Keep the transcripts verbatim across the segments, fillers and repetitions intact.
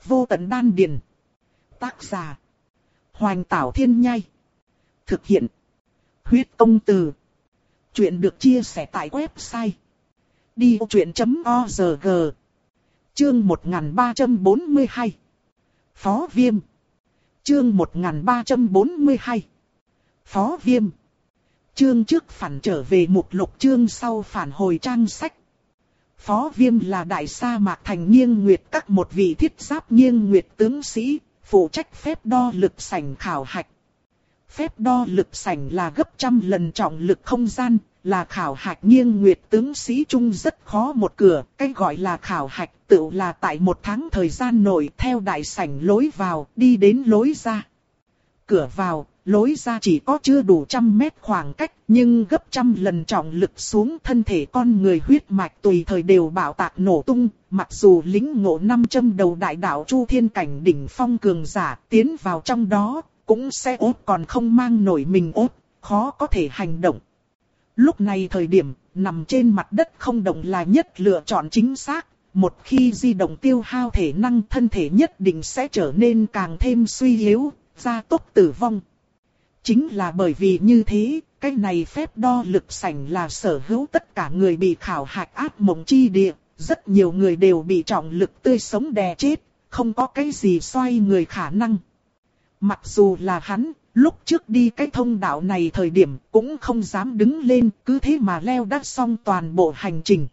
Vô tận đan điền. Tác giả. Hoành Tảo Thiên Nhai. Thực hiện. Huyết Công Từ. Chuyện được chia sẻ tại website đi vô chuyện chấm org. Chương một nghìn ba trăm bốn mươi hai. Phó Viêm. Chương một nghìn ba trăm bốn mươi hai. Phó Viêm. Chương trước phản trở về mục lục, chương sau phản hồi trang sách. Phó Viêm là đại sa mạc thành Nghiêng Nguyệt các một vị thiết giáp Nghiêng Nguyệt tướng sĩ, phụ trách phép đo lực sảnh khảo hạch. Phép đo lực sảnh là gấp trăm lần trọng lực không gian, là khảo hạch Nghiêng Nguyệt tướng sĩ chung rất khó một cửa. Cái gọi là khảo hạch tự là tại một tháng thời gian nội theo đại sảnh lối vào đi đến lối ra. Cửa vào, lối ra chỉ có chưa đủ trăm mét khoảng cách, nhưng gấp trăm lần trọng lực xuống, thân thể con người huyết mạch tùy thời đều bạo tạc nổ tung. Mặc dù lĩnh ngộ năm châm đầu đại đạo Chu Thiên cảnh đỉnh phong cường giả tiến vào trong đó, cũng sẽ ốt còn không mang nổi mình ốt, khó có thể hành động. Lúc này thời điểm, nằm trên mặt đất không động là nhất lựa chọn chính xác. Một khi di động tiêu hao thể năng, thân thể nhất định sẽ trở nên càng thêm suy yếu, gia tốc tử vong. Chính là bởi vì như thế, cái này phép đo lực sảnh là sở hữu tất cả người bị khảo hạch ác mộng chi địa. Rất nhiều người đều bị trọng lực tươi sống đè chết, không có cái gì xoay người khả năng. Mặc dù là hắn, lúc trước đi cái thông đạo này thời điểm cũng không dám đứng lên, cứ thế mà leo đắt xong toàn bộ hành trình.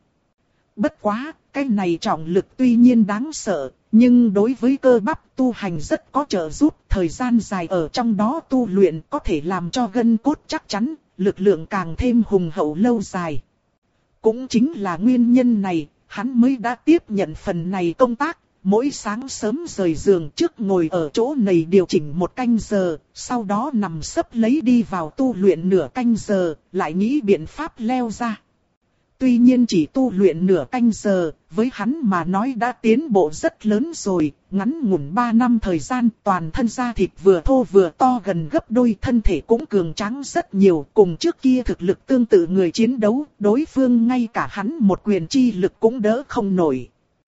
Bất quá, cái này trọng lực tuy nhiên đáng sợ, nhưng đối với cơ bắp tu hành rất có trợ giúp. Thời gian dài ở trong đó tu luyện có thể làm cho gân cốt chắc chắn, lực lượng càng thêm hùng hậu lâu dài. Cũng chính là nguyên nhân này, hắn mới đã tiếp nhận phần này công tác. Mỗi sáng sớm rời giường trước ngồi ở chỗ này điều chỉnh một canh giờ, sau đó nằm sấp lấy đi vào tu luyện nửa canh giờ, lại nghĩ biện pháp leo ra. Tuy nhiên chỉ tu luyện nửa canh giờ, với hắn mà nói đã tiến bộ rất lớn rồi, ngắn ngủn ba năm thời gian, toàn thân da thịt vừa thô vừa to gần gấp đôi, thân thể cũng cường tráng rất nhiều, cùng trước kia thực lực tương tự người chiến đấu, đối phương ngay cả hắn một quyền chi lực cũng đỡ không nổi.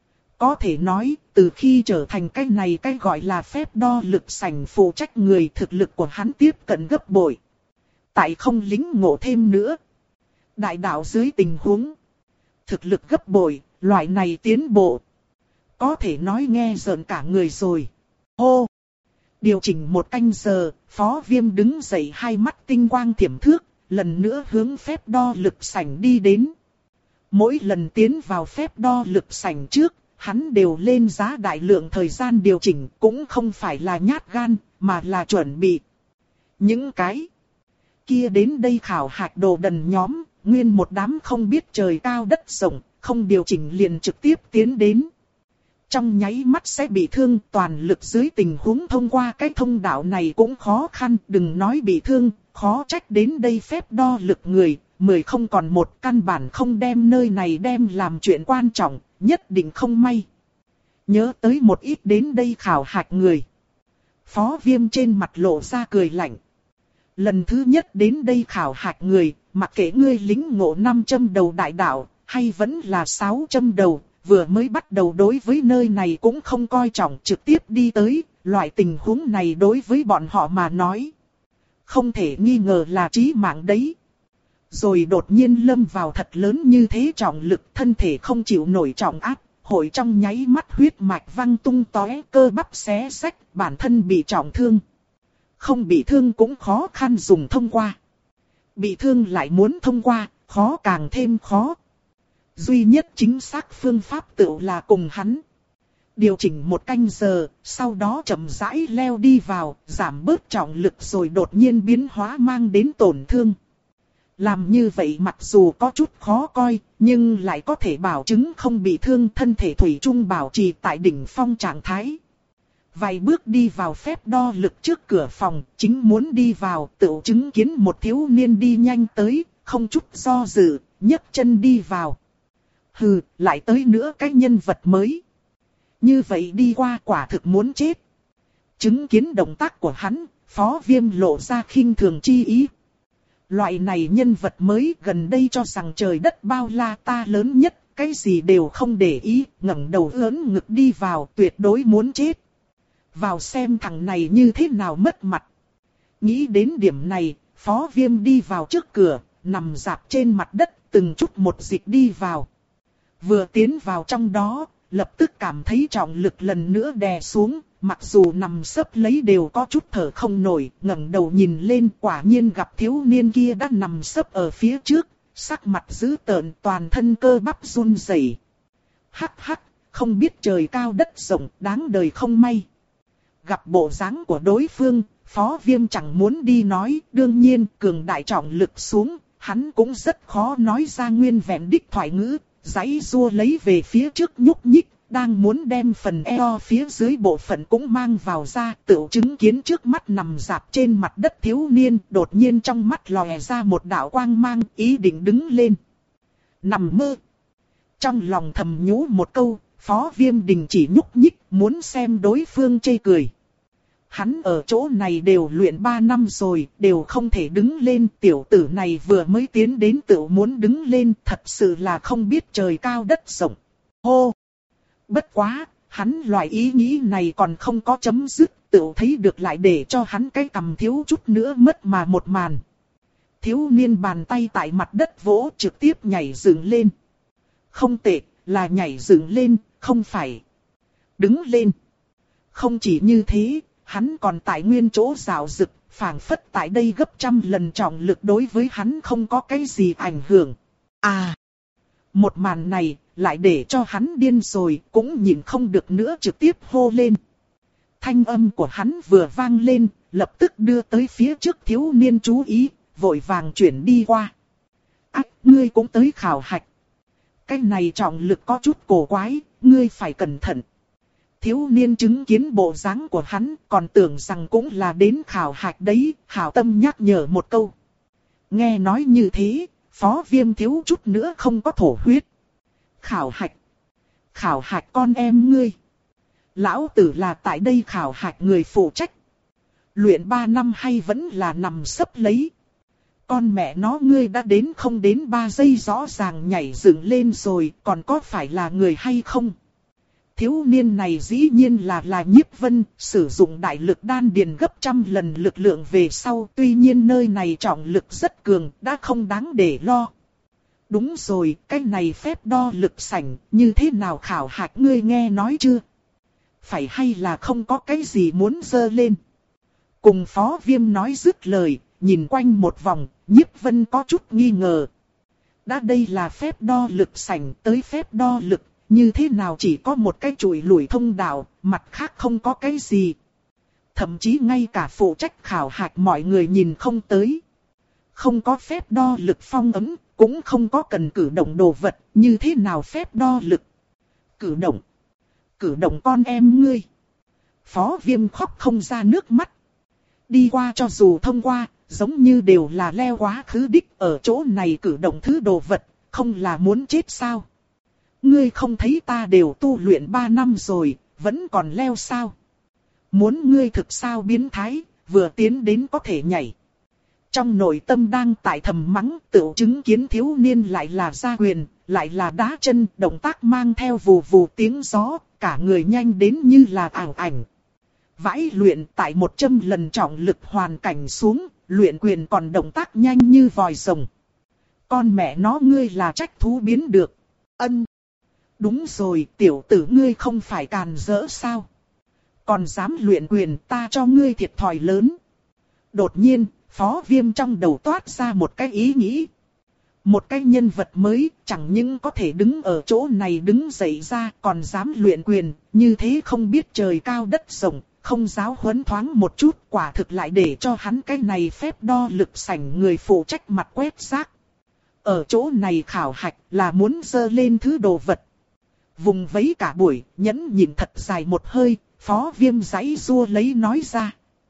Có thể nói, từ khi trở thành cái này cái gọi là phép đo lực sảnh phụ trách người, thực lực của hắn tiếp cận gấp bội. Tại không lính ngộ thêm nữa. Đại đạo dưới tình huống thực lực gấp bội, loại này tiến bộ có thể nói nghe rợn cả người rồi. Hô! Điều chỉnh một canh giờ, Phó Viêm đứng dậy, hai mắt tinh quang thiểm thước, lần nữa hướng phép đo lực sảnh đi đến. Mỗi lần tiến vào phép đo lực sảnh trước, hắn đều lên giá đại lượng thời gian điều chỉnh, cũng không phải là nhát gan, mà là chuẩn bị. Những cái kia đến đây khảo hạch đồ đần nhóm, nguyên một đám không biết trời cao đất rộng, không điều chỉnh liền trực tiếp tiến đến. Trong nháy mắt sẽ bị thương, toàn lực dưới tình huống thông qua cái thông đạo này cũng khó khăn, đừng nói bị thương, khó trách đến đây phép đo lực người, mười không còn một, căn bản không đem nơi này đem làm chuyện quan trọng, nhất định không may. Nhớ tới một ít đến đây khảo hạch người. Phó Viêm trên mặt lộ ra cười lạnh. Lần thứ nhất đến đây khảo hạch người, mặc kệ ngươi lính ngộ năm châm đầu đại đạo, hay vẫn là sáu châm đầu, vừa mới bắt đầu đối với nơi này cũng không coi trọng, trực tiếp đi tới, loại tình huống này đối với bọn họ mà nói, không thể nghi ngờ là chí mạng đấy. Rồi đột nhiên lâm vào thật lớn như thế trọng lực, thân thể không chịu nổi trọng áp, hội trong nháy mắt huyết mạch văng tung tóe, cơ bắp xé xách, bản thân bị trọng thương. Không bị thương cũng khó khăn dùng thông qua. Bị thương lại muốn thông qua, khó càng thêm khó. Duy nhất chính xác phương pháp tự là cùng hắn điều chỉnh một canh giờ, sau đó chậm rãi leo đi vào, giảm bớt trọng lực rồi đột nhiên biến hóa mang đến tổn thương. Làm như vậy mặc dù có chút khó coi, nhưng lại có thể bảo chứng không bị thương, thân thể thủy chung bảo trì tại đỉnh phong trạng thái. Vài bước đi vào phép đo lực trước cửa phòng, chính muốn đi vào, tự chứng kiến một thiếu niên đi nhanh tới, không chút do dự, nhấc chân đi vào. Hừ, lại tới nữa cái nhân vật mới. Như vậy đi qua quả thực muốn chết. Chứng kiến động tác của hắn, Phó Viêm lộ ra khinh thường chi ý. Loại này nhân vật mới gần đây cho rằng trời đất bao la ta lớn nhất, cái gì đều không để ý, ngẩng đầu ớn ngực đi vào, tuyệt đối muốn chết. Vào xem thằng này như thế nào mất mặt. Nghĩ đến điểm này, Phó Viêm đi vào trước cửa, nằm rạp trên mặt đất, từng chút một dịch đi vào. Vừa tiến vào trong đó, lập tức cảm thấy trọng lực lần nữa đè xuống, mặc dù nằm sấp lấy đều có chút thở không nổi, ngẩng đầu nhìn lên quả nhiên gặp thiếu niên kia đã nằm sấp ở phía trước, sắc mặt dữ tợn toàn thân cơ bắp run rẩy. Hắc hắc, không biết trời cao đất rộng, đáng đời không may. Gặp bộ dáng của đối phương, Phó Viêm chẳng muốn đi nói, đương nhiên cường đại trọng lực xuống, hắn cũng rất khó nói ra nguyên vẹn đích thoại ngữ, giãy giụa lấy về phía trước nhúc nhích, đang muốn đem phần eo phía dưới bộ phận cũng mang vào ra, tự chứng kiến trước mắt nằm rạp trên mặt đất thiếu niên, đột nhiên trong mắt lòe ra một đạo quang mang, ý định đứng lên. Nằm mơ. Trong lòng thầm nhủ một câu, Phó Viêm đình chỉ nhúc nhích, muốn xem đối phương chê cười. Hắn ở chỗ này đều luyện ba năm rồi, đều không thể đứng lên, tiểu tử này vừa mới tiến đến tự muốn đứng lên, thật sự là không biết trời cao đất rộng. Hô! Bất quá, hắn loại ý nghĩ này còn không có chấm dứt, tự thấy được lại để cho hắn cái cầm thiếu chút nữa mất mà một màn. Thiếu niên bàn tay tại mặt đất vỗ trực tiếp nhảy dựng lên. Không tệ, là nhảy dựng lên, không phải đứng lên. Không chỉ như thế, hắn còn tại nguyên chỗ rào rực, phảng phất tại đây gấp trăm lần trọng lực đối với hắn không có cái gì ảnh hưởng. À! Một màn này, lại để cho hắn điên rồi, cũng nhìn không được nữa trực tiếp hô lên. Thanh âm của hắn vừa vang lên, lập tức đưa tới phía trước thiếu niên chú ý, vội vàng chuyển đi qua. Ách, ngươi cũng tới khảo hạch. Cái này trọng lực có chút cổ quái, ngươi phải cẩn thận. Thiếu niên chứng kiến bộ dáng của hắn, còn tưởng rằng cũng là đến khảo hạch đấy, hảo tâm nhắc nhở một câu. Nghe nói như thế, Phó Viêm thiếu chút nữa không có thổ huyết. Khảo hạch. Khảo hạch con em ngươi. Lão tử là tại đây khảo hạch người phụ trách. Luyện ba năm hay vẫn là nằm sấp lấy. Con mẹ nó ngươi đã đến không đến ba giây rõ ràng nhảy dựng lên rồi, còn có phải là người hay không? Thiếu niên này dĩ nhiên là là Nhiếp Vân, sử dụng đại lực đan điền gấp trăm lần lực lượng về sau, tuy nhiên nơi này trọng lực rất cường, đã không đáng để lo. Đúng rồi, cái này phép đo lực sảnh, như thế nào khảo hạch ngươi nghe nói chưa? Phải hay là không có cái gì muốn dơ lên? Cùng Phó Viêm nói dứt lời, nhìn quanh một vòng, Nhiếp Vân có chút nghi ngờ. Đã đây là phép đo lực sảnh tới phép đo lực, như thế nào chỉ có một cái chùi lủi thông đạo, mặt khác không có cái gì. Thậm chí ngay cả phụ trách khảo hạch mọi người nhìn không tới. Không có phép đo lực phong ấn, cũng không có cần cử động đồ vật, như thế nào phép đo lực. Cử động. Cử động con em ngươi. Phó Viêm khóc không ra nước mắt. Đi qua cho dù thông qua, giống như đều là leo quá khứ đích ở chỗ này cử động thứ đồ vật, không là muốn chết sao. Ngươi không thấy ta đều tu luyện ba năm rồi, vẫn còn leo sao? Muốn ngươi thực sao biến thái, vừa tiến đến có thể nhảy. Trong nội tâm đang tại thầm mắng, tự chứng kiến thiếu niên lại là ra quyền, lại là đá chân, động tác mang theo vù vù tiếng gió, cả người nhanh đến như là ảo ảnh. Vãi luyện tại một trăm lần trọng lực hoàn cảnh xuống, luyện quyền còn động tác nhanh như vòi rồng. Con mẹ nó ngươi là trách thú biến được. Ân. Đúng rồi, tiểu tử ngươi không phải càn rỡ sao? Còn dám luyện quyền, ta cho ngươi thiệt thòi lớn. Đột nhiên, Phó Viêm trong đầu toát ra một cái ý nghĩ. Một cái nhân vật mới, chẳng những có thể đứng ở chỗ này đứng dậy ra, còn dám luyện quyền, như thế không biết trời cao đất rộng, không giáo huấn thoáng một chút, quả thực lại để cho hắn cái này phép đo lực sảnh người phụ trách mặt quét rác. Ở chỗ này khảo hạch là muốn dơ lên thứ đồ vật. Vùng vẫy cả buổi, nhẫn nhịn thật dài một hơi, Phó Viêm giãy giụa lấy nói ra.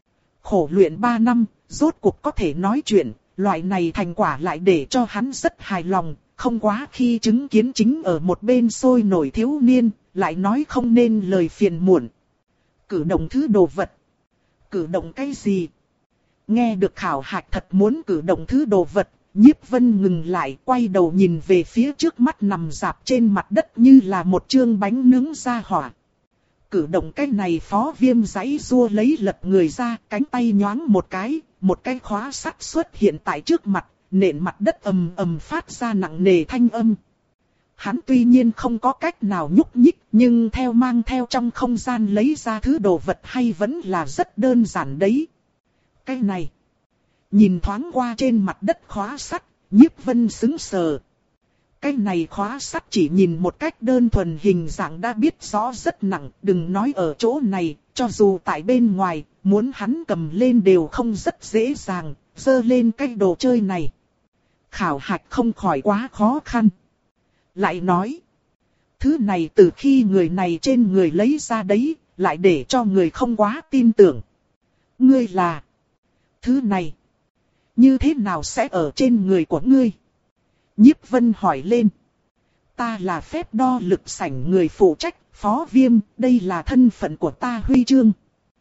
Khổ luyện ba năm, rốt cuộc có thể nói chuyện, loại này thành quả lại để cho hắn rất hài lòng, không quá khi chứng kiến chính ở một bên sôi nổi thiếu niên, lại nói không nên lời phiền muộn. Cử động thứ đồ vật. Cử động cái gì? Nghe được khảo hạch thật muốn cử động thứ đồ vật, Nhiếp Vân ngừng lại, quay đầu nhìn về phía trước mắt nằm rạp trên mặt đất như là một chương bánh nướng ra hỏa. Cử động cái này Phó Viêm giãy giụa lấy lật người ra, cánh tay nhoáng một cái, một cái khóa sắt xuất hiện tại trước mặt, nện mặt đất ầm ầm phát ra nặng nề thanh âm. Hắn tuy nhiên không có cách nào nhúc nhích, nhưng theo mang theo trong không gian lấy ra thứ đồ vật hay vẫn là rất đơn giản đấy. Cái này, nhìn thoáng qua trên mặt đất khóa sắt, Nhiếp Vân sững sờ. Cái này khóa sắt chỉ nhìn một cách đơn thuần hình dạng đã biết rõ rất nặng, đừng nói ở chỗ này, cho dù tại bên ngoài, muốn hắn cầm lên đều không rất dễ dàng, giơ lên cái đồ chơi này. Khảo hạch không khỏi quá khó khăn. Lại nói, thứ này từ khi người này trên người lấy ra đấy, lại để cho người không quá tin tưởng. Ngươi là, thứ này, như thế nào sẽ ở trên người của ngươi? Nhiếp Vân hỏi lên. Ta là phép đo lực sảnh người phụ trách, Phó Viêm, đây là thân phận của ta huy chương.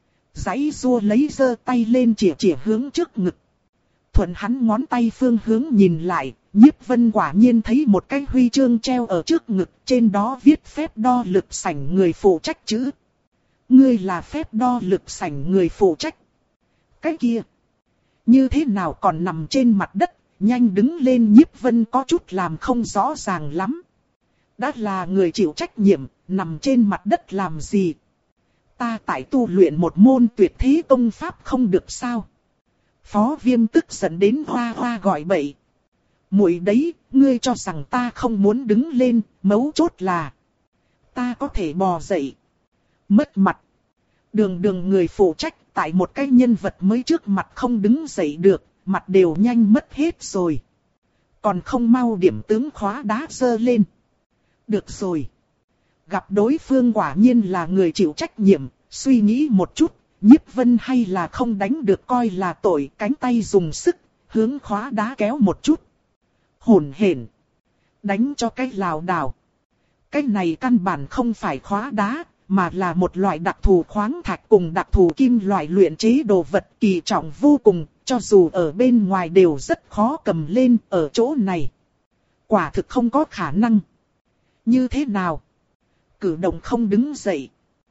Giãy giụa lấy giơ tay lên chĩa chĩa hướng trước ngực. Thuận hắn ngón tay phương hướng nhìn lại, Nhiếp Vân quả nhiên thấy một cái huy chương treo ở trước ngực, trên đó viết phép đo lực sảnh người phụ trách chữ. Ngươi là phép đo lực sảnh người phụ trách. Cái kia, như thế nào còn nằm trên mặt đất, nhanh đứng lên. Nhiếp Vân có chút làm không rõ ràng lắm. Đã là người chịu trách nhiệm, nằm trên mặt đất làm gì? Ta tại tu luyện một môn tuyệt thế công pháp không được sao? Phó Viêm tức giận đến hoa hoa gọi bậy. Muội đấy, ngươi cho rằng ta không muốn đứng lên, mấu chốt là ta có thể bò dậy. Mất mặt. Đường đường người phụ trách tại một cái nhân vật mới trước mặt không đứng dậy được, mặt đều nhanh mất hết rồi. Còn không mau điểm tướng khóa đá giơ lên. Được rồi. Gặp đối phương quả nhiên là người chịu trách nhiệm, suy nghĩ một chút, Nhiếp Vân hay là không đánh được coi là tội, cánh tay dùng sức, hướng khóa đá kéo một chút. Hổn hển. Đánh cho cái lảo đảo. Cái này căn bản không phải khóa đá, mà là một loại đặc thù khoáng thạch cùng đặc thù kim loại luyện chế đồ vật kỳ trọng vô cùng, cho dù ở bên ngoài đều rất khó cầm lên, ở chỗ này. Quả thực không có khả năng. Như thế nào? Cử động không đứng dậy.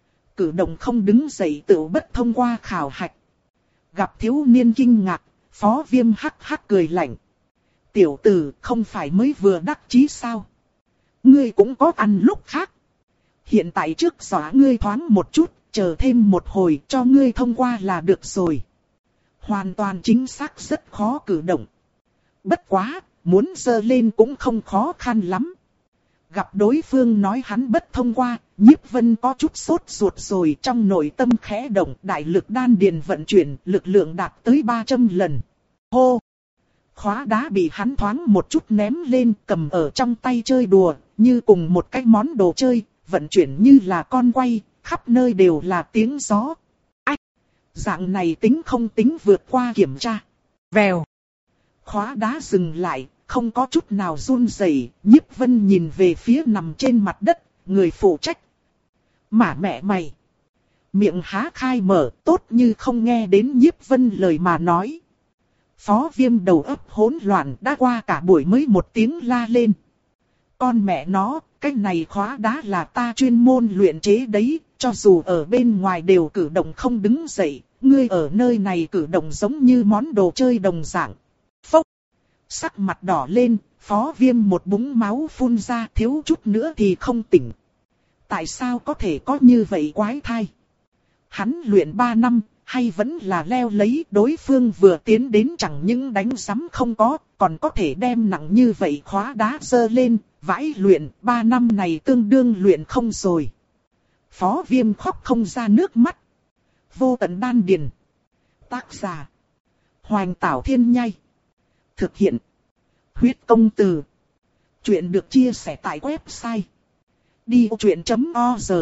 Cử động không đứng dậy tự bất thông qua khảo hạch. Gặp thiếu niên kinh ngạc, Phó Viêm hắc hắc cười lạnh. Tiểu tử không phải mới vừa đắc chí sao? Ngươi cũng có ăn lúc khác. Hiện tại trước xóa ngươi thoáng một chút, chờ thêm một hồi cho ngươi thông qua là được rồi. Hoàn toàn chính xác rất khó cử động. Bất quá, muốn giơ lên cũng không khó khăn lắm. Gặp đối phương nói hắn bất thông qua, Nhiếp Vân có chút sốt ruột rồi, trong nội tâm khẽ động, đại lực đan điền vận chuyển, lực lượng đạt tới ba trăm lần. Hô! Khóa đá bị hắn thoáng một chút ném lên, cầm ở trong tay chơi đùa, như cùng một cái món đồ chơi, vận chuyển như là con quay, khắp nơi đều là tiếng gió. Ách! Dạng này tính không tính vượt qua kiểm tra. Vèo! Khóa đá dừng lại, không có chút nào run rẩy. Nhiếp Vân nhìn về phía nằm trên mặt đất, người phụ trách. Mà mẹ mày! Miệng há khai mở, tốt như không nghe đến Nhiếp Vân lời mà nói. Phó Viêm đầu óc hỗn loạn, đã qua cả buổi mới một tiếng la lên. Con mẹ nó, cái này khóa đá là ta chuyên môn luyện chế đấy, cho dù ở bên ngoài đều cử động không đứng dậy, ngươi ở nơi này cử động giống như món đồ chơi đồng dạng. Phốc! Sắc mặt đỏ lên, Phó Viêm một búng máu phun ra, thiếu chút nữa thì không tỉnh. Tại sao có thể có như vậy quái thai? Hắn luyện ba năm, hay vẫn là leo lấy, đối phương vừa tiến đến chẳng những đánh sắm không có, còn có thể đem nặng như vậy khóa đá giơ lên, vãi luyện, ba năm này tương đương luyện không rồi. Phó Viêm khóc không ra nước mắt. Vô tận đan điền. Tác giả: Hoành Tảo Thiên Nhai. Thực hiện: Huyết Công Từ. Chuyện được chia sẻ tại website đi vô chuyện chấm org.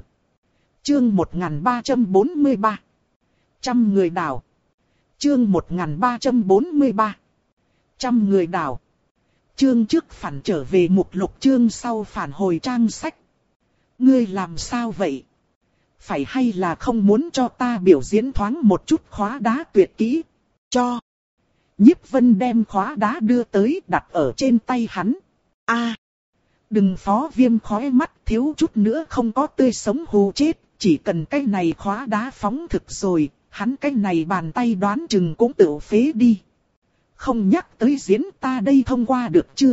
Chương một nghìn ba trăm bốn mươi ba. Trăm người đảo. Chương một nghìn ba trăm bốn mươi ba. Trăm người đảo. Chương trước phản trở về mục lục, chương sau phản hồi trang sách. Ngươi làm sao vậy? Phải hay là không muốn cho ta biểu diễn thoáng một chút khóa đá tuyệt kỹ? Cho. Nhiếp Vân đem khóa đá đưa tới đặt ở trên tay hắn. A, đừng, Phó Viêm khói mắt thiếu chút nữa không có tươi sống hù chết, chỉ cần cái này khóa đá phóng thực rồi, hắn cái này bàn tay đoán chừng cũng tự phế đi. Không nhắc tới diễn ta đây thông qua được chưa?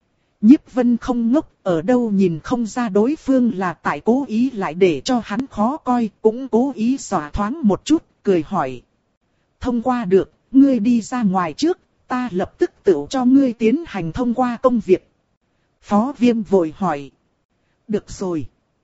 Nhiếp Vân không ngốc, ở đâu nhìn không ra đối phương là tại cố ý lại để cho hắn khó coi, cũng cố ý xòa thoáng một chút, cười hỏi. Thông qua được, ngươi đi ra ngoài trước, ta lập tức tự cho ngươi tiến hành thông qua công việc. Phó Viêm vội hỏi. Được rồi.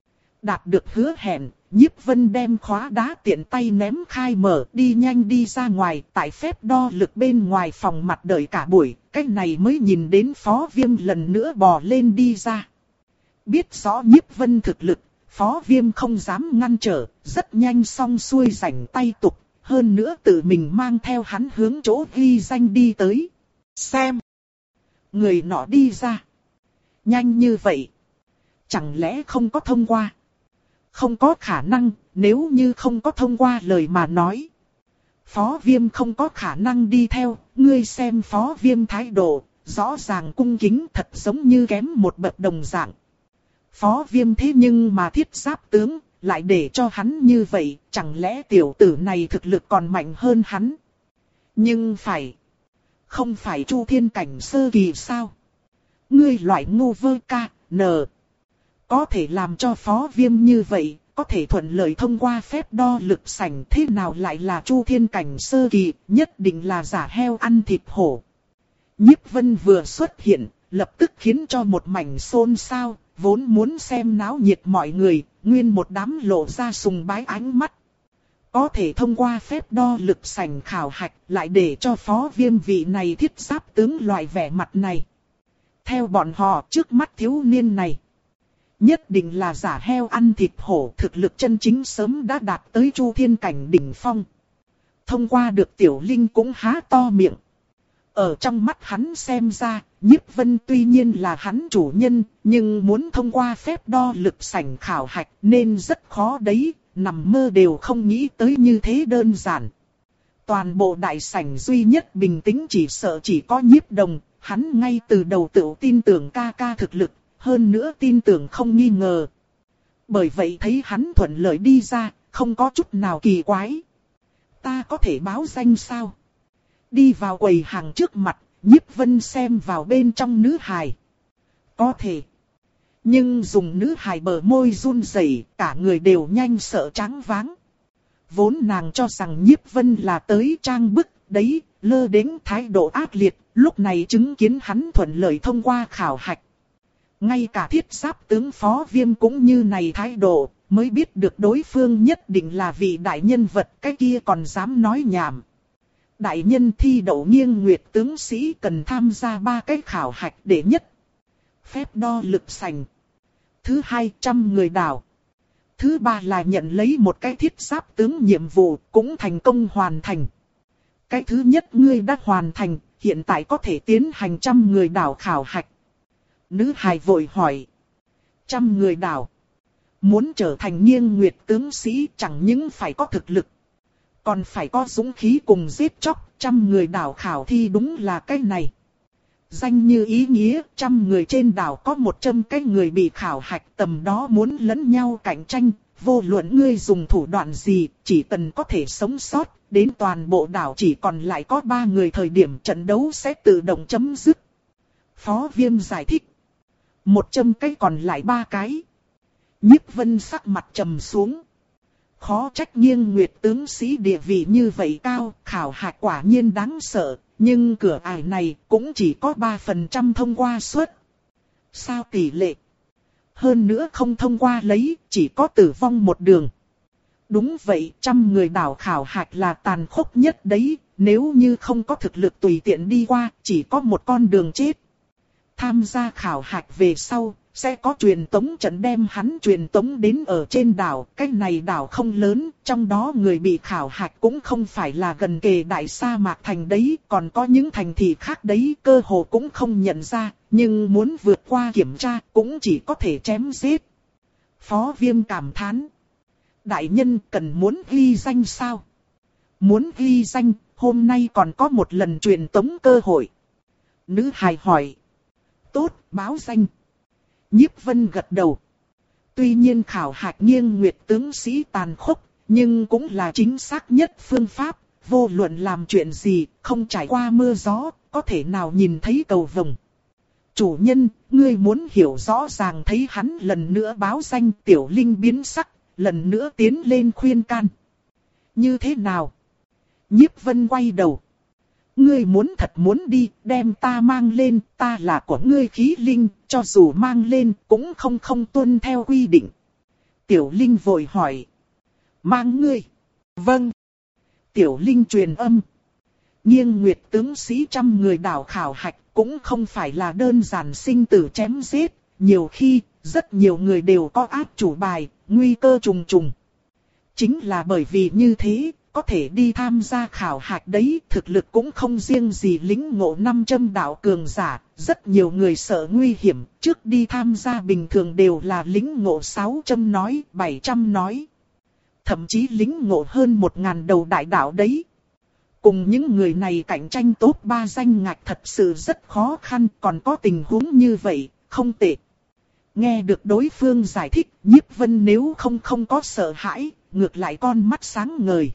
Đạt được hứa hẹn, Nhiếp Vân đem khóa đá tiện tay ném khai mở, đi nhanh đi ra ngoài, tại phép đo lực bên ngoài phòng mặt đợi cả buổi, cái này mới nhìn đến Phó Viêm lần nữa bò lên đi ra. Biết rõ Nhiếp Vân thực lực, Phó Viêm không dám ngăn trở, rất nhanh xong xuôi rảnh tay tục, hơn nữa tự mình mang theo hắn hướng chỗ ghi danh đi tới. Xem! Người nọ đi ra. Nhanh như vậy. Chẳng lẽ không có thông qua? Không có khả năng, nếu như không có thông qua lời mà nói. Phó Viêm không có khả năng đi theo, ngươi xem Phó Viêm thái độ, rõ ràng cung kính thật giống như kém một bậc đồng dạng. Phó Viêm thế nhưng mà thiết giáp tướng, lại để cho hắn như vậy, chẳng lẽ tiểu tử này thực lực còn mạnh hơn hắn? Nhưng phải, không phải Chu Thiên cảnh sơ kỳ sao? Ngươi loại ngu vơ ca, nờ. Có thể làm cho Phó Viêm như vậy, có thể thuận lợi thông qua phép đo lực sảnh, thế nào lại là Chu Thiên cảnh sơ kỳ, nhất định là giả heo ăn thịt hổ. Nhiếp Vân vừa xuất hiện, lập tức khiến cho một mảnh xôn xao, vốn muốn xem náo nhiệt mọi người, nguyên một đám lộ ra sùng bái ánh mắt. Có thể thông qua phép đo lực sảnh khảo hạch, lại để cho Phó Viêm vị này thiết giáp tướng loại vẻ mặt này. Theo bọn họ, trước mắt thiếu niên này, nhất định là giả heo ăn thịt hổ, thực lực chân chính sớm đã đạt tới Chu Thiên cảnh đỉnh phong. Thông qua được Tiểu Linh cũng há to miệng. Ở trong mắt hắn xem ra, Nhiếp Vân tuy nhiên là hắn chủ nhân, nhưng muốn thông qua phép đo lực sảnh khảo hạch nên rất khó đấy, nằm mơ đều không nghĩ tới như thế đơn giản. Toàn bộ đại sảnh duy nhất bình tĩnh chỉ sợ chỉ có Nhiếp Đồng, hắn ngay từ đầu tự tin tưởng ca ca thực lực, hơn nữa tin tưởng không nghi ngờ. Bởi vậy thấy hắn thuận lợi đi ra, không có chút nào kỳ quái. Ta có thể báo danh sao? Đi vào quầy hàng trước mặt, Nhiếp Vân xem vào bên trong nữ hài. Có thể. Nhưng dùng nữ hài bờ môi run rẩy, cả người đều nhanh sợ trắng váng. Vốn nàng cho rằng Nhiếp Vân là tới trang bức, đấy, lơ đến thái độ ác liệt, lúc này chứng kiến hắn thuận lợi thông qua khảo hạch. Ngay cả thiết giáp tướng Phó Viêm cũng như này thái độ, mới biết được đối phương nhất định là vị đại nhân vật, cái kia còn dám nói nhảm. Đại nhân thi đậu nghiêng nguyệt tướng sĩ cần tham gia ba cái khảo hạch để nhất. Phép đo lực sành. Thứ hai, trăm người đào. Thứ ba là nhận lấy một cái thiết giáp tướng nhiệm vụ, cũng thành công hoàn thành. Cái thứ nhất ngươi đã hoàn thành, hiện tại có thể tiến hành trăm người đào khảo hạch. Nữ hài vội hỏi. Trăm người đào. Muốn trở thành nghiêng nguyệt tướng sĩ chẳng những phải có thực lực, còn phải có dũng khí cùng giết chóc. Trăm người đảo khảo thi đúng là cái này. Danh như ý nghĩa, trăm người trên đảo có một trăm cái người bị khảo hạch, tầm đó muốn lẫn nhau cạnh tranh. Vô luận ngươi dùng thủ đoạn gì, chỉ cần có thể sống sót, đến toàn bộ đảo chỉ còn lại có ba người thời điểm trận đấu sẽ tự động chấm dứt. Phó Viêm giải thích. Một trăm cái còn lại ba cái. Nhiếp Vân sắc mặt trầm xuống. Khó trách nghiêng nguyệt tướng sĩ địa vị như vậy cao, khảo hạch quả nhiên đáng sợ, nhưng cửa ải này cũng chỉ có ba phần trăm thông qua suất. Sao tỷ lệ? Hơn nữa không thông qua lấy, chỉ có tử vong một đường. Đúng vậy, trăm người đảo khảo hạch là tàn khốc nhất đấy, nếu như không có thực lực tùy tiện đi qua, chỉ có một con đường chết. Tham gia khảo hạch về sau, sẽ có truyền tống trận đem hắn truyền tống đến ở trên đảo. Cái này đảo không lớn, trong đó người bị khảo hạch cũng không phải là gần kề đại sa mạc thành đấy, còn có những thành thị khác đấy, cơ hồ cũng không nhận ra, nhưng muốn vượt qua kiểm tra cũng chỉ có thể chém giết. Phó Viêm cảm thán. Đại nhân cần muốn ghi danh sao? Muốn ghi danh, hôm nay còn có một lần truyền tống cơ hội. Nữ hài hỏi. Tốt, báo danh. Nhiếp Vân gật đầu. Tuy nhiên khảo hạch nghiêng nguyệt tướng sĩ tàn khốc, nhưng cũng là chính xác nhất phương pháp. Vô luận làm chuyện gì, không trải qua mưa gió, có thể nào nhìn thấy cầu vồng. Chủ nhân, ngươi muốn hiểu rõ ràng thấy hắn lần nữa báo danh. Tiểu Linh biến sắc, lần nữa tiến lên khuyên can. Như thế nào? Nhiếp Vân quay đầu. Ngươi muốn thật muốn đi, đem ta mang lên, ta là của ngươi khí linh, cho dù mang lên cũng không không tuân theo quy định. Tiểu Linh vội hỏi. Mang ngươi? Vâng. Tiểu Linh truyền âm. Nghiêng nguyệt tướng sĩ trăm người đảo khảo hạch cũng không phải là đơn giản sinh tử chém giết. Nhiều khi, rất nhiều người đều có áp chủ bài, nguy cơ trùng trùng. Chính là bởi vì như thế, có thể đi tham gia khảo hạch đấy, thực lực cũng không riêng gì lính ngộ năm châm đạo cường giả. Rất nhiều người sợ nguy hiểm, trước đi tham gia bình thường đều là lính ngộ sáu châm nói, bảy trăm nói. Thậm chí lính ngộ hơn một ngàn đầu đại đạo đấy. Cùng những người này cạnh tranh top ba danh ngạch thật sự rất khó khăn, còn có tình huống như vậy, không tệ. Nghe được đối phương giải thích, Nhiếp Vân nếu không không có sợ hãi, ngược lại con mắt sáng ngời.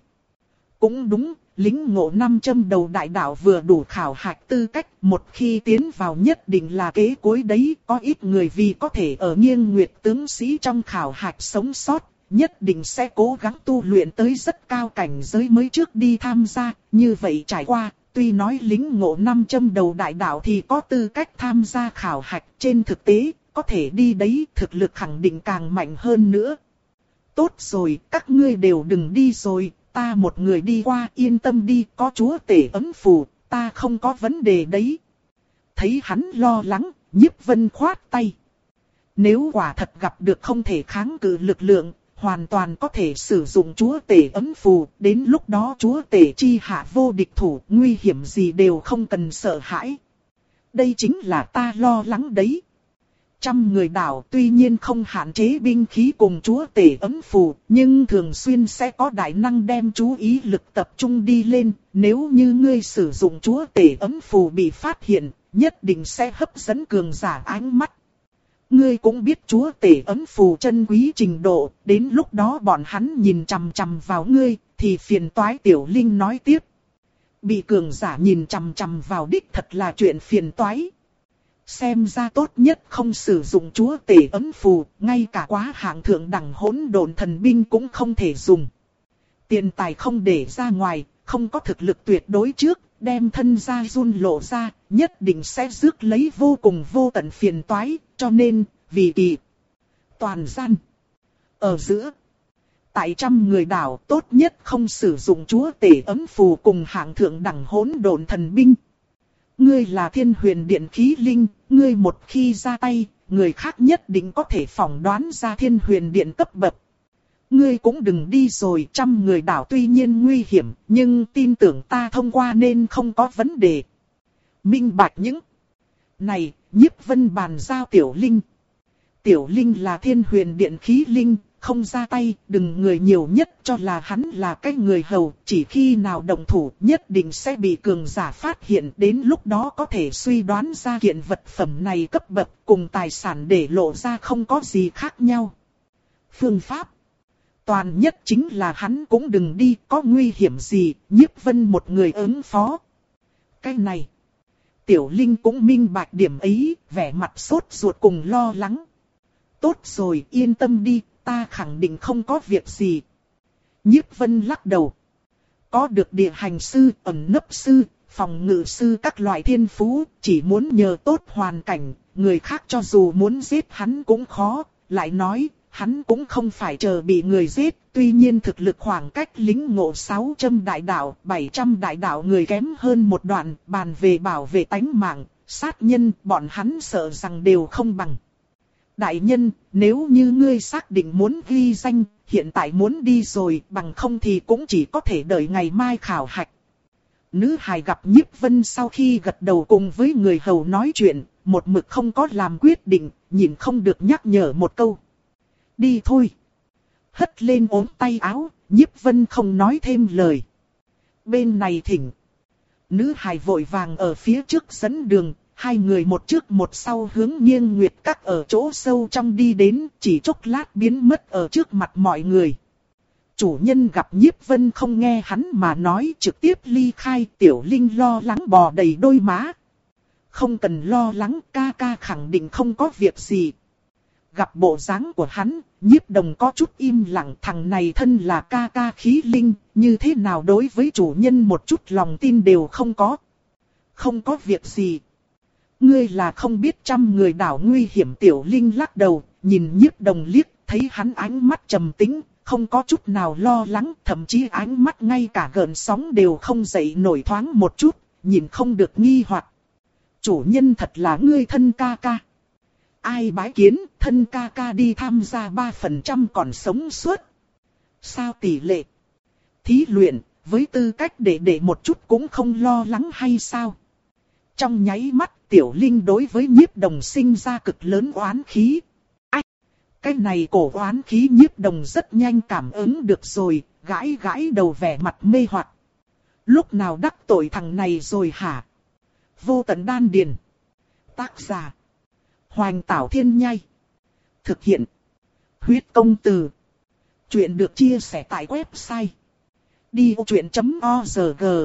Cũng đúng, lính ngộ năm châm đầu đại đạo vừa đủ khảo hạch tư cách, một khi tiến vào nhất định là kế cuối đấy, có ít người vì có thể ở nghiêng nguyệt tướng sĩ trong khảo hạch sống sót, nhất định sẽ cố gắng tu luyện tới rất cao cảnh giới mới trước đi tham gia, như vậy trải qua, tuy nói lính ngộ năm châm đầu đại đạo thì có tư cách tham gia khảo hạch, trên thực tế, có thể đi đấy, thực lực khẳng định càng mạnh hơn nữa. Tốt rồi, các ngươi đều đừng đi rồi, ta một người đi qua, yên tâm đi, có chúa tể ấm phù, ta không có vấn đề đấy. Thấy hắn lo lắng, Nhiếp Vân khoát tay. Nếu quả thật gặp được không thể kháng cự lực lượng, hoàn toàn có thể sử dụng chúa tể ấm phù, đến lúc đó chúa tể chi hạ vô địch thủ, nguy hiểm gì đều không cần sợ hãi. Đây chính là ta lo lắng đấy. Trăm người đảo tuy nhiên không hạn chế binh khí cùng chúa tể ấm phù, nhưng thường xuyên sẽ có đại năng đem chú ý lực tập trung đi lên. Nếu như ngươi sử dụng chúa tể ấm phù bị phát hiện, nhất định sẽ hấp dẫn cường giả ánh mắt. Ngươi cũng biết chúa tể ấm phù chân quý trình độ, đến lúc đó bọn hắn nhìn chằm chằm vào ngươi, thì phiền toái. Tiểu Linh nói tiếp. Bị cường giả nhìn chằm chằm vào đích thật là chuyện phiền toái. Xem ra tốt nhất không sử dụng chúa tể ấm phù, ngay cả quá hạng thượng đẳng hỗn độn thần binh cũng không thể dùng. Tiền tài không để ra ngoài, không có thực lực tuyệt đối trước, đem thân ra run lộ ra, nhất định sẽ rước lấy vô cùng vô tận phiền toái, cho nên, vì kỳ toàn gian ở giữa. Tại trăm người đảo tốt nhất không sử dụng chúa tể ấm phù cùng hạng thượng đẳng hỗn độn thần binh. Ngươi là Thiên Huyền Điện khí linh, ngươi một khi ra tay, người khác nhất định có thể phỏng đoán ra Thiên Huyền Điện cấp bậc. Ngươi cũng đừng đi rồi, trăm người đảo tuy nhiên nguy hiểm, nhưng tin tưởng ta thông qua nên không có vấn đề. Minh bạch những này, Nhiếp Vân bàn giao Tiểu Linh. Tiểu Linh là Thiên Huyền Điện khí linh, không ra tay, đừng người nhiều nhất cho là hắn là cái người hầu, chỉ khi nào động thủ nhất định sẽ bị cường giả phát hiện, đến lúc đó có thể suy đoán ra kiện vật phẩm này cấp bậc cùng tài sản để lộ ra không có gì khác nhau. Phương pháp toàn nhất chính là hắn cũng đừng đi, có nguy hiểm gì, Nhiếp Vân một người ứng phó. Cái này, Tiểu Linh cũng minh bạch điểm ấy, vẻ mặt sốt ruột cùng lo lắng. Tốt rồi, yên tâm đi, ta khẳng định không có việc gì. Nhiếp Vân lắc đầu. Có được địa hành sư, ẩn nấp sư, phòng ngự sư các loại thiên phú, chỉ muốn nhờ tốt hoàn cảnh, người khác cho dù muốn giết hắn cũng khó. Lại nói, hắn cũng không phải chờ bị người giết, tuy nhiên thực lực khoảng cách lính ngộ sáu trăm đại đạo, bảy trăm đại đạo người kém hơn một đoạn, bàn về bảo vệ tánh mạng, sát nhân, bọn hắn sợ rằng đều không bằng. Đại nhân, nếu như ngươi xác định muốn ghi danh, hiện tại muốn đi rồi, bằng không thì cũng chỉ có thể đợi ngày mai khảo hạch. Nữ hài gặp Nhiếp Vân sau khi gật đầu cùng với người hầu nói chuyện, một mực không có làm quyết định, nhìn không được nhắc nhở một câu. Đi thôi. Hất lên ốm tay áo, Nhiếp Vân không nói thêm lời. Bên này thỉnh. Nữ hài vội vàng ở phía trước dẫn đường, hai người một trước một sau hướng Nghiêng Nguyệt Các ở chỗ sâu trong đi đến, chỉ chốc lát biến mất ở trước mặt mọi người. Chủ nhân gặp Nhiếp Vân không nghe hắn mà nói, trực tiếp ly khai. Tiểu Linh lo lắng bò đầy đôi má. Không cần lo lắng, ca ca khẳng định không có việc gì. Gặp bộ dáng của hắn, Nhiếp Đồng có chút im lặng. Thằng này thân là ca ca khí linh, như thế nào đối với chủ nhân một chút lòng tin đều không có. Không có việc gì. Ngươi là không biết trăm người đảo nguy hiểm. Tiểu Linh lắc đầu, nhìn Nhiếp Đồng liếc, thấy hắn ánh mắt trầm tĩnh, không có chút nào lo lắng, thậm chí ánh mắt ngay cả gợn sóng đều không dậy nổi thoáng một chút, nhìn không được nghi hoặc. Chủ nhân thật là ngươi thân ca ca. Ai bái kiến, thân ca ca đi tham gia ba phần trăm còn sống suốt. Sao tỷ lệ? Thí luyện, với tư cách để để một chút cũng không lo lắng hay sao? Trong nháy mắt, Tiểu Linh đối với Nhiếp Đồng sinh ra cực lớn oán khí. Ách! Cái này cổ oán khí Nhiếp Đồng rất nhanh cảm ứng được rồi, gãi gãi đầu vẻ mặt mê hoặc. Lúc nào đắc tội thằng này rồi hả? Vô Tận Đan Điền. Tác giả. Hoành Tảo Thiên Nhai. Thực hiện. Huyết Công Từ. Chuyện được chia sẻ tại website. đi ô chuyện chấm org.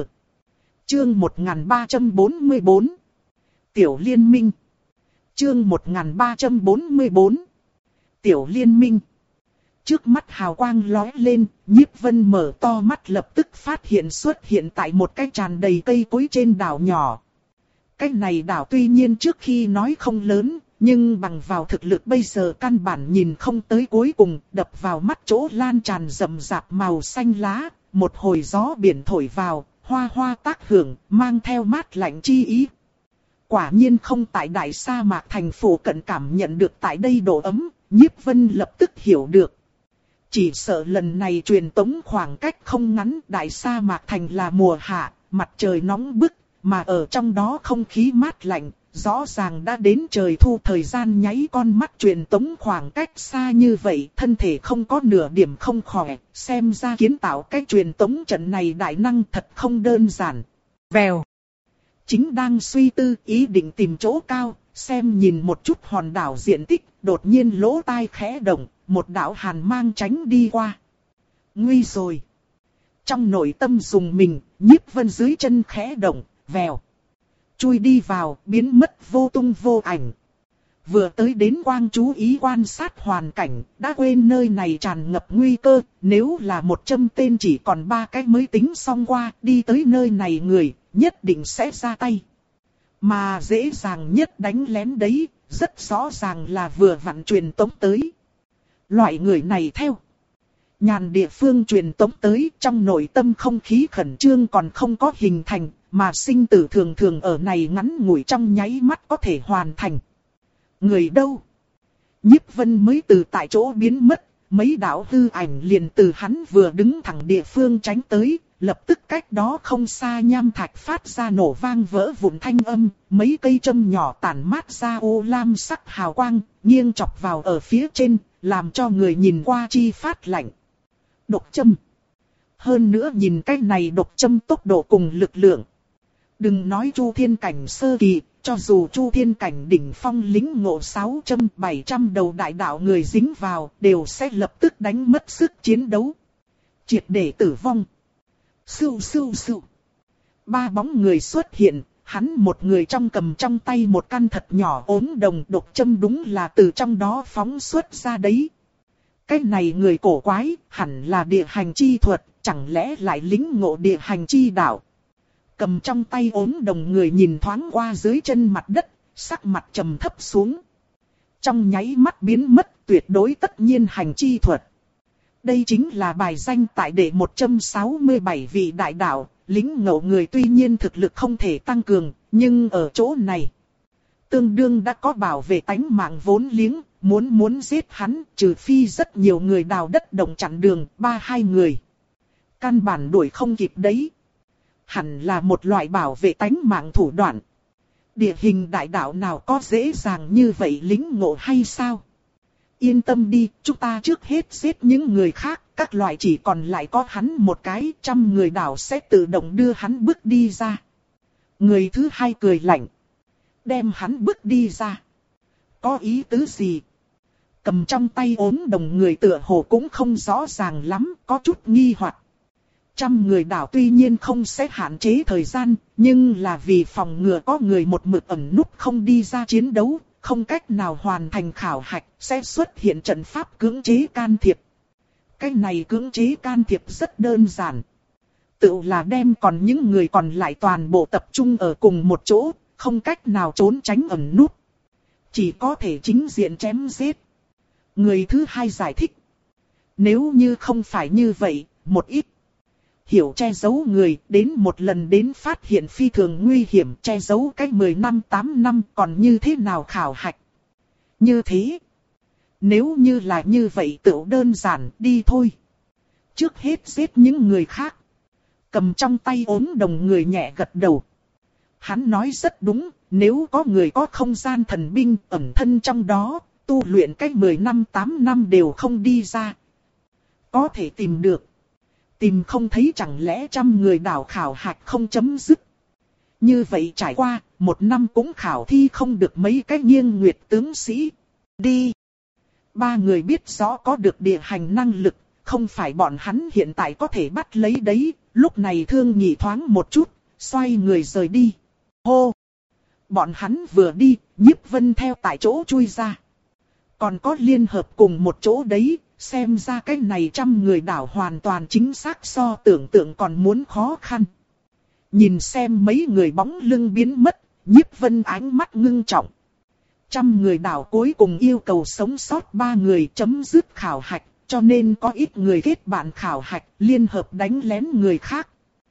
Chương một nghìn ba trăm bốn mươi bốn. Tiểu Liên Minh. Chương một nghìn ba trăm bốn mươi bốn. Tiểu Liên Minh. Trước mắt hào quang lóe lên, Nhiếp Vân mở to mắt lập tức phát hiện xuất hiện tại một cái tràn đầy cây cối trên đảo nhỏ. Cái này đảo tuy nhiên trước khi nói không lớn, nhưng bằng vào thực lực bây giờ căn bản nhìn không tới cuối cùng, đập vào mắt chỗ lan tràn rậm rạp màu xanh lá, một hồi gió biển thổi vào, hoa hoa tác hưởng, mang theo mát lạnh chi ý. Quả nhiên không tại đại sa mạc thành phố cận cảm nhận được tại đây độ ấm, Nhiếp Vân lập tức hiểu được. Chỉ sợ lần này truyền tống khoảng cách không ngắn, đại sa mạc thành là mùa hạ, mặt trời nóng bức, mà ở trong đó không khí mát lạnh, rõ ràng đã đến trời thu. Thời gian nháy con mắt truyền tống khoảng cách xa như vậy, thân thể không có nửa điểm không khỏe, xem ra kiến tạo cái truyền tống trận này đại năng thật không đơn giản. Vèo. Chính đang suy tư ý định tìm chỗ cao, xem nhìn một chút hòn đảo diện tích, đột nhiên lỗ tai khẽ động, một đạo hàn mang tránh đi qua. Nguy rồi. Trong nội tâm dùng mình, Nhiếp Vân dưới chân khẽ động, vèo. Chui đi vào, biến mất vô tung vô ảnh. Vừa tới đến quang chú ý quan sát hoàn cảnh, đã quên nơi này tràn ngập nguy cơ, nếu là một trăm tên chỉ còn ba cái mới tính xong qua, đi tới nơi này người, nhất định sẽ ra tay. Mà dễ dàng nhất đánh lén đấy, rất rõ ràng là vừa vặn truyền tống tới. Loại người này theo nhàn địa phương truyền tống tới, trong nội tâm không khí khẩn trương còn không có hình thành, mà sinh tử thường thường ở này ngắn ngủi trong nháy mắt có thể hoàn thành. Người đâu? Nhiếp Vân mới từ tại chỗ biến mất, mấy đạo hư ảnh liền từ hắn vừa đứng thẳng địa phương tránh tới, lập tức cách đó không xa nham thạch phát ra nổ vang vỡ vụn thanh âm, mấy cây châm nhỏ tản mát ra ô lam sắc hào quang, nghiêng chọc vào ở phía trên, làm cho người nhìn qua chi phát lạnh. Độc châm. Hơn nữa nhìn cái này độc châm tốc độ cùng lực lượng. Đừng nói Chu Thiên cảnh sơ kỳ, cho dù Chu Thiên cảnh đỉnh phong lính ngộ sáu trăm bảy trăm đầu đại đạo người dính vào, đều sẽ lập tức đánh mất sức chiến đấu. Triệt để tử vong. Sưu sưu sưu. Ba bóng người xuất hiện, hắn một người trong cầm trong tay một căn thật nhỏ ốm đồng, độc châm đúng là từ trong đó phóng xuất ra đấy. Cái này người cổ quái, hẳn là địa hành chi thuật, chẳng lẽ lại lính ngộ địa hành chi đạo. Cầm trong tay ốm đồng người nhìn thoáng qua dưới chân mặt đất, sắc mặt trầm thấp xuống. Trong nháy mắt biến mất, tuyệt đối tất nhiên hành chi thuật. Đây chính là bài danh tại đệ một trăm sáu mươi bảy vị đại đạo, lính ngộ người tuy nhiên thực lực không thể tăng cường, nhưng ở chỗ này tương đương đã có bảo vệ tánh mạng vốn liếng, muốn muốn giết hắn, trừ phi rất nhiều người đào đất đồng chặn đường, ba hai người. Căn bản đuổi không kịp đấy. Hẳn là một loại bảo vệ tánh mạng thủ đoạn. Địa hình đại đạo nào có dễ dàng như vậy lính ngộ hay sao? yên tâm đi, chúng ta trước hết giết những người khác, các loại chỉ còn lại có hắn một cái, trăm người đảo sẽ tự động đưa hắn bước đi ra. Người thứ hai cười lạnh. Đem hắn bước đi ra. Có ý tứ gì? Cầm trong tay ốm đồng người tựa hồ cũng không rõ ràng lắm, có chút nghi hoặc. Trăm người đảo tuy nhiên không sẽ hạn chế thời gian, nhưng là vì phòng ngừa có người một mực ẩn núp không đi ra chiến đấu, không cách nào hoàn thành khảo hạch, sẽ xuất hiện trận pháp cưỡng chế can thiệp. Cái này cưỡng chế can thiệp rất đơn giản. Tự là đem còn những người còn lại toàn bộ tập trung ở cùng một chỗ, không cách nào trốn tránh ẩn núp. Chỉ có thể chính diện chém giết. Người thứ hai giải thích. Nếu như không phải như vậy, một ít hiểu che giấu người, đến một lần đến phát hiện phi thường nguy hiểm, che giấu cách mười năm tám năm còn như thế nào khảo hạch. Như thế, nếu như là như vậy tự đơn giản, đi thôi. Trước hết giết những người khác. Cầm trong tay ốm đồng người nhẹ gật đầu. Hắn nói rất đúng, nếu có người có không gian thần binh ẩn thân trong đó, tu luyện cách mười năm tám năm đều không đi ra. Có thể tìm được. Tìm không thấy chẳng lẽ trăm người đảo khảo hạch không chấm dứt. Như vậy trải qua, một năm cũng khảo thi không được mấy cái nghiêng nguyệt tướng sĩ. Đi. Ba người biết rõ có được địa hành năng lực, không phải bọn hắn hiện tại có thể bắt lấy đấy. Lúc này thương nhị thoáng một chút, xoay người rời đi. Hô. Bọn hắn vừa đi, Nhiếp Vân theo tại chỗ chui ra. Còn có liên hợp cùng một chỗ đấy. Xem ra cái này trăm người đảo hoàn toàn chính xác so tưởng tượng còn muốn khó khăn. Nhìn xem mấy người bóng lưng biến mất, Nhiếp Vân ánh mắt ngưng trọng. Trăm người đảo cuối cùng yêu cầu sống sót ba người chấm dứt khảo hạch, cho nên có ít người kết bạn khảo hạch, liên hợp đánh lén người khác.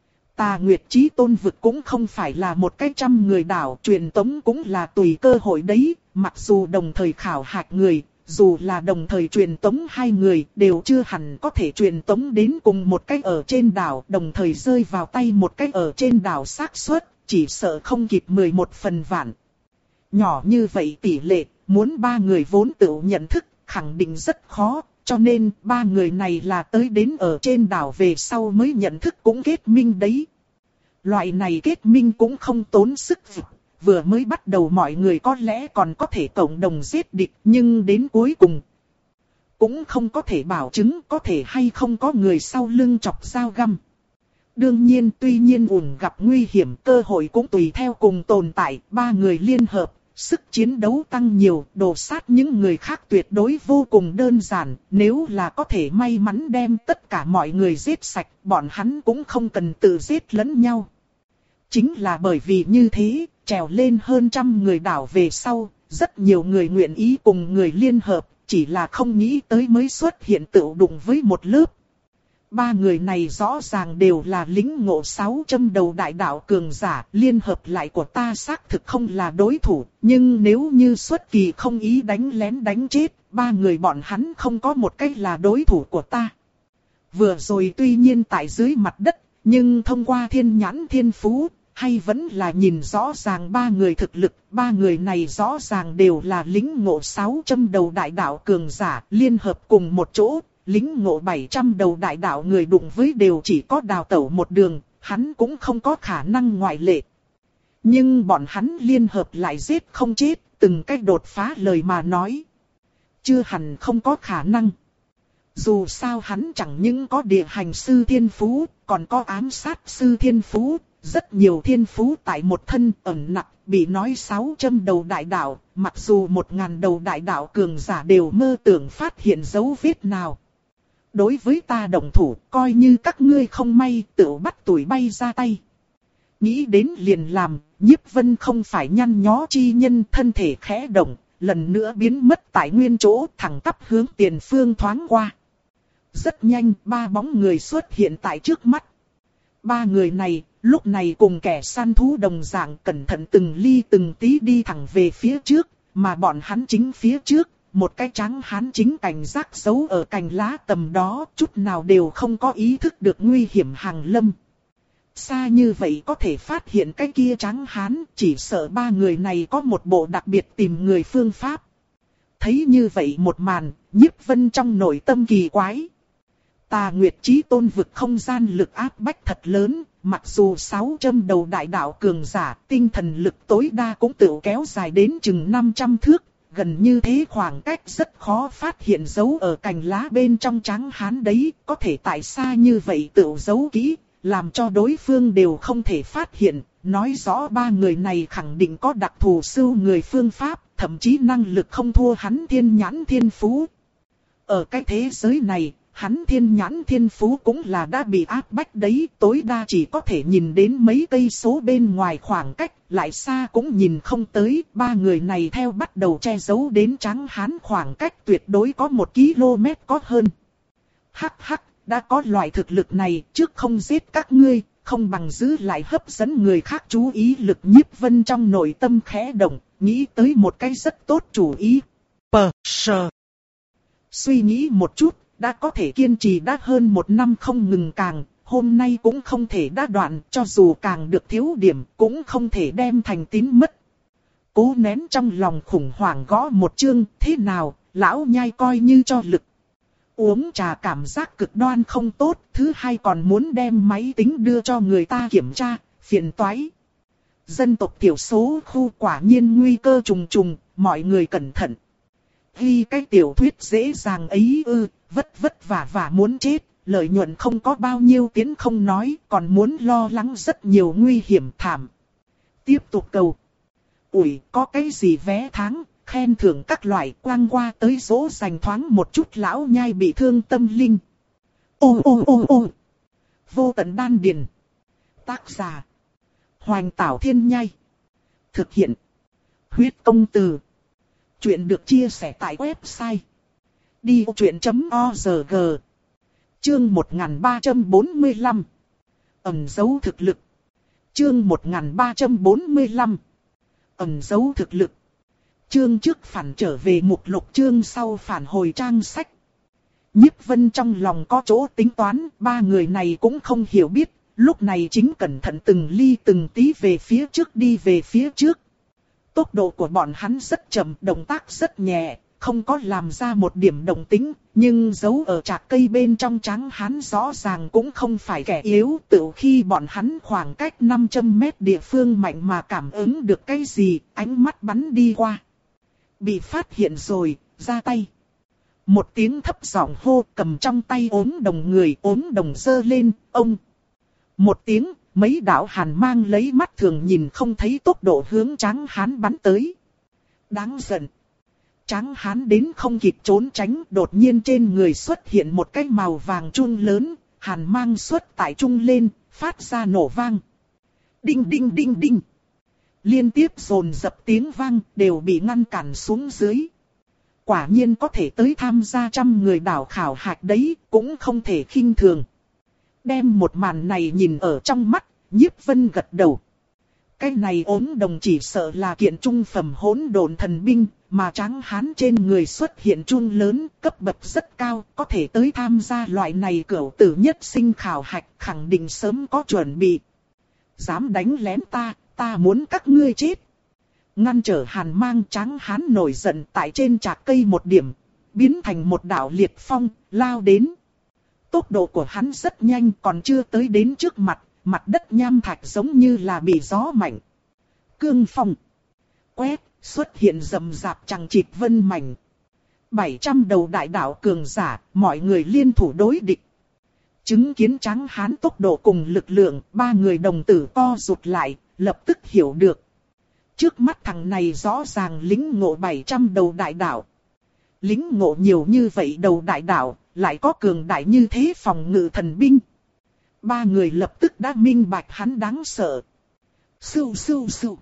Tà Nguyệt Chí Tôn vực cũng không phải là một cái trăm người đảo, truyền tống cũng là tùy cơ hội đấy, mặc dù đồng thời khảo hạch người. Dù là đồng thời truyền tống hai người đều chưa hẳn có thể truyền tống đến cùng một cách ở trên đảo, đồng thời rơi vào tay một cách ở trên đảo xác suất, chỉ sợ không kịp mười một phần vạn. Nhỏ như vậy tỷ lệ, muốn ba người vốn tự nhận thức, khẳng định rất khó, cho nên ba người này là tới đến ở trên đảo về sau mới nhận thức cũng kết minh đấy. Loại này kết minh cũng không tốn sức việc. Vừa mới bắt đầu mọi người có lẽ còn có thể cộng đồng giết địch, nhưng đến cuối cùng cũng không có thể bảo chứng có thể hay không có người sau lưng chọc dao găm. Đương nhiên tuy nhiên ủng gặp nguy hiểm, cơ hội cũng tùy theo cùng tồn tại, ba người liên hợp, sức chiến đấu tăng nhiều, đổ sát những người khác tuyệt đối vô cùng đơn giản, nếu là có thể may mắn đem tất cả mọi người giết sạch, bọn hắn cũng không cần tự giết lẫn nhau. Chính là bởi vì như thế, trèo lên hơn trăm người đảo về sau, rất nhiều người nguyện ý cùng người liên hợp, chỉ là không nghĩ tới mới xuất hiện tự đụng với một lớp. Ba người này rõ ràng đều là lính ngộ sáu châm đầu đại đạo cường giả, liên hợp lại của ta xác thực không là đối thủ, nhưng nếu như xuất kỳ không ý đánh lén đánh chết, ba người bọn hắn không có một cách là đối thủ của ta. Vừa rồi tuy nhiên tại dưới mặt đất, nhưng thông qua thiên nhãn thiên phú, hay vẫn là nhìn rõ ràng ba người thực lực, ba người này rõ ràng đều là lính ngộ sáu châm đầu đại đạo cường giả, liên hợp cùng một chỗ, lính ngộ bảy trăm đầu đại đạo người đụng với đều chỉ có đào tẩu một đường, hắn cũng không có khả năng ngoại lệ. Nhưng bọn hắn liên hợp lại giết không chết, từng cách đột phá lời mà nói. Chưa hẳn không có khả năng. Dù sao hắn chẳng những có địa hành sư thiên phú, còn có ám sát sư thiên phú. Rất nhiều thiên phú tại một thân ẩn nặc, bị nói sáu châm đầu đại đạo, mặc dù một ngàn đầu đại đạo cường giả đều mơ tưởng phát hiện dấu vết nào. Đối với ta động thủ, coi như các ngươi không may tự bắt tuổi bay ra tay. Nghĩ đến liền làm, Nhiếp Vân không phải nhăn nhó chi nhân, thân thể khẽ động, lần nữa biến mất tại nguyên chỗ, thẳng tắp hướng tiền phương thoáng qua. Rất nhanh, ba bóng người xuất hiện tại trước mắt. Ba người này, lúc này cùng kẻ săn thú đồng dạng cẩn thận từng ly từng tí đi thẳng về phía trước, mà bọn hắn chính phía trước, một cái trắng hán chính cảnh giác giấu ở cành lá tầm đó, chút nào đều không có ý thức được nguy hiểm hàng lâm. Xa như vậy có thể phát hiện cái kia trắng hán, chỉ sợ ba người này có một bộ đặc biệt tìm người phương pháp. Thấy như vậy một màn, Nhiếp Vân trong nội tâm kỳ quái. Tà Nguyệt Chí Tôn vực không gian lực áp bách thật lớn, mặc dù sáu châm đầu đại đạo cường giả, tinh thần lực tối đa cũng tự kéo dài đến chừng năm trăm thước, gần như thế khoảng cách rất khó phát hiện dấu ở cành lá bên trong trắng hán đấy, có thể tại xa như vậy tự giấu kỹ, làm cho đối phương đều không thể phát hiện, nói rõ ba người này khẳng định có đặc thù sưu người phương pháp, thậm chí năng lực không thua hắn thiên nhãn thiên phú. Ở cái thế giới này, hắn thiên nhãn thiên phú cũng là đã bị áp bách đấy, tối đa chỉ có thể nhìn đến mấy cây số bên ngoài khoảng cách, lại xa cũng nhìn không tới, ba người này theo bắt đầu che giấu đến trắng hán khoảng cách tuyệt đối có một ki lô mét có hơn. Hắc hắc, đã có loại thực lực này, trước không giết các ngươi, không bằng giữ lại hấp dẫn người khác chú ý lực. Nhiếp Vân trong nội tâm khẽ động, nghĩ tới một cái rất tốt chủ ý. Pờ, sờ. Suy nghĩ một chút, đã có thể kiên trì đã hơn một năm không ngừng càng, hôm nay cũng không thể đa đoạn, cho dù càng được thiếu điểm, cũng không thể đem thành tín mất. Cố nén trong lòng khủng hoảng gõ một chương, thế nào, lão nhai coi như cho lực. Uống trà cảm giác cực đoan không tốt, thứ hai còn muốn đem máy tính đưa cho người ta kiểm tra, phiền toái. Dân tộc thiểu số khu quả nhiên nguy cơ trùng trùng, mọi người cẩn thận. Ghi cái tiểu thuyết dễ dàng ấy ư, vất vất vả vả muốn chết, lợi nhuận không có bao nhiêu tiến không nói, còn muốn lo lắng rất nhiều nguy hiểm thảm. Tiếp tục cầu. Ủi, có cái gì vé tháng, khen thưởng các loại, quang qua tới dỗ dành thoáng một chút lão nhai bị thương tâm linh. Ô ô ô ô. Vô tận đan điền. Tác giả. Hoành Tảo Thiên Nhai. Thực hiện. Huyết Công Từ. Chuyện được chia sẻ tại website đi vô chuyện chấm org. Chương một nghìn ba trăm bốn mươi lăm. Ẩn giấu thực lực. Chương một nghìn ba trăm bốn mươi lăm. Ẩn giấu thực lực. Chương trước phản trở về mục lục, chương sau phản hồi trang sách. Nhiếp Vân trong lòng có chỗ tính toán, ba người này cũng không hiểu biết, lúc này chính cẩn thận từng ly từng tí về phía trước đi về phía trước. Tốc độ của bọn hắn rất chậm, động tác rất nhẹ, không có làm ra một điểm động tĩnh, nhưng giấu ở trạc cây bên trong trắng hắn rõ ràng cũng không phải kẻ yếu. Tự khi bọn hắn khoảng cách năm trăm mét địa phương mạnh mà cảm ứng được cái gì, ánh mắt bắn đi qua. Bị phát hiện rồi, ra tay. Một tiếng thấp giọng hô, cầm trong tay ốm đồng người, ốm đồng giơ lên, ông. Một tiếng, mấy đạo hàn mang lấy mắt thường nhìn không thấy tốc độ hướng Tráng Hán bắn tới. Đáng giận. Tráng Hán đến không kịp trốn tránh, đột nhiên trên người xuất hiện một cái màu vàng chun lớn, hàn mang xuất tại trung lên, phát ra nổ vang. Đinh đinh đinh đinh. Liên tiếp dồn dập tiếng vang đều bị ngăn cản xuống dưới. Quả nhiên có thể tới tham gia trăm người đảo khảo hạch đấy, cũng không thể khinh thường. Đem một màn này nhìn ở trong mắt, Nhiếp Vân gật đầu. Cái này ốm đồng chỉ sợ là kiện trung phẩm hỗn độn thần binh, mà Tráng Hán trên người xuất hiện chun lớn, cấp bậc rất cao, có thể tới tham gia loại này cửu tử nhất sinh khảo hạch, khẳng định sớm có chuẩn bị. Dám đánh lén ta, ta muốn các ngươi chết. Ngăn trở hàn mang, Tráng Hán nổi giận tại trên trạc cây một điểm, biến thành một đạo liệt phong, lao đến. Tốc độ của hắn rất nhanh, còn chưa tới đến trước mặt, mặt đất nham thạch giống như là bị gió mạnh. Cương phong. Quét, xuất hiện rầm rạp chằng chịt vân mảnh. bảy trăm đầu đại đạo cường giả, mọi người liên thủ đối địch. Chứng kiến Tráng Hán tốc độ cùng lực lượng, ba người đồng tử co rụt lại, lập tức hiểu được. Trước mắt thằng này rõ ràng lĩnh ngộ bảy trăm đầu đại đạo. Lĩnh ngộ nhiều như vậy đầu đại đạo, lại có cường đại như thế phòng ngự thần binh. Ba người lập tức đã minh bạch hắn đáng sợ. Sưu sưu sưu.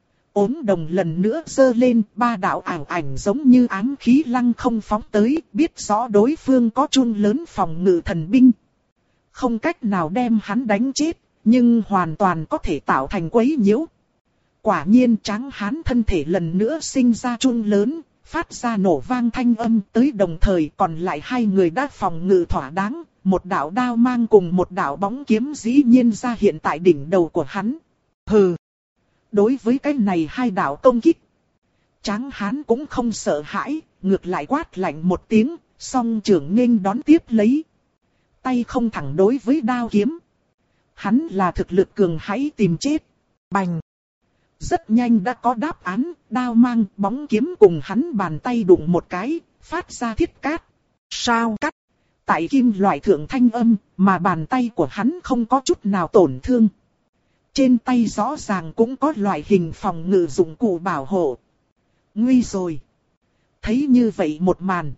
Ốm đồng lần nữa giơ lên, ba đạo ảo ảnh giống như ám khí lăng không phóng tới, biết rõ đối phương có chun lớn phòng ngự thần binh. Không cách nào đem hắn đánh chết, nhưng hoàn toàn có thể tạo thành quấy nhiễu. Quả nhiên Tráng Hán thân thể lần nữa sinh ra chun lớn, phát ra nổ vang thanh âm, tới đồng thời còn lại hai người đã phòng ngự thỏa đáng, một đạo đao mang cùng một đạo bóng kiếm dĩ nhiên ra hiện tại đỉnh đầu của hắn. Hừ. Đối với cái này hai đạo công kích, Tráng Hán cũng không sợ hãi, ngược lại quát lạnh một tiếng, song trưởng nghênh đón tiếp lấy. Tay không thẳng đối với đao kiếm. Hắn là thực lực cường hãy tìm chết. Bành! Rất nhanh đã có đáp án, đao mang bóng kiếm cùng hắn bàn tay đụng một cái, phát ra thiết cát. Sao cắt? Tại kim loại thượng thanh âm, mà bàn tay của hắn không có chút nào tổn thương. Trên tay rõ ràng cũng có loại hình phòng ngự dụng cụ bảo hộ. Nguy rồi! Thấy như vậy một màn.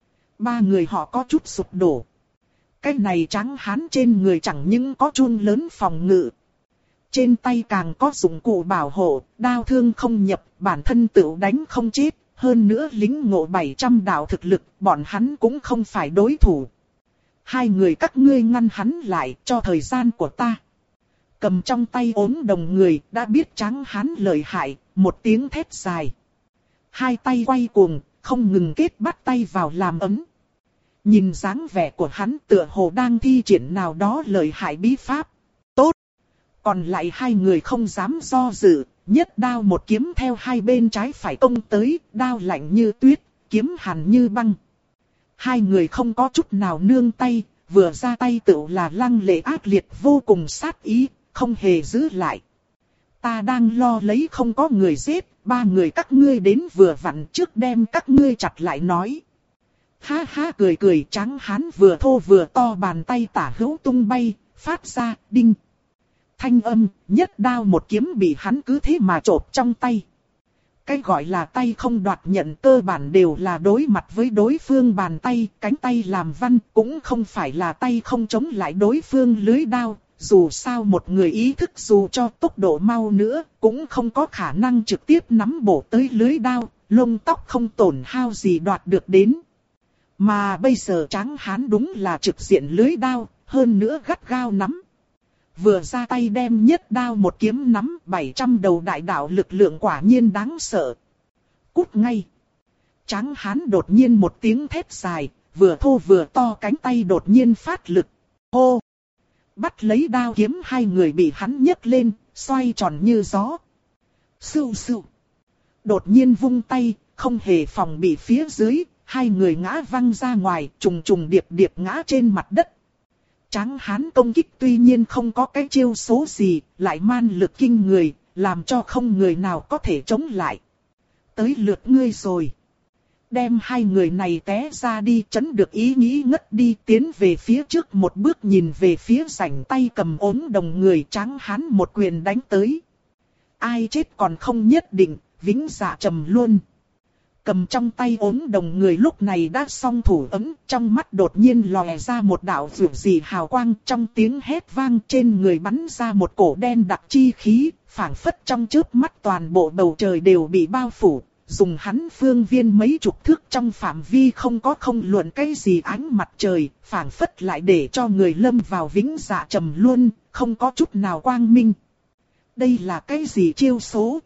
Ba người họ có chút sụp đổ. Cái này trắng hán trên người chẳng những có chun lớn phòng ngự. Trên tay càng có dụng cụ bảo hộ, đao thương không nhập, bản thân tự đánh không chết. Hơn nữa lính ngộ bảy trăm đạo thực lực, bọn hắn cũng không phải đối thủ. Hai người các ngươi ngăn hắn lại cho thời gian của ta. Cầm trong tay ốm đồng người đã biết trắng hán lợi hại, một tiếng thét dài. Hai tay quay cuồng, không ngừng kết bắt tay vào làm ấm. Nhìn dáng vẻ của hắn tựa hồ đang thi triển nào đó lợi hại bí pháp. Tốt! Còn lại hai người không dám do dự, nhất đao một kiếm theo hai bên trái phải công tới, đao lạnh như tuyết, kiếm hàn như băng. Hai người không có chút nào nương tay, vừa ra tay tựu là lăng lệ ác liệt vô cùng sát ý, không hề giữ lại. Ta đang lo lấy không có người giết, ba người các ngươi đến vừa vặn trước đem các ngươi chặt lại nói. Ha ha cười cười trắng hán vừa thô vừa to bàn tay tả hữu tung bay, phát ra đinh. Thanh âm, nhất đao một kiếm bị hắn cứ thế mà chộp trong tay. Cái gọi là tay không đoạt nhận cơ bản đều là đối mặt với đối phương bàn tay, cánh tay làm văn cũng không phải là tay không chống lại đối phương lưới đao. Dù sao một người ý thức dù cho tốc độ mau nữa, cũng không có khả năng trực tiếp nắm bổ tới lưới đao, lông tóc không tổn hao gì đoạt được đến. Mà bây giờ tráng hán đúng là trực diện lưới đao, hơn nữa gắt gao nắm. Vừa ra tay đem nhất đao một kiếm nắm bảy trăm đầu đại đạo lực lượng quả nhiên đáng sợ. Cút ngay. Tráng hán đột nhiên một tiếng thét dài, vừa thô vừa to cánh tay đột nhiên phát lực. Hô! Bắt lấy đao kiếm hai người bị hắn nhấc lên, xoay tròn như gió. Sưu sưu! Đột nhiên vung tay, không hề phòng bị phía dưới, hai người ngã văng ra ngoài, trùng trùng điệp điệp ngã trên mặt đất. Tráng hán công kích tuy nhiên không có cái chiêu số gì, lại man lực kinh người, làm cho không người nào có thể chống lại. Tới lượt ngươi rồi. Đem hai người này té ra đi, chấn được ý nghĩ ngất đi, tiến về phía trước một bước nhìn về phía rảnh tay cầm ốm đồng người tráng hán một quyền đánh tới. Ai chết còn không nhất định, vĩnh dạ trầm luôn. Cầm trong tay ốm đồng người lúc này đã song thủ ấm, trong mắt đột nhiên lòe ra một đạo rực rì hào quang, trong tiếng hét vang trên người bắn ra một cổ đen đặc chi khí, phảng phất trong chớp mắt toàn bộ bầu trời đều bị bao phủ, dùng hắn phương viên mấy chục thước trong phạm vi không có không luận cái gì ánh mặt trời, phảng phất lại để cho người lâm vào vĩnh dạ trầm luôn, không có chút nào quang minh. Đây là cái gì chiêu số?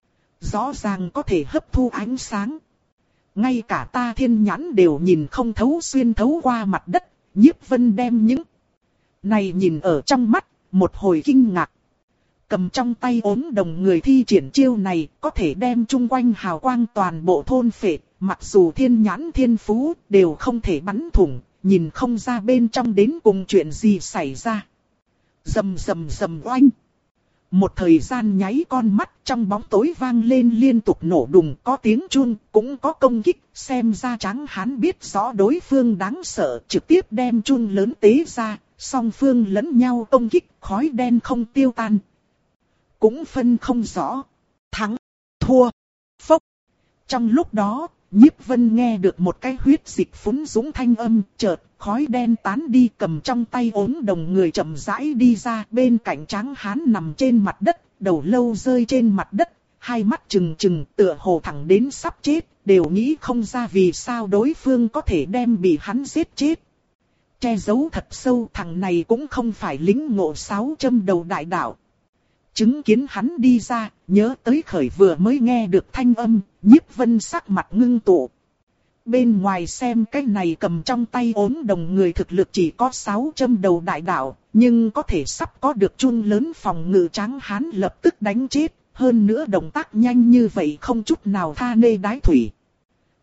Rõ ràng có thể hấp thu ánh sáng. Ngay cả ta thiên nhãn đều nhìn không thấu xuyên thấu qua mặt đất, Nhiếp Vân đem những này nhìn ở trong mắt, một hồi kinh ngạc. Cầm trong tay ốm đồng người thi triển chiêu này, có thể đem chung quanh hào quang toàn bộ thôn phệ, mặc dù thiên nhãn thiên phú đều không thể bắn thủng, nhìn không ra bên trong đến cùng chuyện gì xảy ra. Rầm rầm rầm oanh. Một thời gian nháy con mắt trong bóng tối vang lên liên tục nổ đùng, có tiếng chun, cũng có công kích, xem ra tráng hán biết rõ đối phương đáng sợ, trực tiếp đem chun lớn tế ra, song phương lẫn nhau công kích, khói đen không tiêu tan. Cũng phân không rõ, thắng, thua, phốc. Trong lúc đó, Nhiếp Vân nghe được một cái huyết dịch phúng dũng thanh âm, chợt khói đen tán đi, cầm trong tay ốm đồng người chậm rãi đi ra, bên cạnh tráng hán nằm trên mặt đất, đầu lâu rơi trên mặt đất, hai mắt trừng trừng tựa hồ thẳng đến sắp chết, đều nghĩ không ra vì sao đối phương có thể đem bị hắn giết chết. Che giấu thật sâu, thằng này cũng không phải lính ngộ sáu châm đầu đại đạo. Chứng kiến hắn đi ra, nhớ tới khởi vừa mới nghe được thanh âm, Nhiếp Vân sắc mặt ngưng tụ. Bên ngoài xem cái này cầm trong tay ốm đồng người thực lực chỉ có sáu châm đầu đại đạo, nhưng có thể sắp có được chun lớn phòng ngự tráng hán lập tức đánh chết, hơn nữa động tác nhanh như vậy không chút nào tha nê đái thủy.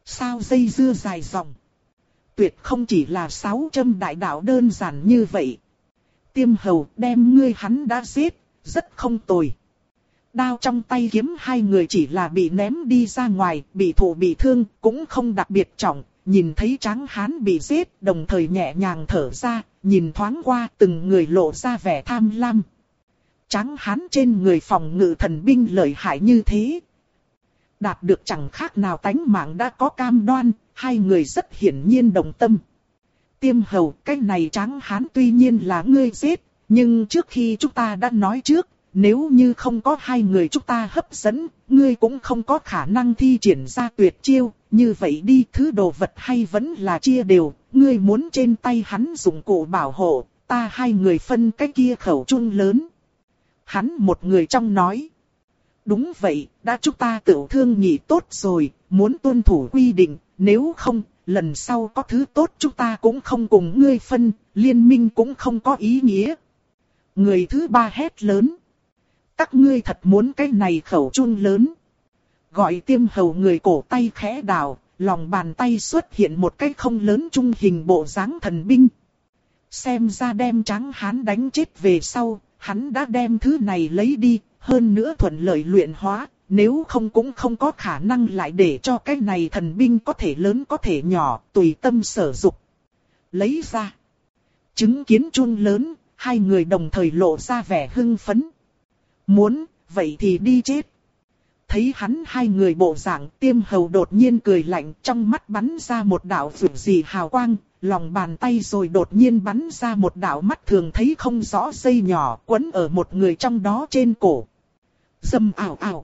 Sao dây dưa dài dòng. Tuyệt không chỉ là sáu châm đại đạo đơn giản như vậy. Tiêm hầu đem ngươi hắn đã giết, rất không tồi. Đao trong tay kiếm hai người chỉ là bị ném đi ra ngoài, bị thụ bị thương, cũng không đặc biệt trọng. Nhìn thấy Tráng Hán bị giết, đồng thời nhẹ nhàng thở ra, nhìn thoáng qua từng người lộ ra vẻ tham lam. Tráng Hán trên người phòng ngự thần binh lợi hại như thế. Đạt được chẳng khác nào tánh mạng đã có cam đoan, hai người rất hiển nhiên đồng tâm. Tiêm hầu, cái này Tráng Hán tuy nhiên là ngươi giết, nhưng trước khi chúng ta đã nói trước, nếu như không có hai người chúng ta hấp dẫn, ngươi cũng không có khả năng thi triển ra tuyệt chiêu. Như vậy đi, thứ đồ vật hay vẫn là chia đều, ngươi muốn trên tay hắn dụng cụ bảo hộ, ta hai người phân cái kia khẩu trung lớn. Hắn một người trong nói. Đúng vậy, đã chúng ta tự thương nghị tốt rồi, muốn tuân thủ quy định, nếu không, lần sau có thứ tốt chúng ta cũng không cùng ngươi phân, liên minh cũng không có ý nghĩa. Người thứ ba hét lớn. Các ngươi thật muốn cái này khẩu trung lớn. Gọi Tiêm hầu người cổ tay khẽ đảo, lòng bàn tay xuất hiện một cái không lớn trung hình bộ dáng thần binh. Xem ra đem Tráng Hán đánh chết về sau, hắn đã đem thứ này lấy đi, hơn nữa thuận lợi luyện hóa, nếu không cũng không có khả năng lại để cho cái này thần binh có thể lớn có thể nhỏ, tùy tâm sở dục. Lấy ra. Chứng kiến chun lớn, hai người đồng thời lộ ra vẻ hưng phấn. Muốn, vậy thì đi chết. Thấy hắn hai người bộ dạng, Tiêm hầu đột nhiên cười lạnh, trong mắt bắn ra một đạo vượt gì hào quang, lòng bàn tay rồi đột nhiên bắn ra một đạo mắt thường thấy không rõ dây nhỏ quấn ở một người trong đó trên cổ. Dầm ảo ảo.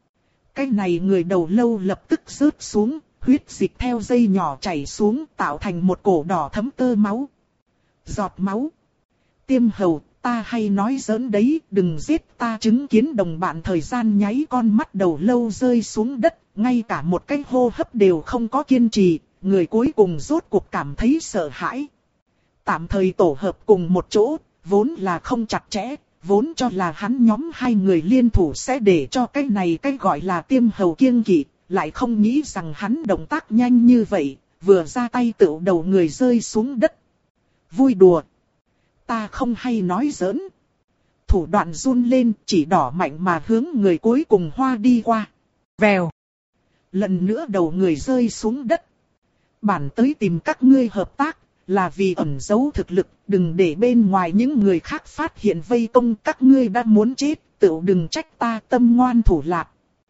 Cái này người đầu lâu lập tức rớt xuống, huyết dịch theo dây nhỏ chảy xuống tạo thành một cổ đỏ thấm tơ máu. Giọt máu. Tiêm hầu, ta hay nói giỡn đấy, đừng giết ta. Chứng kiến đồng bạn thời gian nháy con mắt đầu lâu rơi xuống đất, ngay cả một cái hô hấp đều không có kiên trì, người cuối cùng rốt cuộc cảm thấy sợ hãi. Tạm thời tổ hợp cùng một chỗ, vốn là không chặt chẽ, vốn cho là hắn nhóm hai người liên thủ sẽ để cho cái này cái gọi là Tiêm hầu kiêng kỵ, lại không nghĩ rằng hắn động tác nhanh như vậy, vừa ra tay tựu đầu người rơi xuống đất. Vui đùa. Ta không hay nói giỡn. Thủ đoạn run lên, chỉ đỏ mạnh mà hướng người cuối cùng hoa đi qua. Vèo. Lần nữa đầu người rơi xuống đất. Bản tới tìm các ngươi hợp tác, là vì ẩn giấu thực lực, đừng để bên ngoài những người khác phát hiện vây công. Các ngươi đã muốn chết, tựu đừng trách ta tâm ngoan thủ lạt.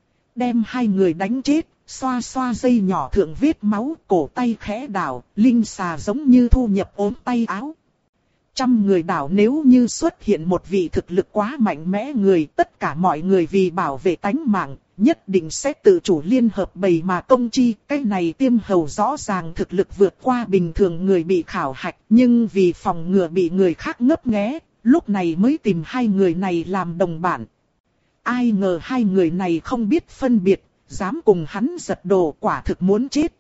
Đem hai người đánh chết, xoa xoa dây nhỏ thượng vết máu, cổ tay khẽ đảo, linh xà giống như thu nhập ốm tay áo. Trăm người đảo nếu như xuất hiện một vị thực lực quá mạnh mẽ người, tất cả mọi người vì bảo vệ tánh mạng, nhất định sẽ tự chủ liên hợp bầy mà công chi. Cái này Tiêm hầu rõ ràng thực lực vượt qua bình thường người bị khảo hạch, nhưng vì phòng ngừa bị người khác ngấp nghé, lúc này mới tìm hai người này làm đồng bạn. Ai ngờ hai người này không biết phân biệt, dám cùng hắn giật đồ, quả thực muốn chết.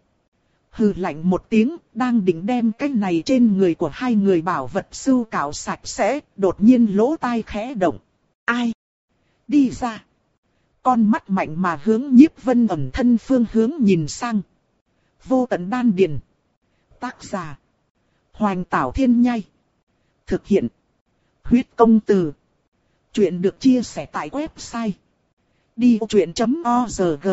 Hừ lạnh một tiếng, đang định đem cái này trên người của hai người bảo vật sưu cạo sạch sẽ, đột nhiên lỗ tai khẽ động. Ai? Đi ra. Con mắt mạnh mà hướng Nhiếp Vân ẩn thân phương hướng nhìn sang. Vô tận đan điền. Tác giả. Hoành Tảo Thiên Nhai. Thực hiện. Huyết công từ. Chuyện được chia sẻ tại website. đi vô chuyện chấm org.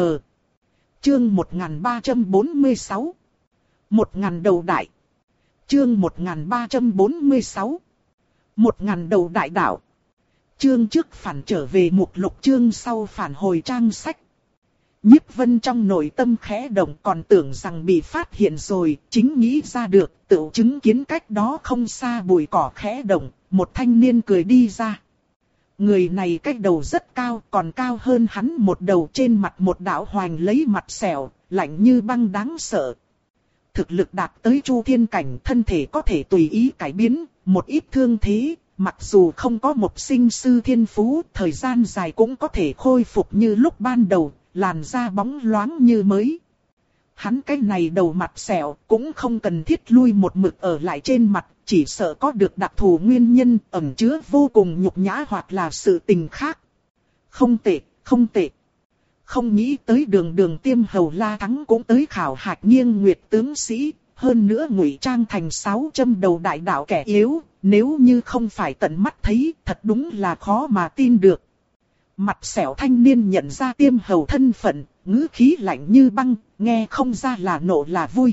Chương một nghìn ba trăm bốn mươi sáu. Một ngàn đầu đại. Chương một nghìn ba trăm bốn mươi sáu. Một ngàn đầu đại đạo. Chương trước phản trở về mục lục, chương sau phản hồi trang sách. Nhiếp Vân trong nội tâm khẽ động, còn tưởng rằng bị phát hiện rồi, chính nghĩ ra được, tự chứng kiến cách đó không xa bụi cỏ khẽ động, một thanh niên cười đi ra. Người này cách đầu rất cao, còn cao hơn hắn một đầu, trên mặt một đạo hoành lấy mặt sẹo, lạnh như băng đáng sợ. Thực lực đạt tới chu thiên cảnh, thân thể có thể tùy ý cải biến, một ít thương thế, mặc dù không có một sinh sư thiên phú, thời gian dài cũng có thể khôi phục như lúc ban đầu, làn da bóng loáng như mới. Hắn cái này đầu mặt sẹo, cũng không cần thiết lui một mực ở lại trên mặt, chỉ sợ có được đặc thù nguyên nhân, ẩn chứa vô cùng nhục nhã hoặc là sự tình khác. Không tệ, không tệ. Không nghĩ tới đường đường Tiêm Hầu La Thắng cũng tới khảo hạch Nghiêng Nguyệt tướng sĩ, hơn nữa ngụy trang thành sáu châm đầu đại đạo kẻ yếu, nếu như không phải tận mắt thấy, thật đúng là khó mà tin được. Mặt sẹo thanh niên nhận ra Tiêm Hầu thân phận, ngữ khí lạnh như băng, nghe không ra là nộ là vui.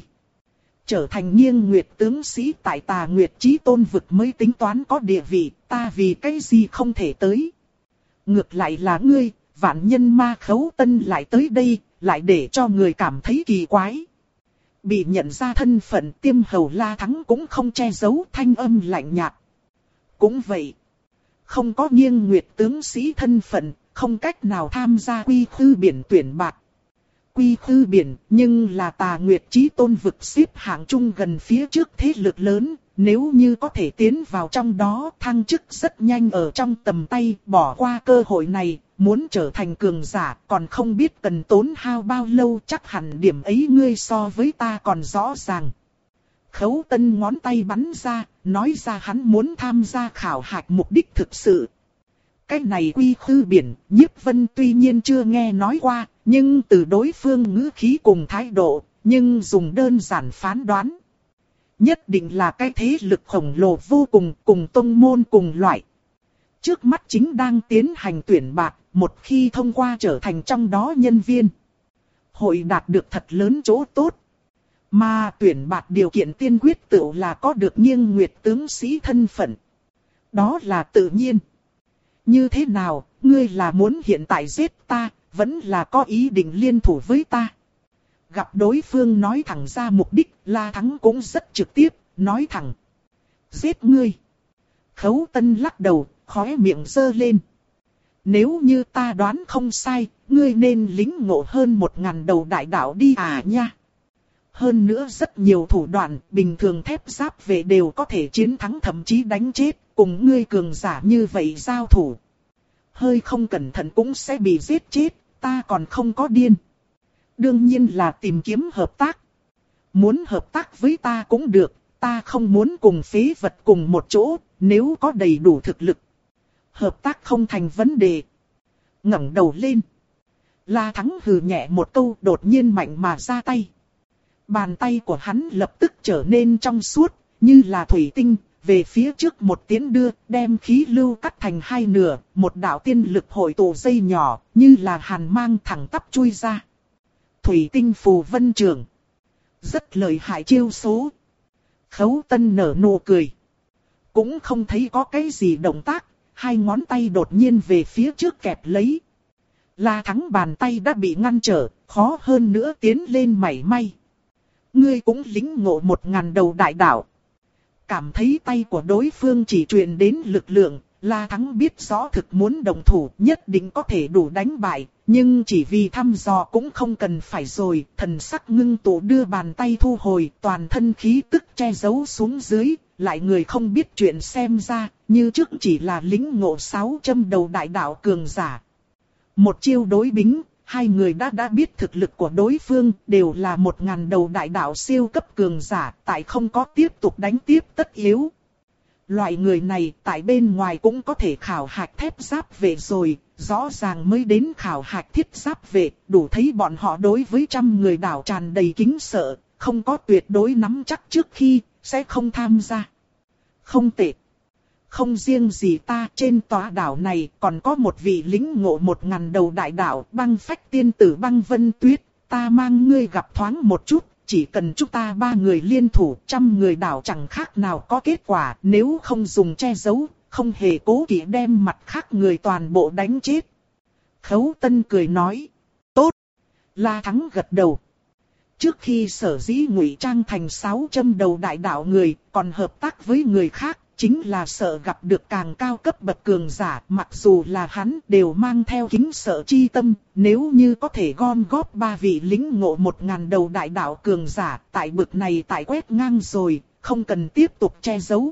Trở thành Nghiêng Nguyệt tướng sĩ tại Tà Nguyệt Chí Tôn vực mới tính toán có địa vị, ta vì cái gì không thể tới. Ngược lại là ngươi, vạn nhân ma Khấu Tân lại tới đây, lại để cho người cảm thấy kỳ quái. Bị nhận ra thân phận Tiêm Hầu La Thắng cũng không che giấu, thanh âm lạnh nhạt. Cũng vậy, không có Nghiêng Nguyệt tướng sĩ thân phận, không cách nào tham gia quy khư biển tuyển bạt. Quy khư biển, nhưng là Tà Nguyệt Chí Tôn vực xếp hạng chung gần phía trước thế lực lớn, nếu như có thể tiến vào trong đó, thăng chức rất nhanh ở trong tầm tay, bỏ qua cơ hội này, muốn trở thành cường giả, còn không biết cần tốn hao bao lâu, chắc hẳn điểm ấy ngươi so với ta còn rõ ràng. Khấu Tân ngón tay bắn ra, nói ra hắn muốn tham gia khảo hạch mục đích thực sự. Cái này quy khư biển, Nhiếp Vân tuy nhiên chưa nghe nói qua, nhưng từ đối phương ngữ khí cùng thái độ, nhưng dùng đơn giản phán đoán. Nhất định là cái thế lực khổng lồ vô cùng, cùng tông môn cùng loại. Trước mắt chính đang tiến hành tuyển bạt, một khi thông qua trở thành trong đó nhân viên, hội đạt được thật lớn chỗ tốt. Mà tuyển bạt điều kiện tiên quyết tự là có được Nghiêng Nguyệt tướng sĩ thân phận. Đó là tự nhiên. Như thế nào, ngươi là muốn hiện tại giết ta, vẫn là có ý định liên thủ với ta? Gặp đối phương nói thẳng ra mục đích, La Thắng cũng rất trực tiếp, nói thẳng. Giết ngươi. Khấu Tân lắc đầu, khóe miệng giơ lên. Nếu như ta đoán không sai, ngươi nên lính ngộ hơn một ngàn đầu đại đạo đi à nha. Hơn nữa rất nhiều thủ đoạn, bình thường thép giáp vệ đều có thể chiến thắng thậm chí đánh chết, cùng ngươi cường giả như vậy giao thủ. Hơi không cẩn thận cũng sẽ bị giết chết, ta còn không có điên. Đương nhiên là tìm kiếm hợp tác. Muốn hợp tác với ta cũng được, ta không muốn cùng phế vật cùng một chỗ, nếu có đầy đủ thực lực. Hợp tác không thành vấn đề. Ngẩng đầu lên. La Thắng hừ nhẹ một câu, đột nhiên mạnh mà ra tay. Bàn tay của hắn lập tức trở nên trong suốt, như là thủy tinh, về phía trước một tiến đưa, đem khí lưu cắt thành hai nửa, một đạo tiên lực hội tụ dây nhỏ, như là hàn mang thẳng tắp chui ra. Thủy tinh phù vân trường. Rất lợi hại chiêu số. Khấu Tân nở nụ cười. Cũng không thấy có cái gì động tác, hai ngón tay đột nhiên về phía trước kẹp lấy. La Thắng bàn tay đã bị ngăn trở, khó hơn nữa tiến lên mảy may. Ngươi cũng lính ngộ một ngàn đầu đại đạo. Cảm thấy tay của đối phương chỉ truyền đến lực lượng, La Thắng biết rõ thực muốn đồng thủ nhất định có thể đủ đánh bại, nhưng chỉ vì thăm dò cũng không cần phải rồi, thần sắc ngưng tụ đưa bàn tay thu hồi, toàn thân khí tức che giấu xuống dưới, lại người không biết chuyện xem ra, như trước chỉ là lính ngộ sáu châm đầu đại đạo cường giả. Một chiêu đối bính, hai người đã đã biết thực lực của đối phương đều là một ngàn đầu đại đạo siêu cấp cường giả, tại không có tiếp tục đánh tiếp tất yếu. Loại người này tại bên ngoài cũng có thể khảo hạch thép giáp vệ rồi, rõ ràng mới đến khảo hạch thiết giáp vệ, đủ thấy bọn họ đối với trăm người đảo tràn đầy kính sợ, không có tuyệt đối nắm chắc trước khi, sẽ không tham gia. Không tệ. Không riêng gì ta, trên tòa đảo này còn có một vị lính ngộ một ngàn đầu đại đạo, Băng Phách tiên tử Băng Vân Tuyết, ta mang ngươi gặp thoáng một chút, chỉ cần chúng ta ba người liên thủ, trăm người đảo chẳng khác nào có kết quả, nếu không dùng che giấu, không hề cố kỵ đem mặt khác người toàn bộ đánh chết. Khấu Tân cười nói, tốt. La Thắng gật đầu. Trước khi Sở Dĩ ngụy trang thành sáu châm đầu đại đạo người, còn hợp tác với người khác, chính là sợ gặp được càng cao cấp bậc cường giả, mặc dù là hắn đều mang theo kính sợ chi tâm, nếu như có thể gom góp ba vị lính ngộ một ngàn đầu đại đạo cường giả, tại bực này tại quét ngang rồi, không cần tiếp tục che giấu.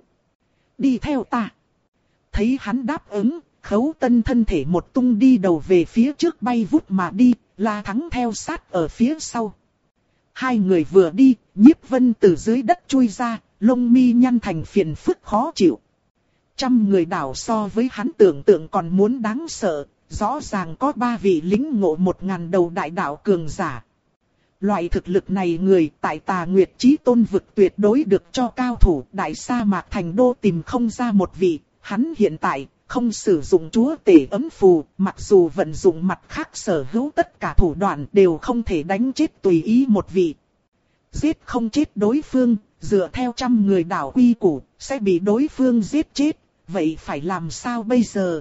Đi theo ta. Thấy hắn đáp ứng, Khấu Tân thân thể một tung đi đầu về phía trước bay vút mà đi, La Thắng theo sát ở phía sau. Hai người vừa đi, Nhiếp Vân từ dưới đất chui ra, lông mi nhăn thành phiền phức khó chịu. Trăm người đảo so với hắn tưởng tượng còn muốn đáng sợ, rõ ràng có ba vị lĩnh ngộ một ngàn đầu đại đạo cường giả. Loại thực lực này người tại Tà Nguyệt Chí Tôn vực tuyệt đối được cho cao thủ đại sa mạc thành đô tìm không ra một vị. Hắn hiện tại không sử dụng chúa tể ấm phù, mặc dù vận dụng mặt khác sở hữu tất cả thủ đoạn đều không thể đánh chết tùy ý một vị. Giết không chết đối phương, dựa theo trăm người đảo quy củ, sẽ bị đối phương giết chết, vậy phải làm sao bây giờ?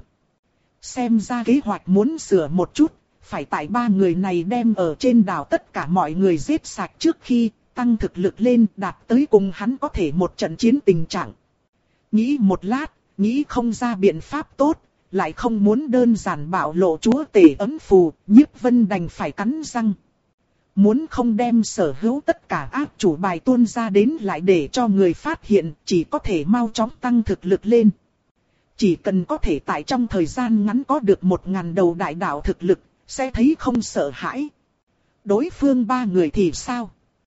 Xem ra kế hoạch muốn sửa một chút, phải tại ba người này đem ở trên đảo tất cả mọi người giết sạch trước khi tăng thực lực lên đạt tới cùng hắn có thể một trận chiến tình trạng. Nghĩ một lát, nghĩ không ra biện pháp tốt, lại không muốn đơn giản bạo lộ chúa tể ấm phù, Nhiếp Vân đành phải cắn răng. Muốn không đem sở hữu tất cả ác chủ bài tuôn ra đến lại để cho người phát hiện, chỉ có thể mau chóng tăng thực lực lên. Chỉ cần có thể tại trong thời gian ngắn có được một ngàn đầu đại đạo thực lực, sẽ thấy không sợ hãi. Đối phương ba người thì sao?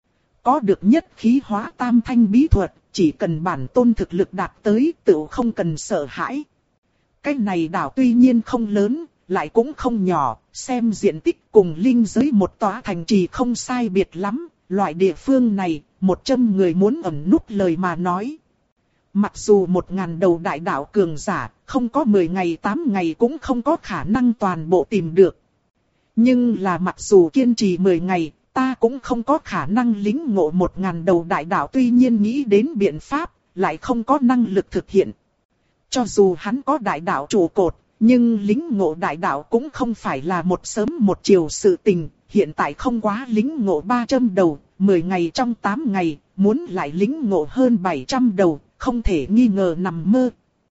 Có được nhất khí hóa tam thanh bí thuật, chỉ cần bản tôn thực lực đạt tới tự không cần sợ hãi. Cái này đảo tuy nhiên không lớn, lại cũng không nhỏ, xem diện tích cùng linh giới một tòa thành trì không sai biệt lắm. Loại địa phương này, một trăm người muốn ẩn núp lời mà nói. Mặc dù một ngàn đầu đại đạo cường giả, không có mười ngày tám ngày cũng không có khả năng toàn bộ tìm được. Nhưng là mặc dù kiên trì mười ngày, ta cũng không có khả năng lĩnh ngộ một ngàn đầu đại đạo, tuy nhiên nghĩ đến biện pháp, lại không có năng lực thực hiện. Cho dù hắn có đại đạo trụ cột, nhưng lĩnh ngộ đại đạo cũng không phải là một sớm một chiều sự tình, hiện tại không quá lĩnh ngộ ba trăm đầu, mười ngày trong tám ngày, muốn lại lĩnh ngộ hơn bảy trăm đầu, không thể nghi ngờ nằm mơ.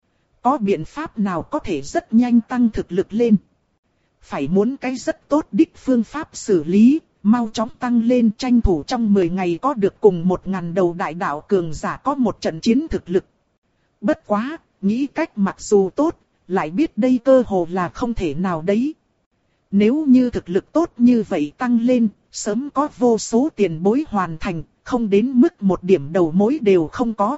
Có biện pháp nào có thể rất nhanh tăng thực lực lên? Phải muốn cái rất tốt đích phương pháp xử lý, mau chóng tăng lên, tranh thủ trong mười ngày có được cùng một ngàn đầu đại đạo cường giả có một trận chiến thực lực. Bất quá, nghĩ cách mặc dù tốt, lại biết đây cơ hồ là không thể nào đấy. Nếu như thực lực tốt như vậy tăng lên, sớm có vô số tiền bối hoàn thành, không đến mức một điểm đầu mối đều không có.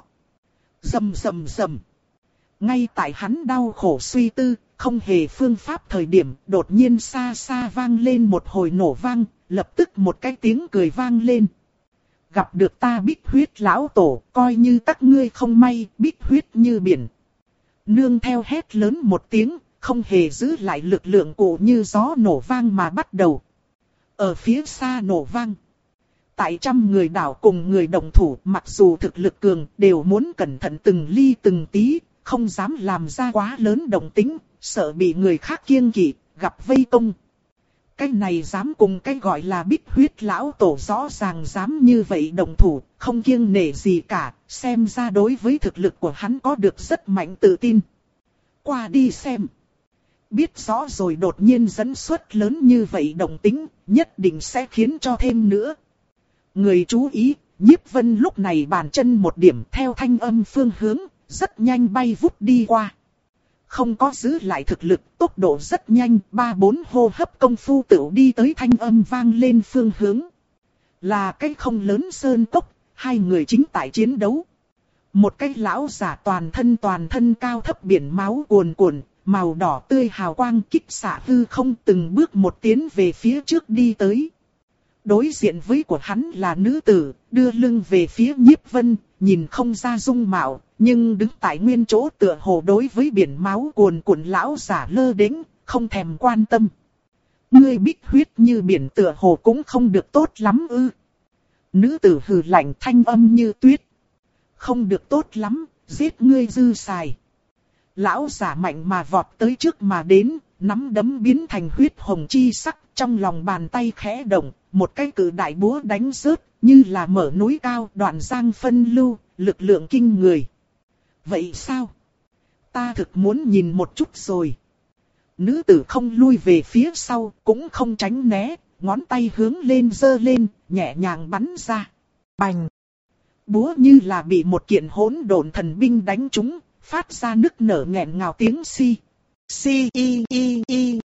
Rầm rầm rầm. Ngay tại hắn đau khổ suy tư, không hề phương pháp thời điểm, đột nhiên xa xa vang lên một hồi nổ vang, lập tức một cái tiếng cười vang lên. Gặp được ta Bích Huyết lão tổ, coi như các ngươi không may, Bích Huyết như biển. Nương theo hét lớn một tiếng, không hề giữ lại lực lượng cụ như gió nổ vang mà bắt đầu. Ở phía xa nổ vang. Tại trăm người đảo cùng người đồng thủ, mặc dù thực lực cường, đều muốn cẩn thận từng ly từng tí, không dám làm ra quá lớn động tĩnh, sợ bị người khác kiêng kỵ, gặp vây công. Cái này dám cùng cái gọi là Bích Huyết lão tổ rõ ràng dám như vậy đồng thủ, không kiêng nể gì cả, xem ra đối với thực lực của hắn có được rất mạnh tự tin. Qua đi xem. Biết rõ rồi đột nhiên dẫn xuất lớn như vậy động tĩnh, nhất định sẽ khiến cho thêm nữa. Người chú ý, Nhiếp Vân lúc này bàn chân một điểm theo thanh âm phương hướng, rất nhanh bay vút đi qua. Không có giữ lại thực lực, tốc độ rất nhanh, ba bốn hô hấp công phu tựu đi tới thanh âm vang lên phương hướng. Là cái không lớn sơn cốc, hai người chính tại chiến đấu. Một cái lão giả toàn thân toàn thân cao thấp biển máu cuồn cuộn, màu đỏ tươi hào quang kích xạ hư không, từng bước một tiến về phía trước đi tới. Đối diện với của hắn là nữ tử, đưa lưng về phía Nhiếp Vân, nhìn không ra dung mạo, nhưng đứng tại nguyên chỗ tựa hồ đối với biển máu cuồn cuộn lão giả lơ đễnh, không thèm quan tâm. Ngươi Bích Huyết như biển tựa hồ cũng không được tốt lắm ư? Nữ tử hừ lạnh, thanh âm như tuyết. Không được tốt lắm, giết ngươi dư xài. Lão giả mạnh mà vọt tới trước mà đến, nắm đấm biến thành huyết hồng chi sắc, trong lòng bàn tay khẽ động, một cái cự đại búa đánh rớt, như là mở núi cao, đoạn giang phân lưu, lực lượng kinh người. Vậy sao? Ta thực muốn nhìn một chút rồi. Nữ tử không lui về phía sau, cũng không tránh né, ngón tay hướng lên giơ lên, nhẹ nhàng bắn ra. Bành! Búa như là bị một kiện hỗn độn thần binh đánh trúng, phát ra nức nở nghẹn ngào tiếng si. Si y y y.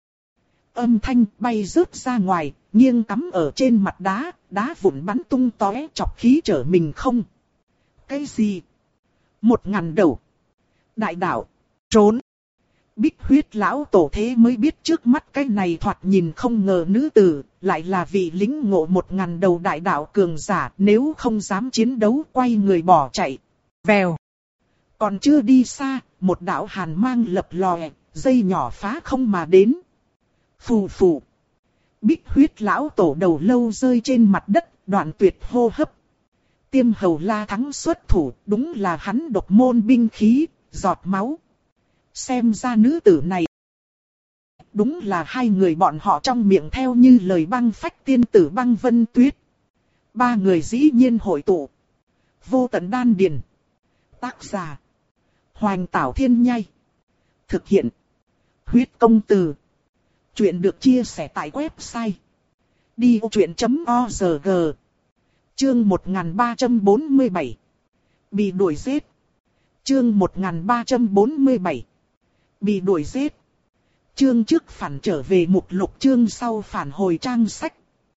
Âm thanh bay rớt ra ngoài, nghiêng cắm ở trên mặt đá, đá vụn bắn tung tóe, chọc khí trở mình không. Cái gì? Một ngàn đầu. Đại đạo, trốn. Bích huyết lão tổ thế mới biết trước mắt cái này thoạt nhìn không ngờ nữ tử, lại là vị lĩnh ngộ một ngàn đầu đại đạo cường giả, nếu không dám chiến đấu quay người bỏ chạy. Vèo. Còn chưa đi xa, một đạo hàn mang lập lòe, dây nhỏ phá không mà đến. Phù phù. Bích huyết lão tổ đầu lâu rơi trên mặt đất, đoạn tuyệt hô hấp. Tiêm hầu La Thắng xuất thủ, đúng là hắn độc môn binh khí, giọt máu. Xem ra nữ tử này, đúng là hai người bọn họ trong miệng theo như lời băng phách tiên tử Băng Vân Tuyết. Ba người dĩ nhiên hội tụ. Vô tận đan điền. Tác giả. Hoành Tảo Thiên Nhai. Thực hiện. Huyết Công Từ. Chuyện được chia sẻ tại website đi vô chuyện chấm org. Chương một nghìn ba trăm bốn mươi bảy. Bị đuổi giết. Chương một nghìn ba trăm bốn mươi bảy. Bị đuổi giết. Chương trước phản trở về mục lục, chương sau phản hồi trang sách.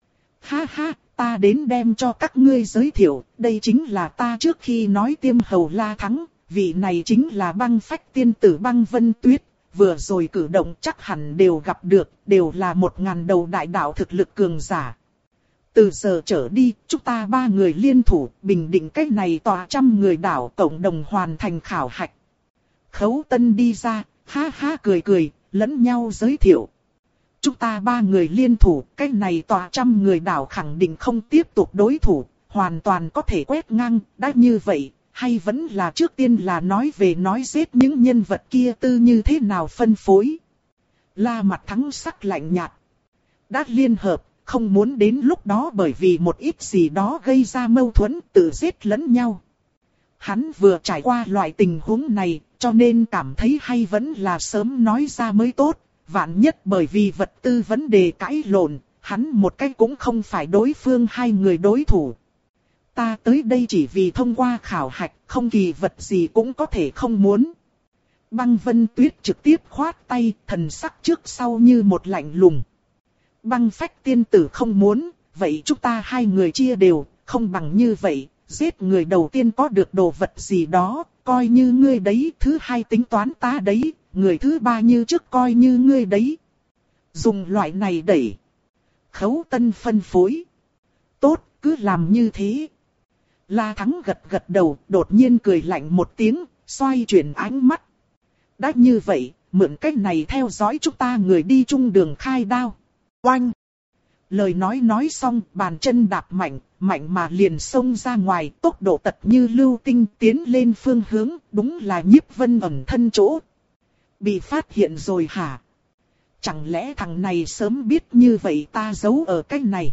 Ha ha, ta đến đem cho các ngươi giới thiệu, đây chính là ta trước khi nói Tiêm hầu La Thắng, vị này chính là băng phách tiên tử Băng Vân Tuyết. Vừa rồi cử động chắc hẳn đều gặp được, đều là một ngàn đầu đại đạo thực lực cường giả. Từ giờ trở đi, chúng ta ba người liên thủ, bình định cách này tòa trăm người đảo, cộng đồng hoàn thành khảo hạch. Khấu Tân đi ra, ha ha cười cười, lẫn nhau giới thiệu. Chúng ta ba người liên thủ, cách này tòa trăm người đảo khẳng định không tiếp tục đối thủ, hoàn toàn có thể quét ngang, đã như vậy. Hay vẫn là trước tiên là nói về nói giết những nhân vật kia tư như thế nào phân phối. La Mặt Thắng sắc lạnh nhạt. Đã liên hợp, không muốn đến lúc đó bởi vì một ít gì đó gây ra mâu thuẫn tự giết lẫn nhau. Hắn vừa trải qua loại tình huống này, cho nên cảm thấy hay vẫn là sớm nói ra mới tốt. Vạn nhất bởi vì vật tư vấn đề cãi lộn, hắn một cách cũng không phải đối phương hai người đối thủ. Ta tới đây chỉ vì thông qua khảo hạch, không kỳ vật gì cũng có thể không muốn. Băng Vân Tuyết trực tiếp khoát tay, thần sắc trước sau như một lạnh lùng. Băng phách tiên tử không muốn, vậy chúng ta hai người chia đều, không bằng như vậy, giết người đầu tiên có được đồ vật gì đó, coi như ngươi đấy, thứ hai tính toán ta đấy, người thứ ba như trước coi như ngươi đấy. Dùng loại này đẩy. Khấu Tân phân phối. Tốt, cứ làm như thế. La Thắng gật gật đầu, đột nhiên cười lạnh một tiếng, xoay chuyển ánh mắt. Đã như vậy, mượn cách này theo dõi chúng ta người đi chung đường khai đao. Oanh! Lời nói nói xong, bàn chân đạp mạnh, mạnh mà liền xông ra ngoài, tốc độ tật như lưu tinh tiến lên phương hướng, đúng là Nhiếp Vân ẩn thân chỗ. Bị phát hiện rồi hả? Chẳng lẽ thằng này sớm biết như vậy ta giấu ở cách này?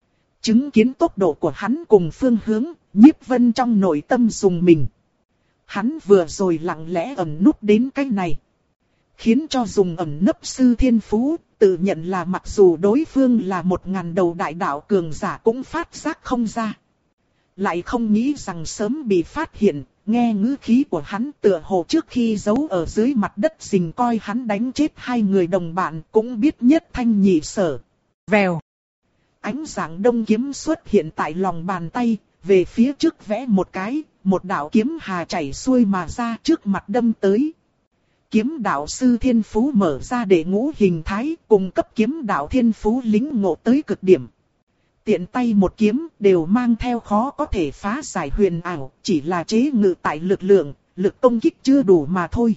Chứng kiến tốc độ của hắn cùng phương hướng, Nhiếp Vân trong nội tâm dùng mình. Hắn vừa rồi lặng lẽ ẩn núp đến cái này. Khiến cho dùng ẩn nấp sư thiên phú, tự nhận là mặc dù đối phương là một ngàn đầu đại đạo cường giả cũng phát giác không ra. Lại không nghĩ rằng sớm bị phát hiện, nghe ngữ khí của hắn tựa hồ trước khi giấu ở dưới mặt đất rình coi hắn đánh chết hai người đồng bạn cũng biết nhất thanh nhị sở. Vèo. Ánh sáng đông kiếm xuất hiện tại lòng bàn tay, về phía trước vẽ một cái, một đạo kiếm hà chảy xuôi mà ra trước mặt đâm tới. Kiếm đạo sư thiên phú mở ra để ngũ hình thái, cùng cấp kiếm đạo thiên phú lính ngộ tới cực điểm. Tiện tay một kiếm đều mang theo khó có thể phá giải huyền ảo, chỉ là chế ngự tại lực lượng, lực công kích chưa đủ mà thôi.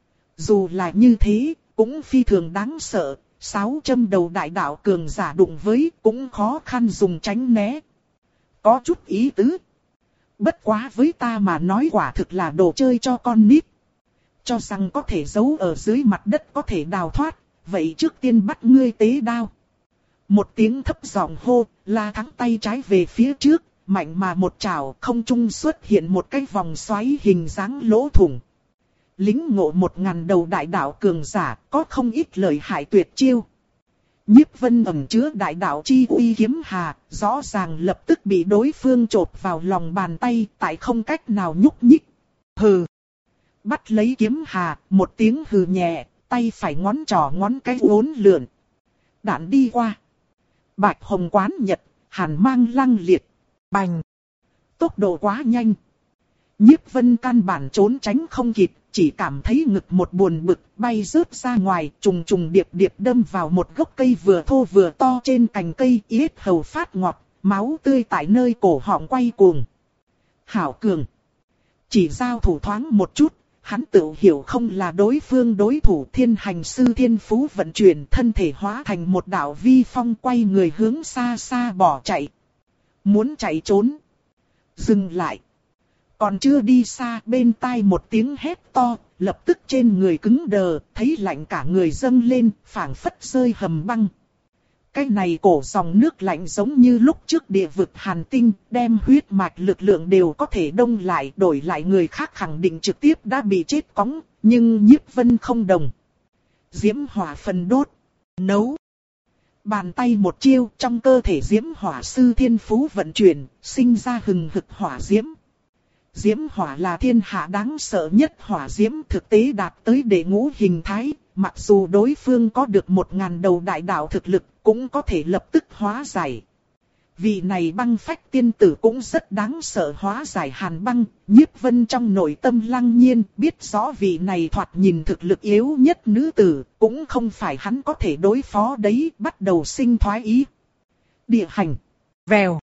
Dù là như thế, cũng phi thường đáng sợ. Sáu châm đầu đại đạo cường giả đụng với cũng khó khăn dùng tránh né. Có chút ý tứ. Bất quá với ta mà nói quả thực là đồ chơi cho con nít. Cho rằng có thể giấu ở dưới mặt đất có thể đào thoát, vậy trước tiên bắt ngươi tế đao. Một tiếng thấp giọng hô, La Thắng tay trái về phía trước, mạnh mà một chảo không trung xuất hiện một cái vòng xoáy hình dáng lỗ thủng. Lính ngộ một ngàn đầu đại đạo cường giả, có không ít lợi hại tuyệt chiêu. Nhiếp Vân ẩn chứa đại đạo chi uy kiếm hà, rõ ràng lập tức bị đối phương chộp vào lòng bàn tay, tại không cách nào nhúc nhích. Hừ. Bắt lấy kiếm hà, một tiếng hừ nhẹ, tay phải ngón trỏ ngón cái uốn lượn. Đạn đi qua. Bạch hồng quán nhật, hàn mang lăng liệt. Bành. Tốc độ quá nhanh. Nhiếp Vân căn bản trốn tránh không kịp, chỉ cảm thấy ngực một buồn bực bay rớt ra ngoài, trùng trùng điệp điệp đâm vào một gốc cây vừa thô vừa to trên cành cây, yết hầu phát ngọt, máu tươi tại nơi cổ họng quay cuồng. Hảo cường. Chỉ giao thủ thoáng một chút, hắn tự hiểu không là đối phương đối thủ. Thiên hành sư thiên phú vận chuyển, thân thể hóa thành một đạo vi phong, quay người hướng xa xa bỏ chạy. Muốn chạy trốn. Dừng lại. Còn chưa đi xa, bên tai một tiếng hét to, lập tức trên người cứng đờ, thấy lạnh cả người dâng lên, phảng phất rơi hầm băng. Cái này cổ dòng nước lạnh giống như lúc trước địa vực hàn tinh, đem huyết mạch lực lượng đều có thể đông lại, đổi lại người khác khẳng định trực tiếp đã bị chết cóng, nhưng Nhiếp Vân không đồng. Diễm hỏa phần đốt, nấu. Bàn tay một chiêu, trong cơ thể diễm hỏa sư thiên phú vận chuyển, sinh ra hừng hực hỏa diễm. Diễm hỏa là thiên hạ đáng sợ nhất hỏa diễm, thực tế đạt tới đệ ngũ hình thái, mặc dù đối phương có được một ngàn đầu đại đạo thực lực, cũng có thể lập tức hóa giải. Vị này băng phách tiên tử cũng rất đáng sợ, hóa giải hàn băng. Nhiếp Vân trong nội tâm lăng nhiên, biết rõ vị này thoạt nhìn thực lực yếu nhất nữ tử, cũng không phải hắn có thể đối phó đấy, bắt đầu sinh thoái ý. Địa hành, vèo.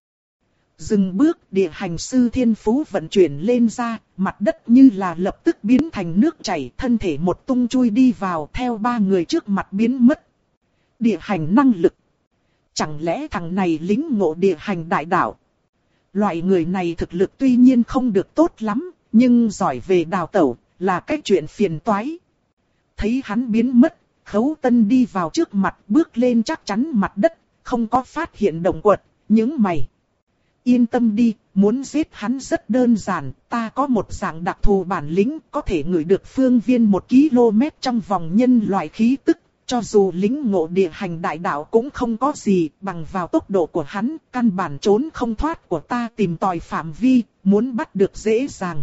Dừng bước, địa hành sư thiên phú vận chuyển lên ra, mặt đất như là lập tức biến thành nước chảy, thân thể một tung chui đi vào, theo ba người trước mặt biến mất. Địa hành năng lực. Chẳng lẽ thằng này lính ngộ địa hành đại đạo? Loại người này thực lực tuy nhiên không được tốt lắm, nhưng giỏi về đào tẩu, là cái chuyện phiền toái. Thấy hắn biến mất, Khấu Tân đi vào trước mặt, bước lên chắc chắn mặt đất, không có phát hiện động quật, những mày. Yên tâm đi, muốn giết hắn rất đơn giản, ta có một dạng đặc thù bản lĩnh, có thể ngửi được phương viên một ki lô mét trong vòng nhân loại khí tức, cho dù lính ngộ địa hành đại đạo cũng không có gì, bằng vào tốc độ của hắn, căn bản trốn không thoát của ta, tìm tòi phạm vi, muốn bắt được dễ dàng.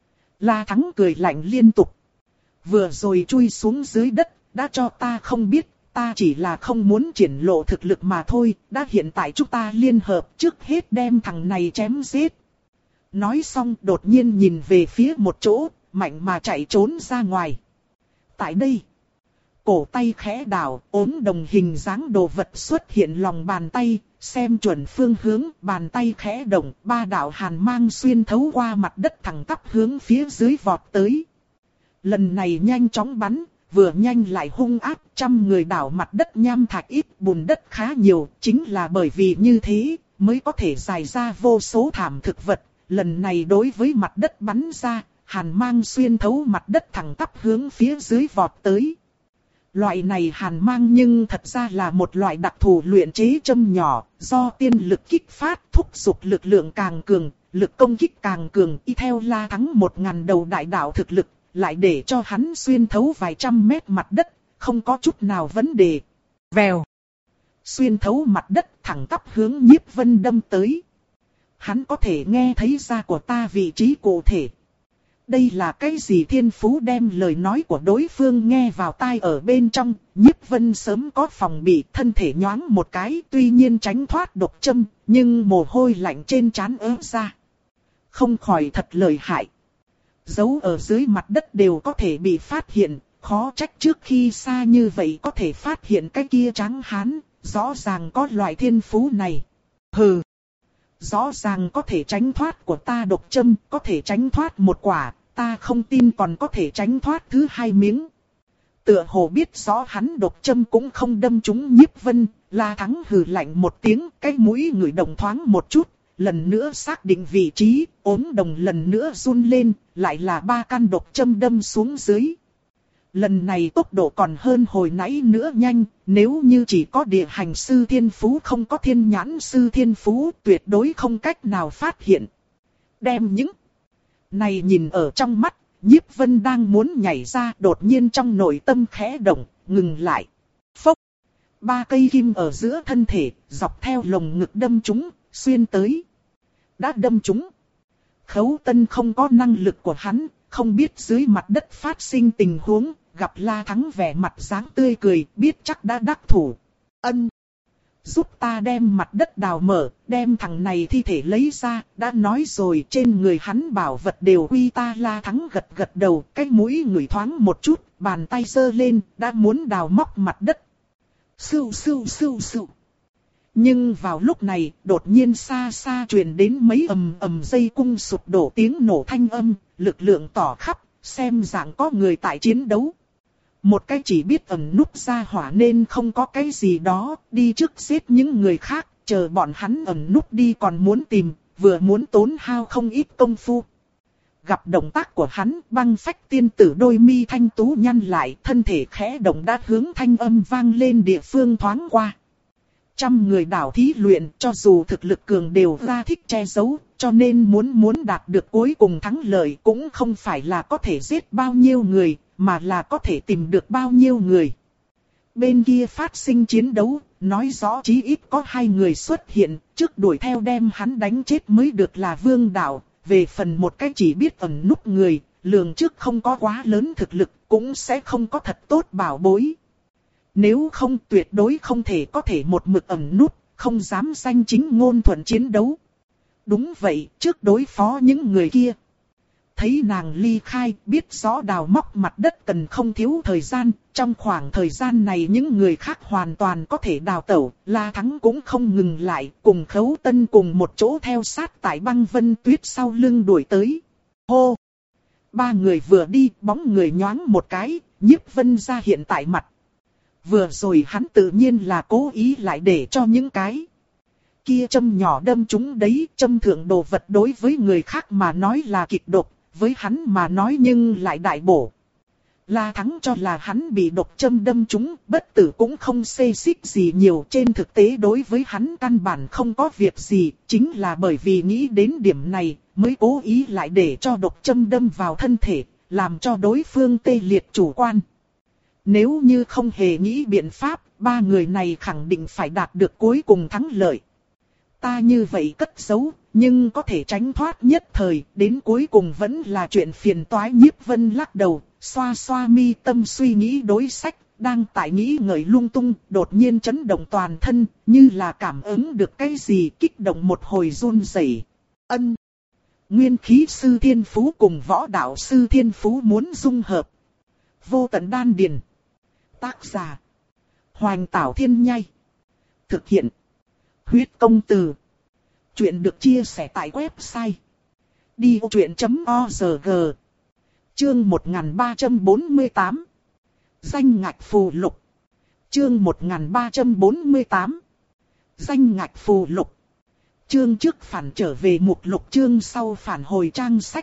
La Thắng cười lạnh liên tục. Vừa rồi chui xuống dưới đất, đã cho ta không biết. Ta chỉ là không muốn triển lộ thực lực mà thôi, đã hiện tại chúng ta liên hợp trước hết đem thằng này chém giết. Nói xong đột nhiên nhìn về phía một chỗ, mạnh mà chạy trốn ra ngoài. Tại đây, cổ tay khẽ đảo, ốm đồng hình dáng đồ vật xuất hiện lòng bàn tay, xem chuẩn phương hướng, bàn tay khẽ động, ba đạo hàn mang xuyên thấu qua mặt đất thẳng tắp hướng phía dưới vọt tới. Lần này nhanh chóng bắn. Vừa nhanh lại hung ác, trăm người đảo mặt đất nham thạch ít, bùn đất khá nhiều, chính là bởi vì như thế, mới có thể dài ra vô số thảm thực vật. Lần này đối với mặt đất bắn ra, hàn mang xuyên thấu mặt đất thẳng tắp hướng phía dưới vọt tới. Loại này hàn mang nhưng thật ra là một loại đặc thù luyện chế châm nhỏ, do tiên lực kích phát, thúc giục lực lượng càng cường, lực công kích càng cường, y theo La Thắng một ngàn đầu đại đạo thực lực. Lại để cho hắn xuyên thấu vài trăm mét mặt đất, không có chút nào vấn đề. Vèo. Xuyên thấu mặt đất thẳng tắp hướng Nhiếp Vân đâm tới. Hắn có thể nghe thấy da của ta vị trí cụ thể. Đây là cái gì? Thiên phú đem lời nói của đối phương nghe vào tai ở bên trong. Nhiếp Vân sớm có phòng bị, thân thể nhoáng một cái, tuy nhiên tránh thoát độc châm, nhưng mồ hôi lạnh trên trán ứa ra. Không khỏi thật lợi hại. Giấu ở dưới mặt đất đều có thể bị phát hiện, khó trách trước khi xa như vậy có thể phát hiện cái kia trắng hán, rõ ràng có loại thiên phú này. Hừ, rõ ràng có thể tránh thoát của ta độc châm, có thể tránh thoát một quả, ta không tin còn có thể tránh thoát thứ hai miếng. Tựa hồ biết rõ hắn độc châm cũng không đâm trúng Nhiếp Vân, La Thắng hừ lạnh một tiếng, cái mũi ngửi động thoáng một chút. Lần nữa xác định vị trí, ốm đồng lần nữa run lên, lại là ba căn độc châm đâm xuống dưới. Lần này tốc độ còn hơn hồi nãy nữa nhanh, nếu như chỉ có địa hành sư thiên phú không có thiên nhãn sư thiên phú, tuyệt đối không cách nào phát hiện. Đem những này nhìn ở trong mắt, Nhiếp Vân đang muốn nhảy ra, đột nhiên trong nội tâm khẽ động, ngừng lại. Phốc! Ba cây kim ở giữa thân thể, dọc theo lồng ngực đâm chúng, xuyên tới. Đã đâm chúng. Khấu Tân không có năng lực của hắn, không biết dưới mặt đất phát sinh tình huống, gặp La Thắng vẻ mặt dáng tươi cười, biết chắc đã đắc thủ. Ân. giúp ta đem mặt đất đào mở, đem thằng này thi thể lấy ra, đã nói rồi trên người hắn bảo vật đều quy ta. La Thắng gật gật đầu, cái mũi ngửi thoáng một chút, bàn tay giơ lên, đã muốn đào móc mặt đất. Sưu sưu sưu sưu. Nhưng vào lúc này, đột nhiên xa xa truyền đến mấy ầm ầm dây cung sụp đổ tiếng nổ thanh âm, lực lượng tỏ khắp, xem dạng có người tại chiến đấu. Một cái chỉ biết ẩn núp ra hỏa nên không có cái gì đó, đi trước giết những người khác, chờ bọn hắn ẩn núp đi còn muốn tìm, vừa muốn tốn hao không ít công phu. Gặp động tác của hắn, Băng Phách tiên tử đôi mi thanh tú nhăn lại, thân thể khẽ động đã hướng thanh âm vang lên địa phương thoáng qua. Trăm người đảo thí luyện, cho dù thực lực cường đều ra thích che giấu, cho nên muốn muốn đạt được cuối cùng thắng lợi cũng không phải là có thể giết bao nhiêu người, mà là có thể tìm được bao nhiêu người. Bên kia phát sinh chiến đấu, nói rõ chí ít có hai người xuất hiện, trước đuổi theo đem hắn đánh chết mới được là Vương Đạo. Về phần một cái chỉ biết ẩn núp người, lường trước không có quá lớn thực lực, cũng sẽ không có thật tốt bảo bối. Nếu không tuyệt đối không thể có thể một mực ẩn núp, không dám danh chính ngôn thuận chiến đấu. Đúng vậy, trước đối phó những người kia. Thấy nàng ly khai, biết rõ đào móc mặt đất cần không thiếu thời gian, trong khoảng thời gian này những người khác hoàn toàn có thể đào tẩu, La Thắng cũng không ngừng lại, cùng Khấu Tân cùng một chỗ theo sát tại Băng Vân Tuyết sau lưng đuổi tới. Hô! Ba người vừa đi, bóng người nhoáng một cái, Nhiếp Vân ra hiện tại mặt. Vừa rồi hắn tự nhiên là cố ý lại để cho những cái kia châm nhỏ đâm chúng đấy, châm thượng đồ vật đối với người khác mà nói là kịch độc, với hắn mà nói nhưng lại đại bổ. La Thắng cho là hắn bị độc châm đâm trúng, bất tử cũng không xê xích gì nhiều, trên thực tế đối với hắn căn bản không có việc gì, chính là bởi vì nghĩ đến điểm này, mới cố ý lại để cho độc châm đâm vào thân thể, làm cho đối phương tê liệt chủ quan. Nếu như không hề nghĩ biện pháp, ba người này khẳng định phải đạt được cuối cùng thắng lợi. Ta như vậy cất giấu, nhưng có thể tránh thoát nhất thời, đến cuối cùng vẫn là chuyện phiền toái. Nhiếp Vân lắc đầu, xoa xoa mi tâm suy nghĩ đối sách, đang tại nghĩ ngợi lung tung, đột nhiên chấn động toàn thân, như là cảm ứng được cái gì, kích động một hồi run rẩy. Ân. Nguyên khí sư thiên phú cùng võ đạo sư thiên phú muốn dung hợp. Vô tận đan điền. Tác giả: Hoành Tảo Thiên Nhai. Thực hiện: Huyết Công Từ. Chuyện được chia sẻ tại website đi ô chuyện chấm org. Chương một nghìn ba trăm bốn mươi tám. Danh ngạch phù lục. Chương một nghìn ba trăm bốn mươi tám. Danh ngạch phù lục. Chương trước phản trở về mục lục, chương sau phản hồi trang sách.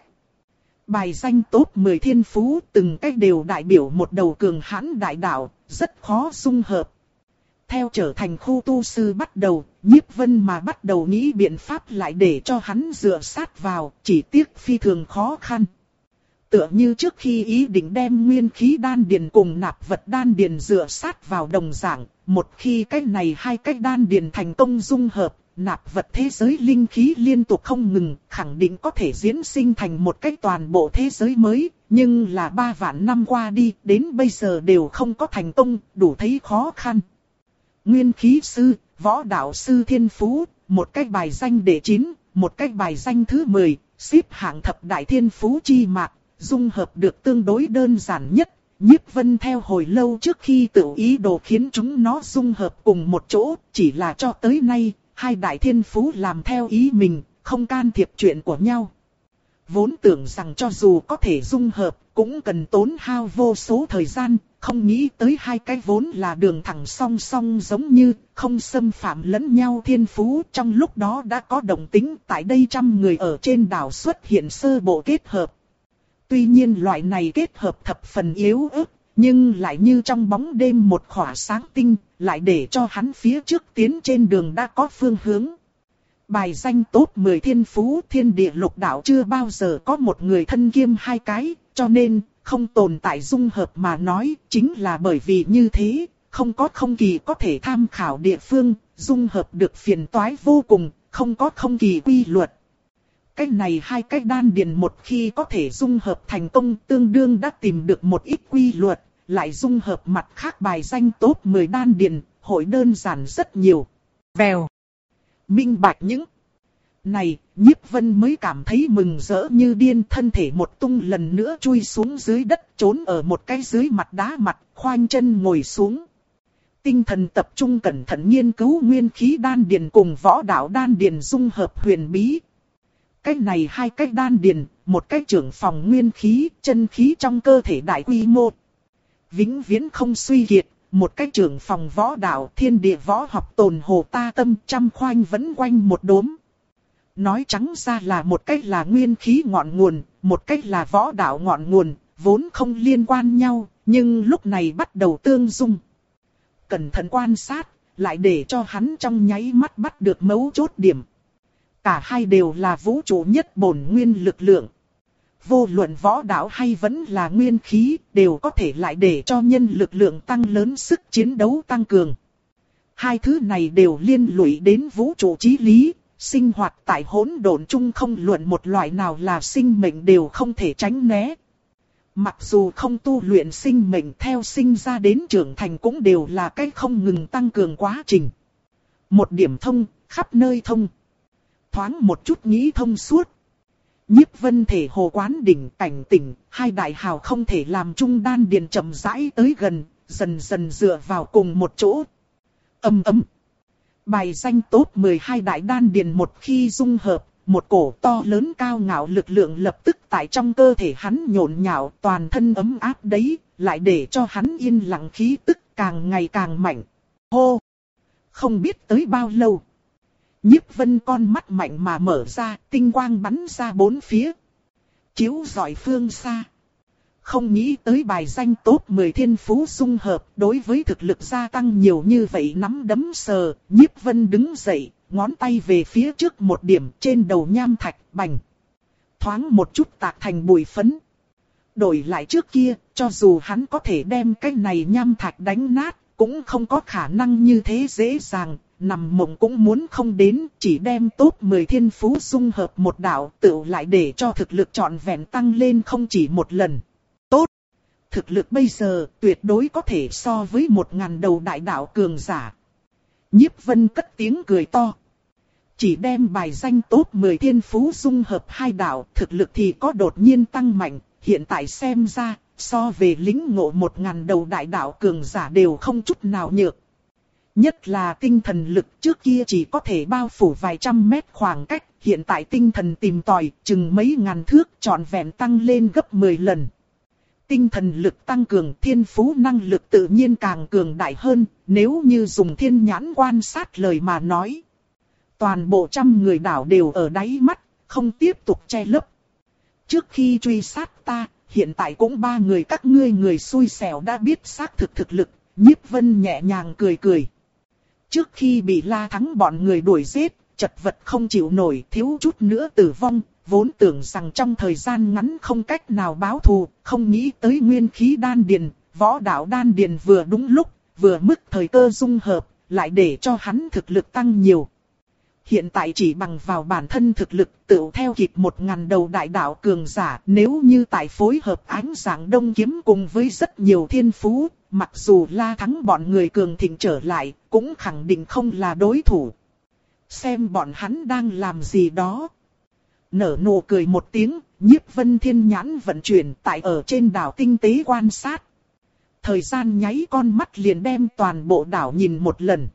Bài danh top mười thiên phú từng cách đều đại biểu một đầu cường hãn đại đạo, rất khó dung hợp. Theo trở thành khu tu sư bắt đầu, Nhiếp Vân mà bắt đầu nghĩ biện pháp lại để cho hắn dựa sát vào, chỉ tiếc phi thường khó khăn. Tựa như trước khi ý định đem nguyên khí đan điền cùng nạp vật đan điền dựa sát vào đồng dạng, một khi cái này hai cái đan điền thành công dung hợp, nạp vật thế giới linh khí liên tục không ngừng, khẳng định có thể diễn sinh thành một cái toàn bộ thế giới mới, nhưng là ba vạn năm qua đi, đến bây giờ đều không có thành công, đủ thấy khó khăn. Nguyên khí sư, võ đạo sư thiên phú, một cái bài danh đệ chín, một cái bài danh thứ mười, xếp hạng thập đại thiên phú chi mạc, dung hợp được tương đối đơn giản nhất. Nhiếp Vân theo hồi lâu trước khi tự ý đồ khiến chúng nó dung hợp cùng một chỗ, chỉ là cho tới nay, hai đại thiên phú làm theo ý mình, không can thiệp chuyện của nhau. Vốn tưởng rằng cho dù có thể dung hợp, cũng cần tốn hao vô số thời gian, không nghĩ tới hai cái vốn là đường thẳng song song giống như, không xâm phạm lẫn nhau thiên phú. Trong lúc đó đã có động tĩnh, tại đây trăm người ở trên đảo xuất hiện sơ bộ kết hợp. Tuy nhiên loại này kết hợp thập phần yếu ớt, nhưng lại như trong bóng đêm một khỏa sáng tinh, lại để cho hắn phía trước tiến trên đường đã có phương hướng. Bài danh top mười thiên phú thiên địa lục đạo chưa bao giờ có một người thân kiêm hai cái, cho nên không tồn tại dung hợp mà nói, chính là bởi vì như thế, không có không kỳ có thể tham khảo địa phương, dung hợp được phiền toái vô cùng, không có không kỳ quy luật. Cái này hai cái đan điền một khi có thể dung hợp thành công, tương đương đã tìm được một ít quy luật, lại dung hợp mặt khác bài danh top mười đan điền, hội đơn giản rất nhiều. Vèo. Minh bạch những này, Nhiếp Vân mới cảm thấy mừng rỡ như điên, thân thể một tung lần nữa chui xuống dưới đất, trốn ở một cái dưới mặt đá mặt, khoanh chân ngồi xuống. Tinh thần tập trung cẩn thận nghiên cứu nguyên khí đan điền cùng võ đạo đan điền dung hợp huyền bí. Cái này hai cái đan điền, một cái trưởng phòng nguyên khí, chân khí trong cơ thể đại quy mô, vĩnh viễn không suy kiệt. Một cái trưởng phòng võ đạo, thiên địa võ học tồn hồ ta tâm, trăm khoanh vẫn quanh một đốm. Nói trắng ra là một cách là nguyên khí ngọn nguồn, một cách là võ đạo ngọn nguồn, vốn không liên quan nhau, nhưng lúc này bắt đầu tương dung. Cẩn thận quan sát, lại để cho hắn trong nháy mắt bắt được mấu chốt điểm. Cả hai đều là vũ trụ nhất bổn nguyên lực lượng. Vô luận võ đạo hay vẫn là nguyên khí, đều có thể lại để cho nhân lực lượng tăng lớn, sức chiến đấu tăng cường. Hai thứ này đều liên lụy đến vũ trụ chí lý, sinh hoạt tại hỗn độn chung, không luận một loại nào là sinh mệnh đều không thể tránh né. Mặc dù không tu luyện sinh mệnh, theo sinh ra đến trưởng thành cũng đều là cái không ngừng tăng cường quá trình. Một điểm thông, khắp nơi thông. Thoáng một chút nghĩ thông suốt. Nhiếp Vân thể hồ quán đỉnh cảnh tỉnh, hai đại hào không thể làm chung đan điền chậm rãi tới gần, dần dần dựa vào cùng một chỗ. Ầm ầm. Bài danh top mười hai đại đan điền một khi dung hợp, một cổ to lớn cao ngạo lực lượng lập tức tại trong cơ thể hắn nhộn nhạo, toàn thân ấm áp đấy, lại để cho hắn yên lặng, khí tức càng ngày càng mạnh. Hô! Không biết tới bao lâu. Nhiếp Vân con mắt mạnh mà mở ra, tinh quang bắn ra bốn phía. Chiếu rọi phương xa. Không nghĩ tới bài danh top mười thiên phú dung hợp, đối với thực lực gia tăng nhiều như vậy, nắm đấm sờ, Nhiếp Vân đứng dậy, ngón tay về phía trước một điểm, trên đầu nham thạch, bành. Thoáng một chút tạc thành bụi phấn. Đổi lại trước kia, cho dù hắn có thể đem cái này nham thạch đánh nát, cũng không có khả năng như thế dễ dàng. Nằm mộng cũng muốn không đến, chỉ đem top mười thiên phú dung hợp một đạo, tự lại để cho thực lực trọn vẹn tăng lên không chỉ một lần. Tốt! Thực lực bây giờ tuyệt đối có thể so với một ngàn đầu đại đạo cường giả. Nhiếp Vân cất tiếng cười to. Chỉ đem bài danh top mười thiên phú dung hợp hai đạo, thực lực thì có đột nhiên tăng mạnh, hiện tại xem ra, so về lĩnh ngộ một ngàn đầu đại đạo cường giả đều không chút nào nhược. Nhất là tinh thần lực, trước kia chỉ có thể bao phủ vài trăm mét khoảng cách, hiện tại tinh thần tìm tòi, chừng mấy ngàn thước, trọn vẹn tăng lên gấp mười lần. Tinh thần lực tăng cường, thiên phú năng lực tự nhiên càng cường đại hơn, nếu như dùng thiên nhãn quan sát lời mà nói. Toàn bộ trăm người đảo đều ở đáy mắt, không tiếp tục che lấp. Trước khi truy sát ta, hiện tại cũng ba người các ngươi người xui xẻo đã biết xác thực thực lực, Nhiếp Vân nhẹ nhàng cười cười. Trước khi bị La Thắng bọn người đuổi giết, chật vật không chịu nổi, thiếu chút nữa tử vong, vốn tưởng rằng trong thời gian ngắn không cách nào báo thù, không nghĩ tới nguyên khí đan điền, võ đạo đan điền vừa đúng lúc, vừa mức thời cơ dung hợp, lại để cho hắn thực lực tăng nhiều. Hiện tại chỉ bằng vào bản thân thực lực tự theo kịp một ngàn đầu đại đạo cường giả, nếu như tại phối hợp ánh sáng đông kiếm cùng với rất nhiều thiên phú, mặc dù La Thắng bọn người cường thịnh trở lại, cũng khẳng định không là đối thủ. Xem bọn hắn đang làm gì đó. Nở nụ cười một tiếng, Nhiếp Vân thiên nhãn vận chuyển tại ở trên đảo tinh tế quan sát. Thời gian nháy con mắt liền đem toàn bộ đảo nhìn một lần.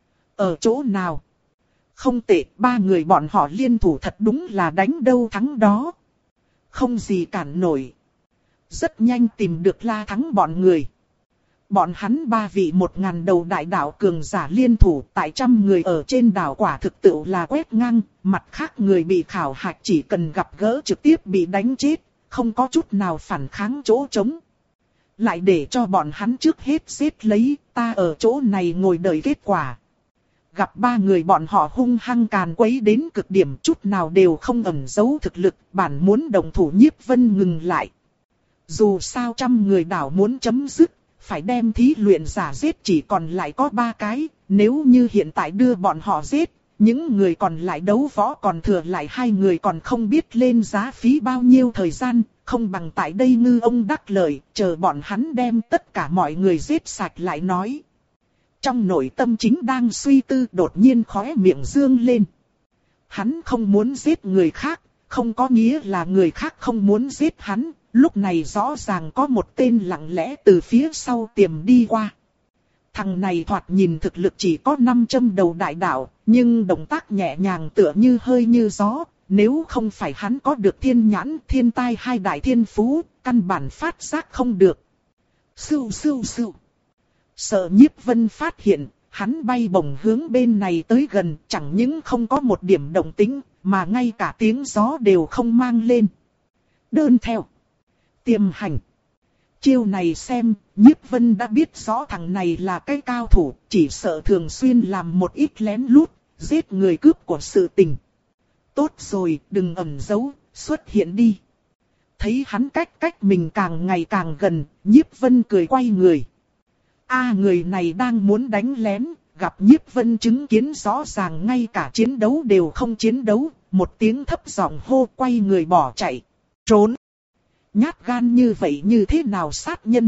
Ở chỗ nào? Không tệ, ba người bọn họ liên thủ thật đúng là đánh đâu thắng đó. Không gì cản nổi. Rất nhanh tìm được La Thắng bọn người. Bọn hắn ba vị một ngàn đầu đại đạo cường giả liên thủ tại trăm người ở trên đảo quả thực tự là quét ngang, mặt khác người bị khảo hạch chỉ cần gặp gỡ trực tiếp bị đánh chết, không có chút nào phản kháng chỗ trống. Lại để cho bọn hắn trước hết giết lấy, ta ở chỗ này ngồi đợi kết quả. Gặp ba người bọn họ hung hăng càn quấy đến cực điểm, chút nào đều không ẩn giấu thực lực, bản muốn đồng thủ Nhiếp Vân ngừng lại. Dù sao trăm người đảo muốn chấm dứt, phải đem thí luyện giả giết chỉ còn lại có ba cái, nếu như hiện tại đưa bọn họ giết, những người còn lại đấu võ còn thừa lại hai người còn không biết lên giá phí bao nhiêu thời gian, không bằng tại đây ngư ông đắc lợi, chờ bọn hắn đem tất cả mọi người giết sạch lại nói. trong nội tâm chính đang suy tư đột nhiên khóe miệng dương lên. Hắn không muốn giết người khác, không có nghĩa là người khác không muốn giết hắn, lúc này rõ ràng có một tên lặng lẽ từ phía sau tiềm đi qua. Thằng này thoạt nhìn thực lực chỉ có năm châm đầu đại đạo, nhưng động tác nhẹ nhàng tựa như hơi như gió, nếu không phải hắn có được thiên nhãn, thiên tai hai đại thiên phú, căn bản phát giác không được. Sưu sưu sưu. Sợ Nhiếp Vân phát hiện, hắn bay bổng hướng bên này tới gần, chẳng những không có một điểm động tĩnh, mà ngay cả tiếng gió đều không mang lên. Đơn theo. Tiềm hành. Chiêu này xem, Nhiếp Vân đã biết rõ thằng này là cái cao thủ, chỉ sợ thường xuyên làm một ít lén lút, giết người cướp của sự tình. Tốt rồi, đừng ẩn giấu, xuất hiện đi. Thấy hắn cách cách mình càng ngày càng gần, Nhiếp Vân cười quay người. A người này đang muốn đánh lén, gặp Nhiếp Vân chứng kiến rõ ràng ngay cả chiến đấu đều không chiến đấu, một tiếng thấp giọng hô quay người bỏ chạy. Trốn! Nhát gan như vậy như thế nào sát nhân?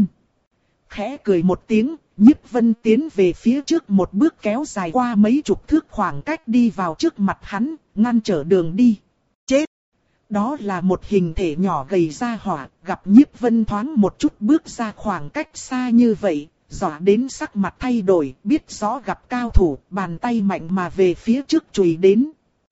Khẽ cười một tiếng, Nhiếp Vân tiến về phía trước một bước kéo dài qua mấy chục thước khoảng cách đi vào trước mặt hắn, ngăn trở đường đi. Chết! Đó là một hình thể nhỏ gầy ra hỏa, gặp Nhiếp Vân thoáng một chút bước ra khoảng cách xa như vậy, dọa đến sắc mặt thay đổi, biết rõ gặp cao thủ, bàn tay mạnh mà về phía trước chùi đến.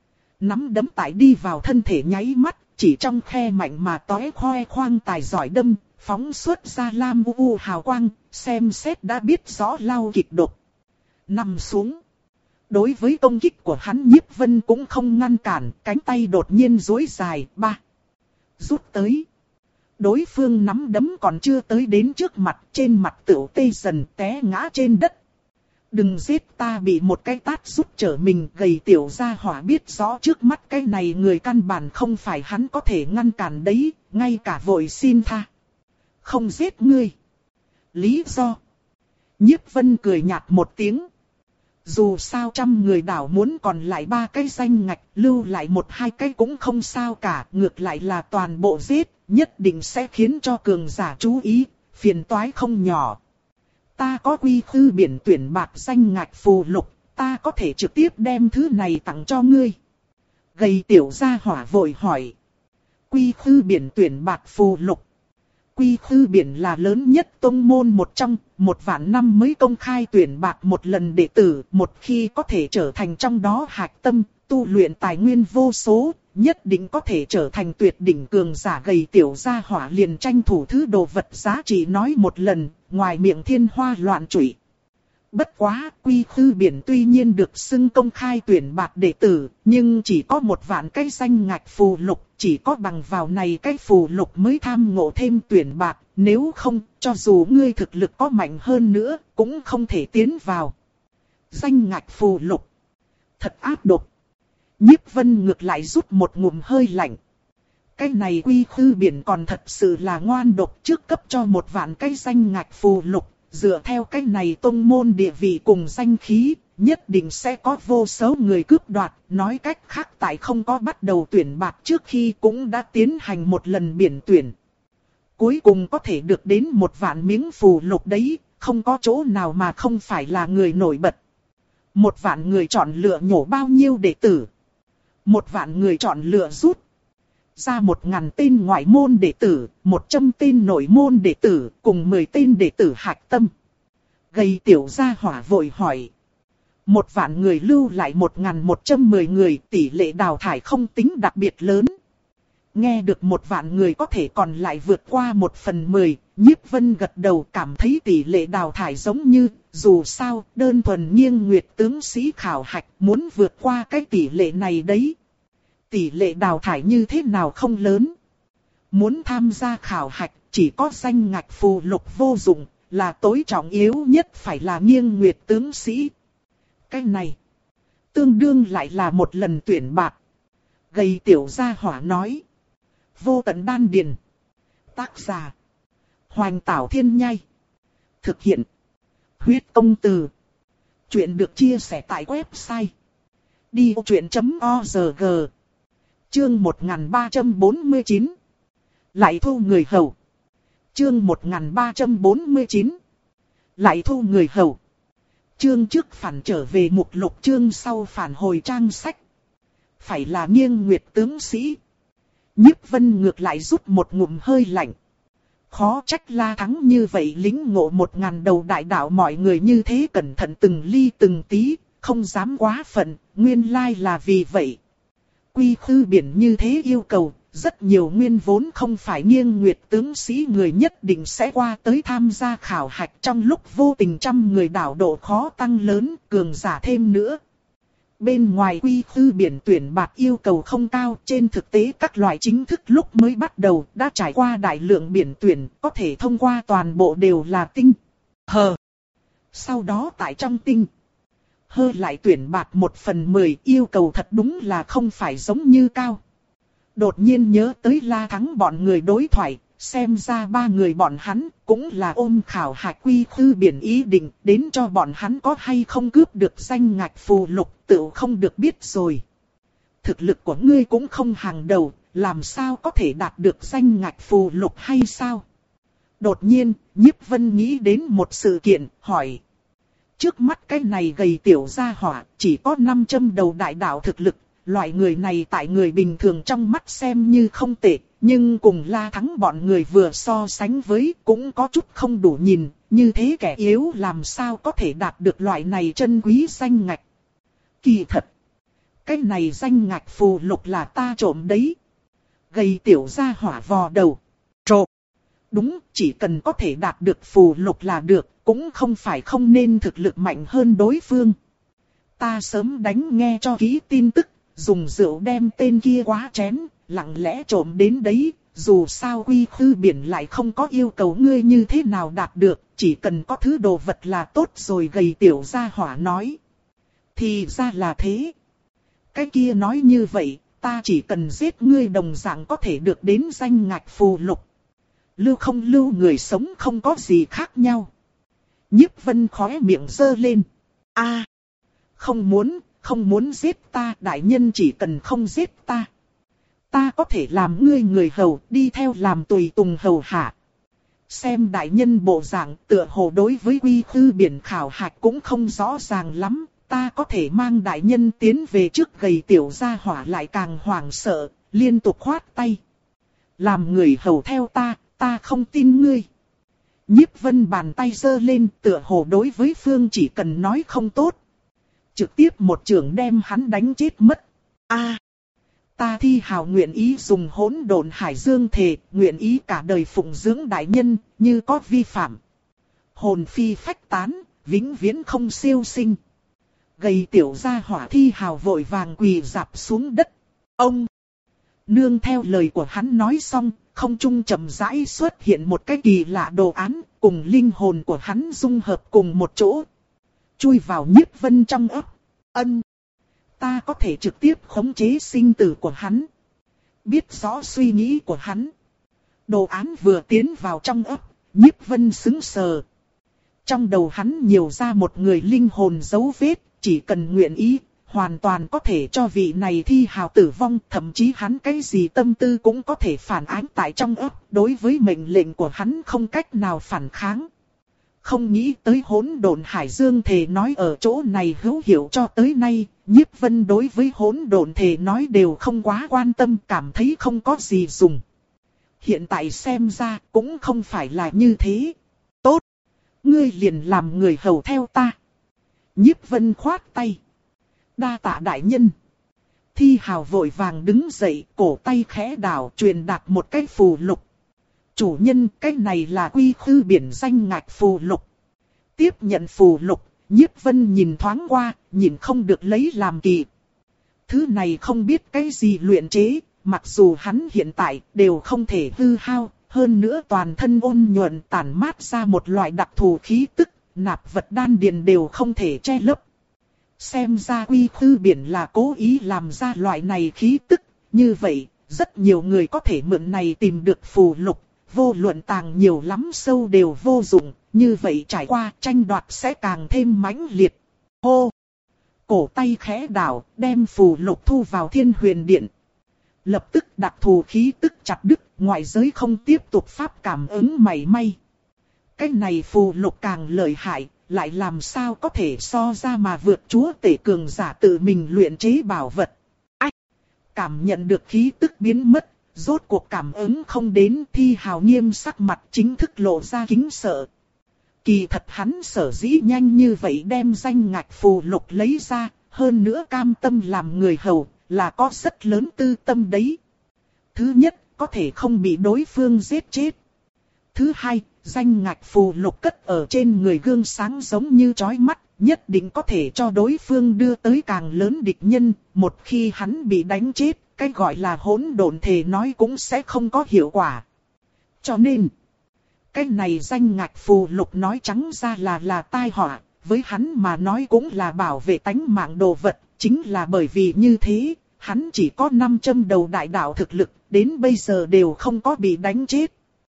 Nắm đấm tại đi vào thân thể nháy mắt, chỉ trong khe mạnh mà tóe khoe khoang tài giỏi đâm, phóng xuất ra lam u u hào quang, xem xét đã biết rõ lao kịch độc. Nằm xuống. Đối với công kích của hắn Nhiếp Vân cũng không ngăn cản, cánh tay đột nhiên duỗi dài, ba. Rút tới. Đối phương nắm đấm còn chưa tới đến trước mặt, trên mặt tửu tê dần té ngã trên đất. Đừng giết ta, bị một cái tát rút trở mình, gầy tiểu gia hỏa biết rõ trước mắt cái này người căn bản không phải hắn có thể ngăn cản đấy, ngay cả vội xin tha. Không giết ngươi. Lý do. Nhiếp Vân cười nhạt một tiếng. Dù sao trăm người đảo muốn còn lại ba cái danh ngạch, lưu lại một hai cái cũng không sao cả, ngược lại là toàn bộ giết, nhất định sẽ khiến cho cường giả chú ý, phiền toái không nhỏ. Ta có quy khư biển tuyển bạc danh ngạch phù lục, ta có thể trực tiếp đem thứ này tặng cho ngươi. Gầy tiểu gia hỏa vội hỏi. Quy khư biển tuyển bạc phù lục. Quy khư biển là lớn nhất tông môn một trong, một vạn năm mới công khai tuyển bạc một lần đệ tử, một khi có thể trở thành trong đó hạch tâm, tu luyện tài nguyên vô số, nhất định có thể trở thành tuyệt đỉnh cường giả. Gầy tiểu gia hỏa liền tranh thủ thứ đồ vật giá trị nói một lần, ngoài miệng thiên hoa loạn trụy. Bất quá, quy khư biển tuy nhiên được xưng công khai tuyển bạc đệ tử, nhưng chỉ có một vạn cái danh ngạch phù lục, chỉ có bằng vào này cái phù lục mới tham ngộ thêm tuyển bạc, nếu không, cho dù ngươi thực lực có mạnh hơn nữa, cũng không thể tiến vào. Danh ngạch phù lục. Thật ác độc. Nhiếp Vân ngược lại rút một ngụm hơi lạnh. Cái này quy khư biển còn thật sự là ngoan độc, trước cấp cho một vạn cái danh ngạch phù lục. Dựa theo cái này tông môn địa vị cùng danh khí, nhất định sẽ có vô số người cướp đoạt. Nói cách khác, tại không có bắt đầu tuyển bạc trước khi cũng đã tiến hành một lần biển tuyển. Cuối cùng có thể được đến một vạn miếng phù lục đấy, không có chỗ nào mà không phải là người nổi bật. Một vạn người chọn lựa nhổ bao nhiêu đệ tử? Một vạn người chọn lựa rút ra một ngàn tên ngoại môn đệ tử, một trăm tên nội môn đệ tử, cùng mười tên đệ tử hạch tâm. Gầy tiểu gia hỏa vội hỏi. Một vạn người lưu lại một ngàn một trăm mười người, tỷ lệ đào thải không tính đặc biệt lớn. Nghe được một vạn người có thể còn lại vượt qua một phần mười, Nhiếp Vân gật đầu cảm thấy tỷ lệ đào thải giống như, dù sao, đơn thuần nghiêng nguyệt tướng sĩ khảo hạch muốn vượt qua cái tỷ lệ này đấy. Tỷ lệ đào thải như thế nào không lớn. Muốn tham gia khảo hạch chỉ có danh ngạch phù lục vô dụng, là tối trọng yếu nhất phải là nghiêng nguyệt tướng sĩ. Cái này, tương đương lại là một lần tuyển bạc. Gầy tiểu gia hỏa nói. Vô tận đan điền. Tác giả. Hoành Tảo Thiên Nhai. Thực hiện. Huyết Công Từ. Chuyện được chia sẻ tại website. đi ô chuyện chấm org. Chương một nghìn ba trăm bốn mươi chín. Lại thu người hầu. Chương một nghìn ba trăm bốn mươi chín. Lại thu người hầu. Chương trước phản trở về mục lục, chương sau phản hồi trang sách. Phải là Nghiêng Nguyệt tướng sĩ. Nhiếp Vân ngược lại rút một ngụm hơi lạnh. Khó trách La Thắng như vậy lính ngộ một ngàn đầu đại đạo, mọi người như thế cẩn thận từng ly từng tí, không dám quá phận, nguyên lai là vì vậy. Quy Khư Biển như thế yêu cầu, rất nhiều nguyên vốn không phải Nghiêng Nguyệt tướng sĩ người nhất định sẽ qua tới tham gia khảo hạch, trong lúc vô tình trăm người đảo độ khó tăng lớn, cường giả thêm nữa. Bên ngoài Quy Khư Biển tuyển bạt yêu cầu không cao, trên thực tế các loại chính thức lúc mới bắt đầu đã trải qua đại lượng biển tuyển, có thể thông qua toàn bộ đều là tinh, hờ. Sau đó tại trong tinh, hơ lại tuyển bạt một phần mười, yêu cầu thật đúng là không phải giống như cao. Đột nhiên nhớ tới La Thắng bọn người đối thoại, xem ra ba người bọn hắn cũng là ôm khảo hạch Quy Khư Biển ý định, đến cho bọn hắn có hay không cướp được danh ngạch phù lục tự không được biết rồi. Thực lực của ngươi cũng không hàng đầu, làm sao có thể đạt được danh ngạch phù lục hay sao? Đột nhiên, Nhiếp Vân nghĩ đến một sự kiện, hỏi. Trước mắt cái này gầy tiểu gia hỏa, chỉ có năm châm đầu đại đạo thực lực. Loại người này tại người bình thường trong mắt xem như không tệ, nhưng cùng La Thắng bọn người vừa so sánh với cũng có chút không đủ nhìn, như thế kẻ yếu làm sao có thể đạt được loại này chân quý danh ngạch. Kỳ thật, cái này danh ngạch phù lục là ta trộm đấy. Gầy tiểu gia hỏa vò đầu. Trộm. Đúng, chỉ cần có thể đạt được phù lục là được, cũng không phải không nên thực lực mạnh hơn đối phương. Ta sớm đánh nghe cho kỹ tin tức. Dùng rượu đem tên kia quá chén, lặng lẽ trộm đến đấy, dù sao Quy Khư Biển lại không có yêu cầu ngươi như thế nào đạt được, chỉ cần có thứ đồ vật là tốt rồi. Gầy tiểu gia hỏa nói. Thì ra là thế. Cái kia nói như vậy, ta chỉ cần giết ngươi đồng dạng có thể được đến danh ngạch phù lục. Lưu không lưu người sống không có gì khác nhau. Nhiếp Vân khóe miệng giơ lên. A, không muốn. Không muốn giết ta, đại nhân chỉ cần không giết ta. Ta có thể làm ngươi người hầu, đi theo làm tùy tùng hầu hạ. Xem đại nhân bộ dạng tựa hồ đối với Quy Khư Biển khảo hạch cũng không rõ ràng lắm. Ta có thể mang đại nhân tiến về trước. Gầy tiểu gia hỏa lại càng hoảng sợ, liên tục khoát tay. Làm người hầu theo ta, ta không tin ngươi. Nhiếp Vân bàn tay giơ lên, tựa hồ đối với Phương chỉ cần nói không tốt. Trực tiếp một chưởng đem hắn đánh chết mất. A, ta thi hào nguyện ý dùng hỗn độn hải dương thề, nguyện ý cả đời phụng dưỡng đại nhân, như có vi phạm. Hồn phi phách tán, vĩnh viễn không siêu sinh. Gầy tiểu gia hỏa thi hào vội vàng quỳ rạp xuống đất. Ông, nương theo lời của hắn nói xong, không trung chậm rãi xuất hiện một cái kỳ lạ đồ án, cùng linh hồn của hắn dung hợp cùng một chỗ. Chui vào Nhiếp Vân trong ấp. Ân. Ta có thể trực tiếp khống chế sinh tử của hắn. Biết rõ suy nghĩ của hắn. Đồ án vừa tiến vào trong ấp, Nhiếp Vân sững sờ. Trong đầu hắn nhiều ra một người linh hồn dấu vết, chỉ cần nguyện ý, hoàn toàn có thể cho vị này thi hào tử vong. Thậm chí hắn cái gì tâm tư cũng có thể phản ánh tại trong ấp, đối với mệnh lệnh của hắn không cách nào phản kháng. Không nghĩ tới hỗn độn hải dương thề nói ở chỗ này hữu hiệu cho tới nay, Nhiếp Vân đối với hỗn độn thề nói đều không quá quan tâm, cảm thấy không có gì dùng. Hiện tại xem ra cũng không phải là như thế. Tốt, ngươi liền làm người hầu theo ta. Nhiếp Vân khoát tay. Đa tạ đại nhân. Thi hào vội vàng đứng dậy, cổ tay khẽ đảo truyền đạt một cái phù lục. Chủ nhân, cái này là Quy Khư Biển danh ngạch phù lục. Tiếp nhận phù lục, Nhiếp Vân nhìn thoáng qua, nhìn không được lấy làm kỳ. Thứ này không biết cái gì luyện chế, mặc dù hắn hiện tại đều không thể hư hao, hơn nữa toàn thân ôn nhuận tản mát ra một loại đặc thù khí tức, nạp vật đan điền đều không thể che lấp. Xem ra Quy Khư Biển là cố ý làm ra loại này khí tức, như vậy, rất nhiều người có thể mượn này tìm được phù lục. Vô luận tàng nhiều lắm sâu đều vô dụng, như vậy trải qua tranh đoạt sẽ càng thêm mãnh liệt. Hô! Cổ tay khẽ đảo, đem phù lục thu vào Thiên Huyền Điện. Lập tức đặc thù khí tức chặt đứt, ngoại giới không tiếp tục pháp cảm ứng mảy may. Cái này phù lục càng lợi hại, lại làm sao có thể so ra mà vượt chúa tể cường giả tự mình luyện chế bảo vật. Ách! Cảm nhận được khí tức biến mất, rốt cuộc cảm ứng không đến, Thi Hào nghiêm sắc mặt chính thức lộ ra kính sợ. Kỳ thật hắn sở dĩ nhanh như vậy đem danh ngạch phù lục lấy ra, hơn nữa cam tâm làm người hầu, là có rất lớn tư tâm đấy. Thứ nhất, có thể không bị đối phương giết chết. Thứ hai, danh ngạch phù lục cất ở trên người gương sáng giống như chói mắt, nhất định có thể cho đối phương đưa tới càng lớn địch nhân. Một khi hắn bị đánh chết, cái gọi là hỗn độn thể nói cũng sẽ không có hiệu quả. Cho nên, cái này danh ngạch phù lục nói trắng ra là là tai họa, với hắn mà nói cũng là bảo vệ tánh mạng đồ vật. Chính là bởi vì như thế, hắn chỉ có năm châm đầu đại đạo thực lực, đến bây giờ đều không có bị đánh chết.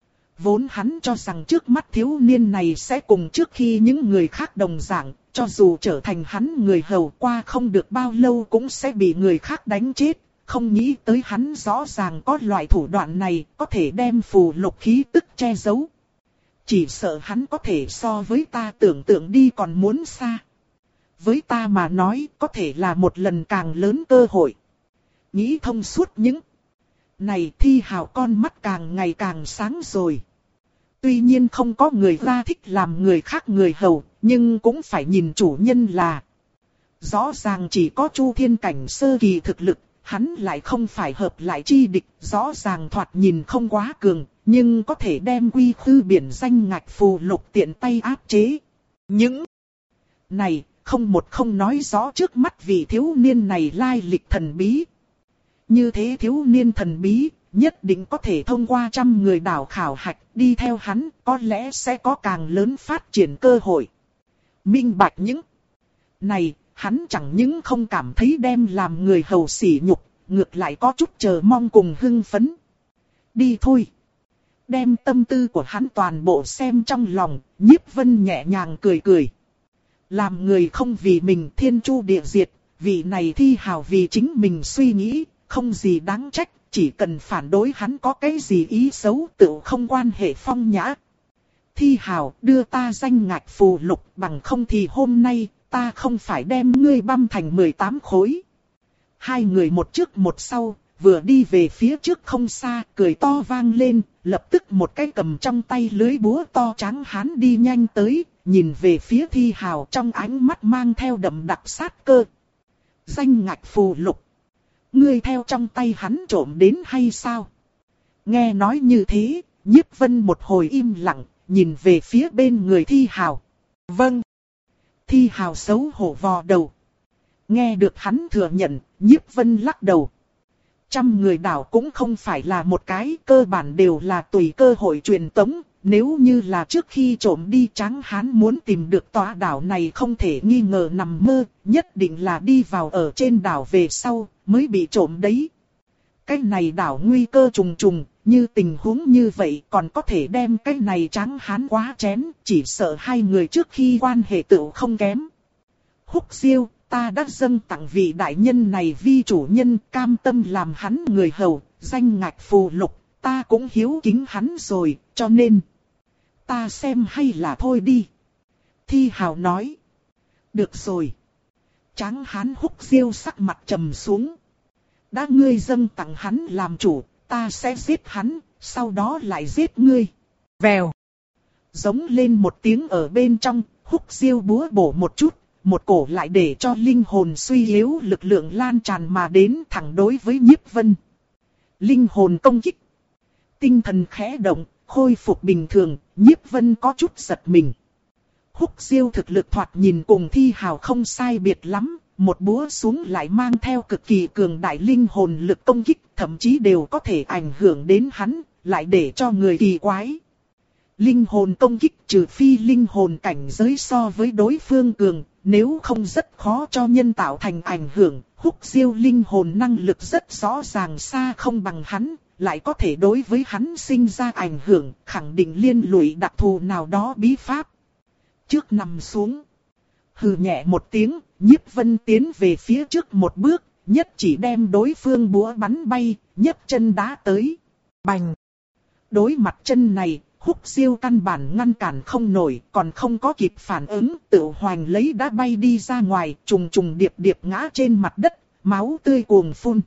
Vốn hắn cho rằng trước mắt thiếu niên này sẽ cùng trước khi những người khác đồng dạng, cho dù trở thành hắn người hầu qua không được bao lâu cũng sẽ bị người khác đánh chết. Không nghĩ tới hắn rõ ràng có loại thủ đoạn này, có thể đem phù lục khí tức che giấu. Chỉ sợ hắn có thể so với ta tưởng tượng đi còn muốn xa. Với ta mà nói có thể là một lần càng lớn cơ hội. Nghĩ thông suốt những này, Thi Hào con mắt càng ngày càng sáng rồi. Tuy nhiên không có người ra thích làm người khác người hầu, nhưng cũng phải nhìn chủ nhân là. Rõ ràng chỉ có Chu Thiên cảnh sơ kỳ thực lực, hắn lại không phải hợp lại chi địch, rõ ràng thoạt nhìn không quá cường, nhưng có thể đem quy khư biển danh ngạch phù lục tiện tay áp chế. Những này không một không nói rõ trước mắt vị thiếu niên này lai lịch thần bí. Như thế thiếu niên thần bí, nhất định có thể thông qua trăm người đảo khảo hạch, đi theo hắn, có lẽ sẽ có càng lớn phát triển cơ hội. Minh bạch những này, hắn chẳng những không cảm thấy đem làm người hầu sỉ nhục, ngược lại có chút chờ mong cùng hưng phấn. Đi thôi. Đem tâm tư của hắn toàn bộ xem trong lòng, Nhiếp Vân nhẹ nhàng cười cười. Làm người không vì mình thiên chu địa diệt, vị này Thi Hào vì chính mình suy nghĩ, không gì đáng trách, chỉ cần phản đối hắn có cái gì ý xấu tự không quan hệ phong nhã. Thi Hào, đưa ta danh ngạch phù lục, bằng không thì hôm nay ta không phải đem ngươi băm thành mười tám khối. Hai người một trước một sau, vừa đi về phía trước không xa, cười to vang lên, lập tức một cái cầm trong tay lưới búa to trắng hán đi nhanh tới, nhìn về phía Thi Hào trong ánh mắt mang theo đậm đặc sát cơ. Danh ngạch phù lục. Ngươi theo trong tay hắn trộm đến hay sao? Nghe nói như thế, Nhiếp Vân một hồi im lặng, nhìn về phía bên người Thi Hào. Vâng. Thi Hào xấu hổ vò đầu. Nghe được hắn thừa nhận, Nhiếp Vân lắc đầu. Trăm người đảo cũng không phải là một cái, cơ bản đều là tùy cơ hội truyền tống. Nếu như là trước khi trộm đi Tráng Hán muốn tìm được tòa đảo này không thể nghi ngờ nằm mơ, nhất định là đi vào ở trên đảo về sau, mới bị trộm đấy. Cái này đảo nguy cơ trùng trùng, như tình huống như vậy còn có thể đem cái này Tráng Hán quá chén, chỉ sợ hai người trước khi quan hệ tựu không kém. Húc Diêu, ta đã dâng tặng vị đại nhân này vi chủ nhân, cam tâm làm hắn người hầu, danh ngạch phù lục, ta cũng hiếu kính hắn rồi, cho nên ta xem hay là thôi đi. Thi Hào nói. Được rồi. Tráng Hán Húc Diêu sắc mặt trầm xuống. Đã ngươi dâng tặng hắn làm chủ, ta sẽ giết hắn, sau đó lại giết ngươi. Vèo. Giống lên một tiếng ở bên trong, Húc Diêu búa bổ một chút, một cổ lại để cho linh hồn suy yếu lực lượng lan tràn mà đến thẳng đối với Nhiếp Vân. Linh hồn công kích. Tinh thần khẽ động, khôi phục bình thường, Nhiếp Vân có chút giật mình. Húc Diêu thực lực thoạt nhìn cùng Thi Hào không sai biệt lắm, một búa xuống lại mang theo cực kỳ cường đại linh hồn lực công kích, thậm chí đều có thể ảnh hưởng đến hắn, lại để cho người kỳ quái. Linh hồn công kích trừ phi linh hồn cảnh giới so với đối phương cường, nếu không rất khó cho nhân tạo thành ảnh hưởng. Húc Diêu linh hồn năng lực rất rõ ràng xa không bằng hắn, lại có thể đối với hắn sinh ra ảnh hưởng, khẳng định liên lụy đặc thù nào đó bí pháp. Trước nằm xuống, hừ nhẹ một tiếng, Nhiếp Vân tiến về phía trước một bước, nhất chỉ đem đối phương búa bắn bay, nhấc chân đá tới. Bành! Đối mặt chân này, Húc Diêu căn bản ngăn cản không nổi, còn không có kịp phản ứng, tự hoành lấy đã bay đi ra ngoài, trùng trùng điệp điệp ngã trên mặt đất, máu tươi cuồng phun.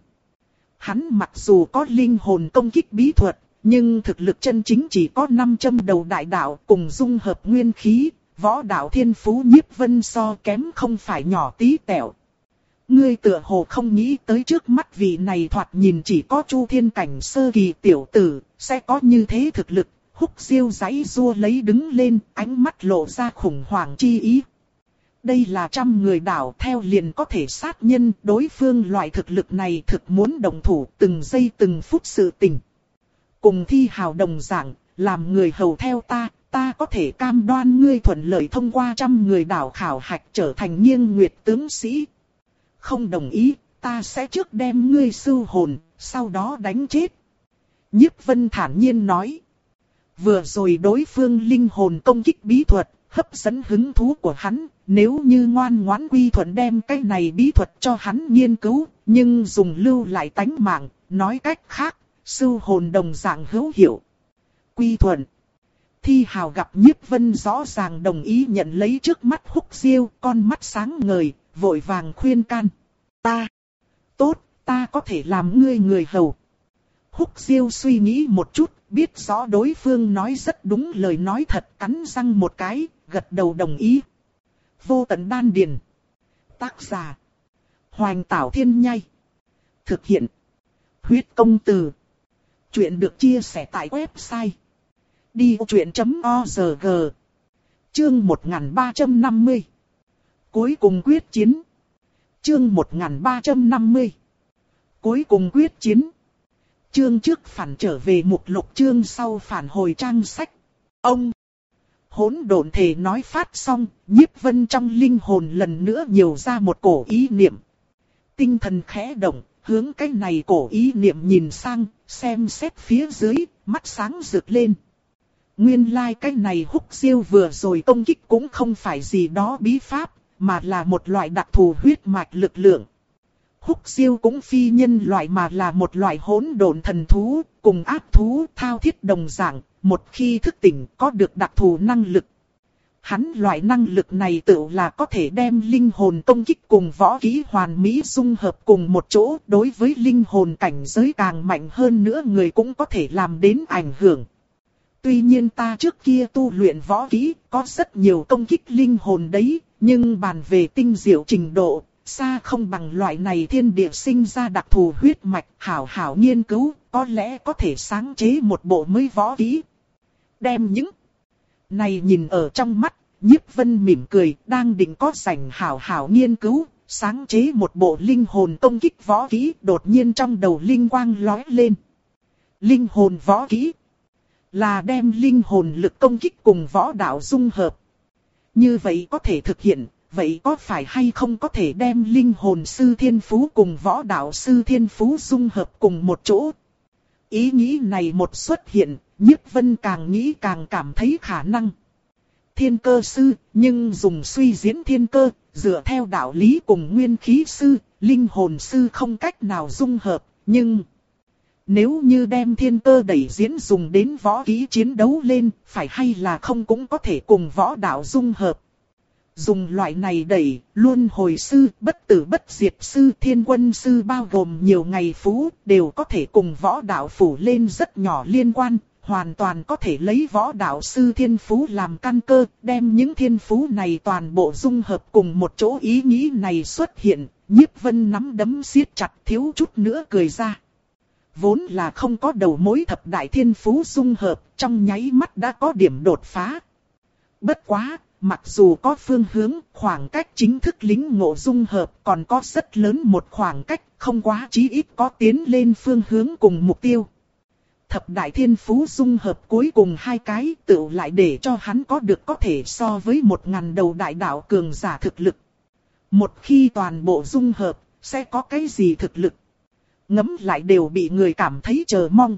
Hắn mặc dù có linh hồn công kích bí thuật, nhưng thực lực chân chính chỉ có năm châm đầu đại đạo cùng dung hợp nguyên khí, võ đạo thiên phú Nhiếp Vân so kém không phải nhỏ tí tẹo. Ngươi tựa hồ không nghĩ tới trước mắt vị này thoạt nhìn chỉ có chu thiên cảnh sơ kỳ tiểu tử, sẽ có như thế thực lực. Húc Diêu giãy giụa lấy đứng lên, ánh mắt lộ ra khủng hoảng chi ý. Đây là trăm người đảo theo liền có thể sát nhân, đối phương loại thực lực này thực muốn đồng thủ từng giây từng phút sự tình. Cùng Thi Hào đồng dạng, làm người hầu theo ta, ta có thể cam đoan ngươi thuận lợi thông qua trăm người đảo khảo hạch trở thành Nghiêng Nguyệt tướng sĩ. Không đồng ý, ta sẽ trước đem ngươi sưu hồn, sau đó đánh chết. Nhiếp Vân thản nhiên nói. Vừa rồi đối phương linh hồn công kích bí thuật, hấp dẫn hứng thú của hắn, nếu như ngoan ngoãn quy thuận đem cái này bí thuật cho hắn nghiên cứu, nhưng dùng lưu lại tánh mạng, nói cách khác, sưu hồn đồng dạng hữu hiệu. Quy thuận. Thi Hào gặp Nhiếp Vân rõ ràng đồng ý nhận lấy trước mắt Húc Diêu, con mắt sáng ngời, vội vàng khuyên can. Ta, tốt, ta có thể làm ngươi người hầu. Húc Diêu suy nghĩ một chút, biết rõ đối phương nói rất đúng lời nói thật, cắn răng một cái, gật đầu đồng ý. Vô Tận Đan Điền. Tác giả: Hoành Tảo Thiên Nhai. Thực hiện: Huyết Công Từ. Chuyện được chia sẻ tại website đi vô chuyện chấm org. Chương một nghìn ba trăm năm mươi. Cuối cùng quyết chiến. Chương một nghìn ba trăm năm mươi. Cuối cùng quyết chiến. Chương trước phản trở về mục lục, chương sau phản hồi trang sách. Ông Hỗn Độn Thể nói phát xong, Nhiếp Vân trong linh hồn lần nữa nhiều ra một cổ ý niệm. Tinh thần khẽ động, hướng cái này cổ ý niệm nhìn sang, xem xét phía dưới, mắt sáng rực lên. Nguyên lai like cái này Húc Diêu vừa rồi công kích cũng không phải gì đó bí pháp, mà là một loại đặc thù huyết mạch lực lượng. Húc Diêu cũng phi nhân loại mà là một loại hỗn độn thần thú, cùng ác thú thao thiết đồng dạng, một khi thức tỉnh có được đặc thù năng lực. Hắn loại năng lực này tự là có thể đem linh hồn công kích cùng võ kỹ hoàn mỹ dung hợp cùng một chỗ, đối với linh hồn cảnh giới càng mạnh hơn nữa người cũng có thể làm đến ảnh hưởng. Tuy nhiên ta trước kia tu luyện võ kỹ, có rất nhiều công kích linh hồn đấy, nhưng bàn về tinh diệu trình độ, xa không bằng loại này thiên địa sinh ra đặc thù huyết mạch, hảo hảo nghiên cứu, có lẽ có thể sáng chế một bộ mới võ kỹ. Đem những này nhìn ở trong mắt, Nhiếp Vân mỉm cười, đang định có rảnh hảo hảo nghiên cứu, sáng chế một bộ linh hồn công kích võ kỹ, đột nhiên trong đầu linh quang lóe lên. Linh hồn võ kỹ là đem linh hồn lực công kích cùng võ đạo dung hợp. Như vậy có thể thực hiện, vậy có phải hay không có thể đem linh hồn sư thiên phú cùng võ đạo sư thiên phú dung hợp cùng một chỗ? Ý nghĩ này một xuất hiện, Nhiếp Vân càng nghĩ càng cảm thấy khả năng. Thiên cơ sư, nhưng dùng suy diễn thiên cơ, dựa theo đạo lý cùng nguyên khí sư, linh hồn sư không cách nào dung hợp, nhưng nếu như đem thiên cơ đẩy diễn dùng đến võ kỹ chiến đấu lên, phải hay là không cũng có thể cùng võ đạo dung hợp. Dùng loại này đẩy, luân hồi sư, bất tử bất diệt sư, thiên quân sư bao gồm nhiều ngày phú, đều có thể cùng võ đạo phủ lên rất nhỏ liên quan, hoàn toàn có thể lấy võ đạo sư thiên phú làm căn cơ, đem những thiên phú này toàn bộ dung hợp cùng một chỗ. Ý nghĩ này xuất hiện, Nhiếp Vân nắm đấm siết chặt, thiếu chút nữa cười ra. Vốn là không có đầu mối thập đại thiên phú dung hợp, trong nháy mắt đã có điểm đột phá. Bất quá, mặc dù có phương hướng, khoảng cách chính thức lĩnh ngộ dung hợp còn có rất lớn một khoảng cách, không quá chí ít có tiến lên phương hướng cùng mục tiêu. Thập đại thiên phú dung hợp cuối cùng hai cái tự lại để cho hắn có được có thể so với một ngàn đầu đại đạo cường giả thực lực. Một khi toàn bộ dung hợp, sẽ có cái gì thực lực? Ngấm lại đều bị người cảm thấy chờ mong.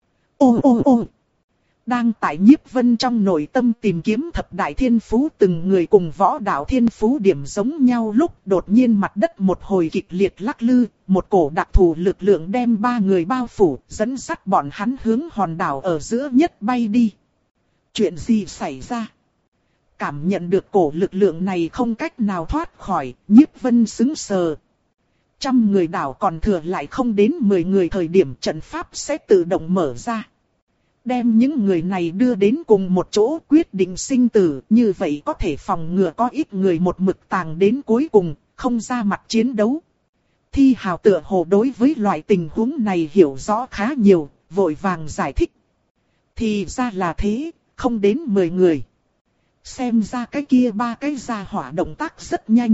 Ô ô ô! Đang tại Nhiếp Vân trong nội tâm tìm kiếm thập đại thiên phú từng người cùng võ đạo thiên phú điểm giống nhau lúc đột nhiên mặt đất một hồi kịch liệt lắc lư, một cổ đặc thù lực lượng đem ba người bao phủ, dẫn dắt bọn hắn hướng hòn đảo ở giữa nhất bay đi. Chuyện gì xảy ra? Cảm nhận được cổ lực lượng này không cách nào thoát khỏi, Nhiếp Vân sững sờ. Trăm người đảo còn thừa lại không đến mười người thời điểm trận pháp sẽ tự động mở ra. Đem những người này đưa đến cùng một chỗ quyết định sinh tử, như vậy có thể phòng ngừa có ít người một mực tàng đến cuối cùng, không ra mặt chiến đấu. Thi Hào tựa hồ đối với loại tình huống này hiểu rõ khá nhiều, vội vàng giải thích. Thì ra là thế, không đến mười người. Xem ra cái kia ba cái gia hỏa động tác rất nhanh.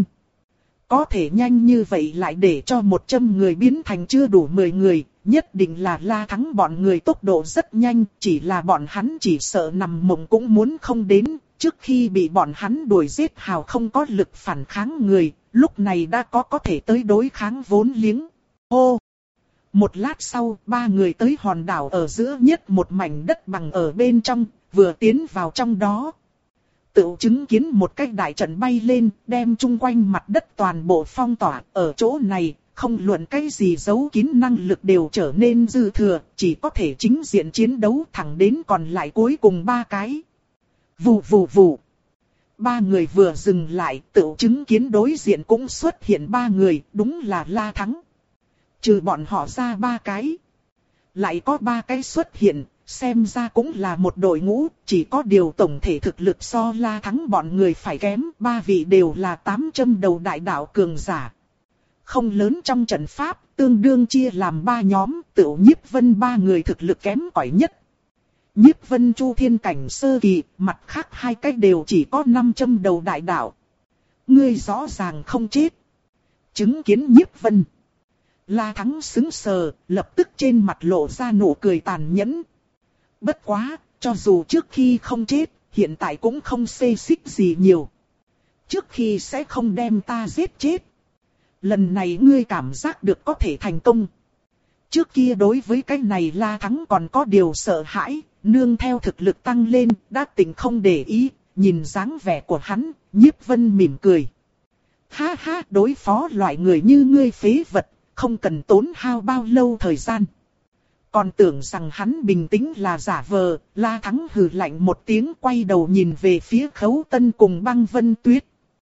Có thể nhanh như vậy lại để cho một trăm người biến thành chưa đủ mười người, nhất định là La Thắng bọn người tốc độ rất nhanh, chỉ là bọn hắn chỉ sợ nằm mộng cũng muốn không đến, trước khi bị bọn hắn đuổi giết Hào không có lực phản kháng người, lúc này đã có có thể tới đối kháng vốn liếng. Hô! Một lát sau, ba người tới hòn đảo ở giữa nhất một mảnh đất bằng ở bên trong, vừa tiến vào trong đó. Tự chứng kiến một cái đại trận bay lên, đem chung quanh mặt đất toàn bộ phong tỏa, ở chỗ này, không luận cái gì giấu kín năng lực đều trở nên dư thừa, chỉ có thể chính diện chiến đấu thẳng đến còn lại cuối cùng ba cái. Vù vù vù. Ba người vừa dừng lại, tự chứng kiến đối diện cũng xuất hiện ba người, đúng là La Thắng. Trừ bọn họ ra ba cái. Lại có ba cái xuất hiện, xem ra cũng là một đội ngũ, chỉ có điều tổng thể thực lực so La Thắng bọn người phải kém, ba vị đều là tám trăm đầu đại đạo cường giả. Không lớn trong trận pháp, tương đương chia làm ba nhóm, Tựu Nhiếp Vân ba người thực lực kém cỏi nhất. Nhiếp Vân Chu thiên cảnh sơ kỳ, mặt khác hai cái đều chỉ có năm trăm đầu đại đạo. Ngươi rõ ràng không chết. Chứng kiến Nhiếp Vân. La Thắng sững sờ, lập tức trên mặt lộ ra nụ cười tàn nhẫn. Bất quá, cho dù trước khi không chết, hiện tại cũng không xê xích gì nhiều. Trước khi sẽ không đem ta giết chết. Lần này ngươi cảm giác được có thể thành công. Trước kia đối với cái này La Thắng còn có điều sợ hãi, nương theo thực lực tăng lên, đã tỉnh không để ý, nhìn dáng vẻ của hắn, Nhiếp Vân mỉm cười. Ha ha, đối phó loại người như ngươi phế vật, không cần tốn hao bao lâu thời gian. Còn tưởng rằng hắn bình tĩnh là giả vờ, La Thắng hừ lạnh một tiếng quay đầu nhìn về phía Khấu Tân cùng Băng Vân Tuyết.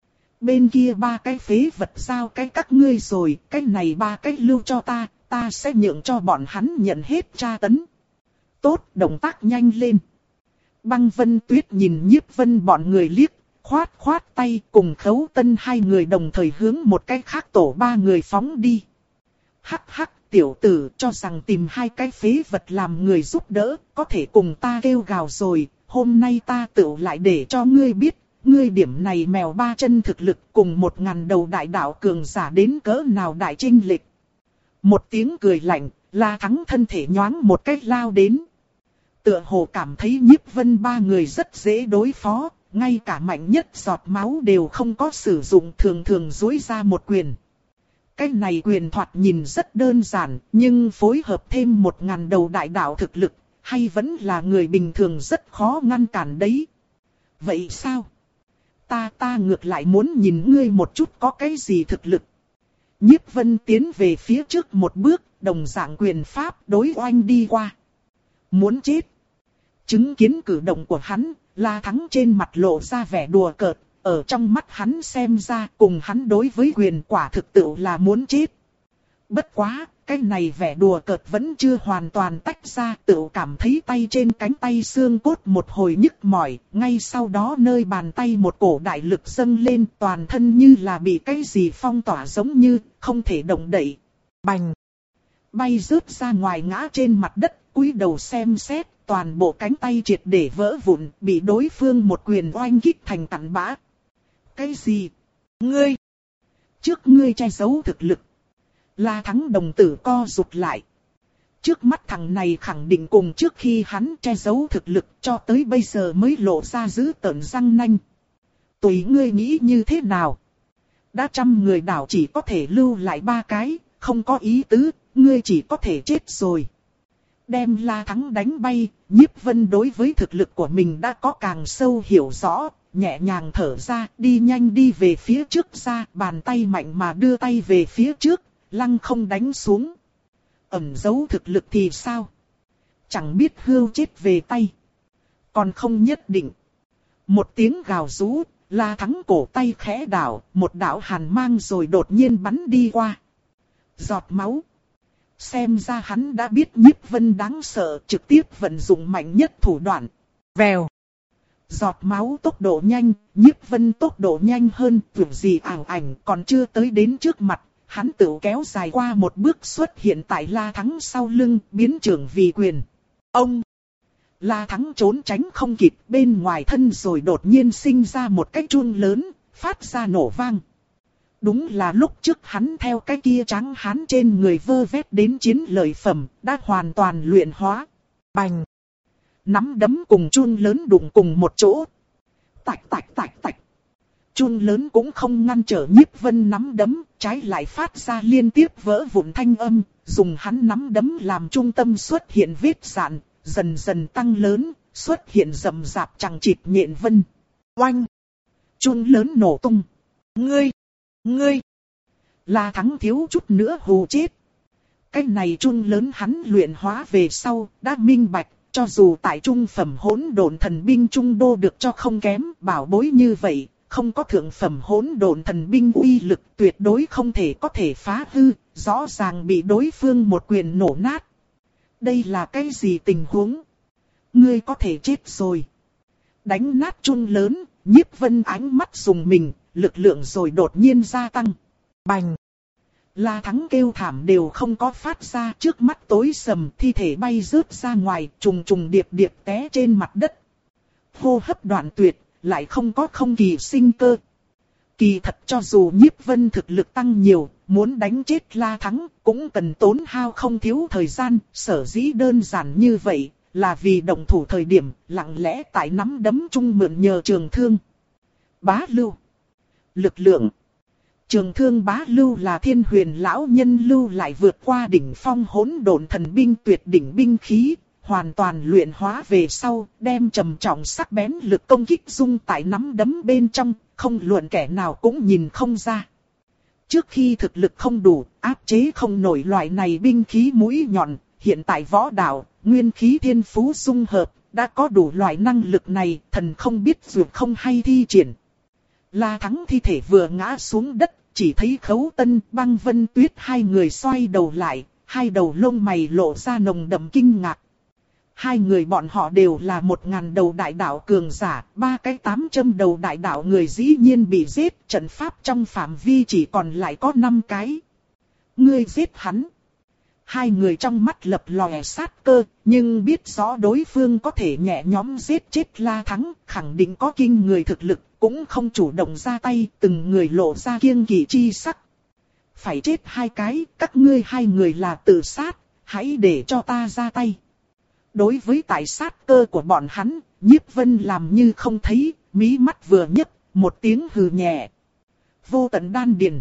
Bên kia ba cái phế vật giao cái các ngươi rồi, cái này ba cái lưu cho ta, ta sẽ nhượng cho bọn hắn nhận hết tra tấn. Tốt, động tác nhanh lên. Băng Vân Tuyết nhìn Nhiếp Vân bọn người liếc, khoát khoát tay cùng Khấu Tân hai người đồng thời hướng một cái khác tổ ba người phóng đi. Hắc hắc, tiểu tử cho rằng tìm hai cái phế vật làm người giúp đỡ, có thể cùng ta kêu gào rồi, hôm nay ta tự lại để cho ngươi biết, ngươi điểm này mèo ba chân thực lực cùng một ngàn đầu đại đạo cường giả đến cỡ nào đại chinh lịch. Một tiếng cười lạnh, La Thắng thân thể nhoáng một cách lao đến. Tựa hồ cảm thấy Nhiếp Vân ba người rất dễ đối phó, ngay cả mạnh nhất giọt máu đều không có sử dụng, thường thường duỗi ra một quyền. Cái này quyền thoạt nhìn rất đơn giản, nhưng phối hợp thêm một ngàn đầu đại đạo thực lực, hay vẫn là người bình thường rất khó ngăn cản đấy. Vậy sao? Ta ta ngược lại muốn nhìn ngươi một chút có cái gì thực lực. Nhiếp Vân tiến về phía trước một bước, đồng dạng quyền pháp đối oanh đi qua. Muốn chết. Chứng kiến cử động của hắn, La Thắng trên mặt lộ ra vẻ đùa cợt. Ở trong mắt hắn xem ra cùng hắn đối với quyền quả thực tự là muốn chết. Bất quá, cái này vẻ đùa cợt vẫn chưa hoàn toàn tách ra, tự cảm thấy tay trên cánh tay xương cốt một hồi nhức mỏi, ngay sau đó nơi bàn tay một cổ đại lực dâng lên, toàn thân như là bị cái gì phong tỏa giống như, không thể động đậy. Bành! Bay rớt ra ngoài ngã trên mặt đất, cúi đầu xem xét, toàn bộ cánh tay triệt để vỡ vụn, bị đối phương một quyền oanh kích thành tàn bã. Cái gì? Ngươi! Trước ngươi che giấu thực lực. La Thắng đồng tử co rụt lại. Trước mắt thằng này khẳng định cùng trước khi hắn che giấu thực lực cho tới bây giờ mới lộ ra dữ tợn răng nanh. Tùy ngươi nghĩ như thế nào? Đã trăm người đảo chỉ có thể lưu lại ba cái, không có ý tứ, ngươi chỉ có thể chết rồi. Đem La Thắng đánh bay, Nhiếp Vân đối với thực lực của mình đã có càng sâu hiểu rõ. Nhẹ nhàng thở ra, đi nhanh đi về phía trước ra, bàn tay mạnh mà đưa tay về phía trước, lăng không đánh xuống. Ẩn giấu thực lực thì sao? Chẳng biết hươu chết về tay. Còn không nhất định. Một tiếng gào rú, La Thắng cổ tay khẽ đảo, một đạo hàn mang rồi đột nhiên bắn đi qua. Giọt máu. Xem ra hắn đã biết Nhiếp Vân đáng sợ, trực tiếp vận dụng mạnh nhất thủ đoạn. Vèo. Giọt máu tốc độ nhanh, Nhiếp Vân tốc độ nhanh hơn, tưởng gì ảo ảnh còn chưa tới đến trước mặt. Hắn tự kéo dài qua một bước xuất hiện tại La Thắng sau lưng, biến trưởng vì quyền. Ông! La Thắng trốn tránh không kịp, bên ngoài thân rồi đột nhiên sinh ra một cái chuông lớn, phát ra nổ vang. Đúng là lúc trước hắn theo cái kia trắng hán trên người vơ vét đến chiến lợi phẩm, đã hoàn toàn luyện hóa. Bành! Nắm đấm cùng chuông lớn đụng cùng một chỗ. Tạch tạch tạch tạch. Chuông lớn cũng không ngăn trở Nhiếp Vân nắm đấm, trái lại phát ra liên tiếp vỡ vụn thanh âm, dùng hắn nắm đấm làm trung tâm xuất hiện vết rạn, dần dần tăng lớn, xuất hiện rậm rạp chằng chịt nhện vân. Oanh! Chuông lớn nổ tung. Ngươi! Ngươi! La Thắng thiếu chút nữa hù chết. Cái này chuông lớn hắn luyện hóa về sau, đã minh bạch, cho dù tại trung phẩm hỗn độn thần binh trung đô được cho không kém, bảo bối như vậy. Không có thượng phẩm hỗn độn thần binh uy lực tuyệt đối không thể có thể phá hư, rõ ràng bị đối phương một quyền nổ nát. Đây là cái gì tình huống? Ngươi có thể chết rồi. Đánh nát chuông lớn, Nhiếp Vân ánh mắt dùng mình, lực lượng rồi đột nhiên gia tăng. Bành! La Thắng kêu thảm đều không có phát ra, trước mắt tối sầm, thi thể bay rớt ra ngoài, trùng trùng điệp điệp té trên mặt đất. Hô hấp đoạn tuyệt. Lại không có không kỳ sinh cơ. Kỳ thật cho dù Nhiếp Vân thực lực tăng nhiều, muốn đánh chết La Thắng cũng cần tốn hao không thiếu thời gian, sở dĩ đơn giản như vậy, là vì động thủ thời điểm, lặng lẽ tại nắm đấm chung mượn nhờ trường thương. Bá lưu. Lực lượng. Trường thương bá lưu là Thiên Huyền lão nhân lưu lại vượt qua đỉnh phong hỗn độn thần binh tuyệt đỉnh binh khí. Hoàn toàn luyện hóa về sau, đem trầm trọng sắc bén lực công kích dung tại nắm đấm bên trong, không luận kẻ nào cũng nhìn không ra. Trước khi thực lực không đủ, áp chế không nổi loại này binh khí mũi nhọn, hiện tại võ đạo, nguyên khí thiên phú dung hợp, đã có đủ loại năng lực này, thần không biết dù không hay thi triển. La Thắng thi thể vừa ngã xuống đất, chỉ thấy Khấu Tân, Băng Vân Tuyết hai người xoay đầu lại, hai đầu lông mày lộ ra nồng đậm kinh ngạc. Hai người bọn họ đều là một ngàn đầu đại đạo cường giả, ba cái tám trăm đầu đại đạo người dĩ nhiên bị giết, trận pháp trong phạm vi chỉ còn lại có năm cái. Ngươi giết hắn. Hai người trong mắt lập lòe sát cơ, nhưng biết rõ đối phương có thể nhẹ nhõm giết chết La Thắng, khẳng định có kinh người thực lực, cũng không chủ động ra tay, từng người lộ ra kiêng kỵ chi sắc. Phải chết hai cái, các ngươi hai người là tự sát, hãy để cho ta ra tay. Đối với tại sát cơ của bọn hắn, Nhiếp Vân làm như không thấy, mí mắt vừa nhấc, một tiếng hừ nhẹ. Vô tận đan điền.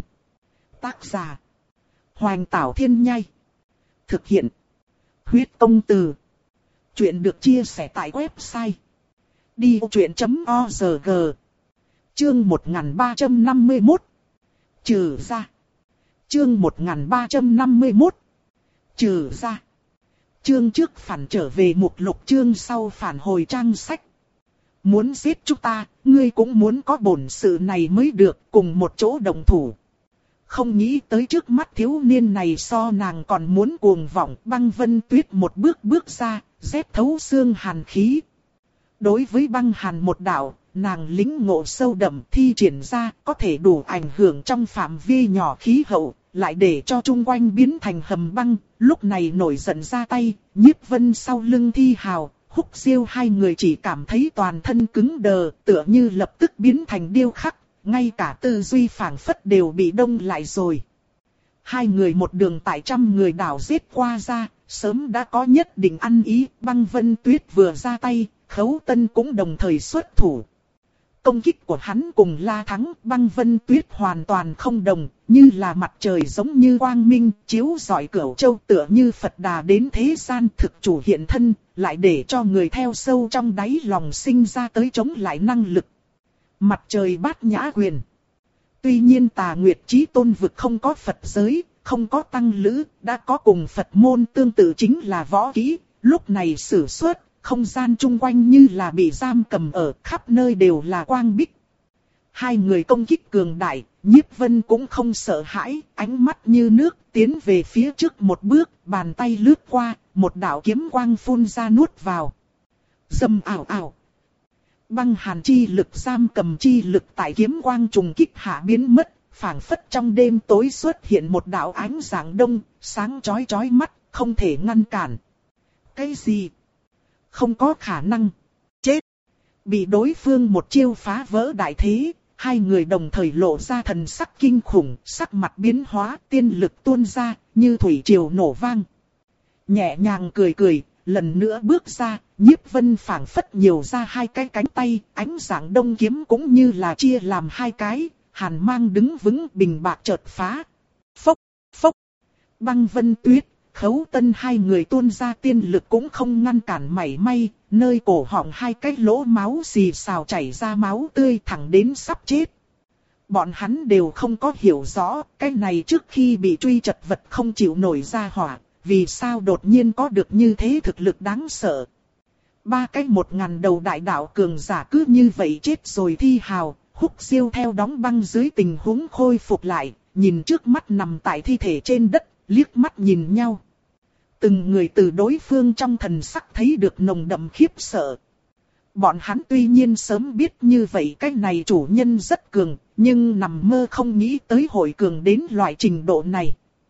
Tác giả. Hoành Tảo Thiên Nhai. Thực hiện. Huyết Công Từ. Chuyện được chia sẻ tại website. đi vô chuyện chấm org. Chương một nghìn ba trăm năm mươi mốt. Trừ ra. Chương một nghìn ba trăm năm mươi mốt. Trừ ra. Chương trước phản trở về mục lục, chương sau phản hồi trang sách. Muốn giết chúng ta, ngươi cũng muốn có bổn sự này mới được, cùng một chỗ đồng thủ. Không nghĩ tới trước mắt thiếu niên này so nàng còn muốn cuồng vọng. Băng Vân Tuyết một bước bước ra, rét thấu xương hàn khí. Đối với băng hàn một đạo, nàng lĩnh ngộ sâu đậm thi triển ra, có thể đủ ảnh hưởng trong phạm vi nhỏ khí hậu, lại để cho chung quanh biến thành hầm băng. Lúc này nổi giận ra tay, Nhiếp Vân sau lưng Thi Hào, Húc Siêu hai người chỉ cảm thấy toàn thân cứng đờ, tựa như lập tức biến thành điêu khắc, ngay cả tư duy phảng phất đều bị đông lại rồi. Hai người một đường tại trăm người đảo giết qua ra, sớm đã có nhất định ăn ý. Băng Vân Tuyết vừa ra tay, Khấu Tân cũng đồng thời xuất thủ. Công kích của hắn cùng La Thắng, Băng Vân Tuyết hoàn toàn không đồng, như là mặt trời giống như quang minh, chiếu rọi cửu châu, tựa như Phật Đà đến thế gian thực chủ hiện thân, lại để cho người theo sâu trong đáy lòng sinh ra tới chống lại năng lực. Mặt trời bát nhã quyền. Tuy nhiên Tà Nguyệt Chí Tôn vực không có Phật giới, không có tăng lữ, đã có cùng Phật môn tương tự chính là võ kỹ, lúc này sử xuất, không gian chung quanh như là bị giam cầm ở, khắp nơi đều là quang bích. Hai người công kích cường đại, Nhiếp Vân cũng không sợ hãi, ánh mắt như nước tiến về phía trước một bước, bàn tay lướt qua, một đạo kiếm quang phun ra nuốt vào. Dầm ảo ảo. Băng hàn chi lực giam cầm chi lực tại kiếm quang trùng kích hạ biến mất, phảng phất trong đêm tối xuất hiện một đạo ánh sáng đông, sáng chói chói mắt, không thể ngăn cản. Cái gì? Không có khả năng. Chết. Bị đối phương một chiêu phá vỡ đại thế, hai người đồng thời lộ ra thần sắc kinh khủng, sắc mặt biến hóa, tiên lực tuôn ra, như thủy triều nổ vang. Nhẹ nhàng cười cười, lần nữa bước ra, Nhiếp Vân phảng phất nhiều ra hai cái cánh tay, ánh sáng đông kiếm cũng như là chia làm hai cái, hàn mang đứng vững bình bạc chợt phá. Phốc, phốc, Băng Vân Tuyết, Khấu Tân hai người tuôn ra tiên lực cũng không ngăn cản mảy may, nơi cổ họng hai cái lỗ máu xì xào chảy ra máu tươi thẳng đến sắp chết. Bọn hắn đều không có hiểu rõ, cái này trước khi bị truy chật vật không chịu nổi ra hỏa, vì sao đột nhiên có được như thế thực lực đáng sợ. Ba cái một ngàn đầu đại đạo cường giả cứ như vậy chết rồi thi hào, Húc Siêu theo đóng băng dưới tình huống khôi phục lại, nhìn trước mắt nằm tại thi thể trên đất, liếc mắt nhìn nhau. Từng người từ đối phương trong thần sắc thấy được nồng đậm khiếp sợ. Bọn hắn tuy nhiên sớm biết như vậy cái này chủ nhân rất cường, nhưng nằm mơ không nghĩ tới hội cường đến loại trình độ này.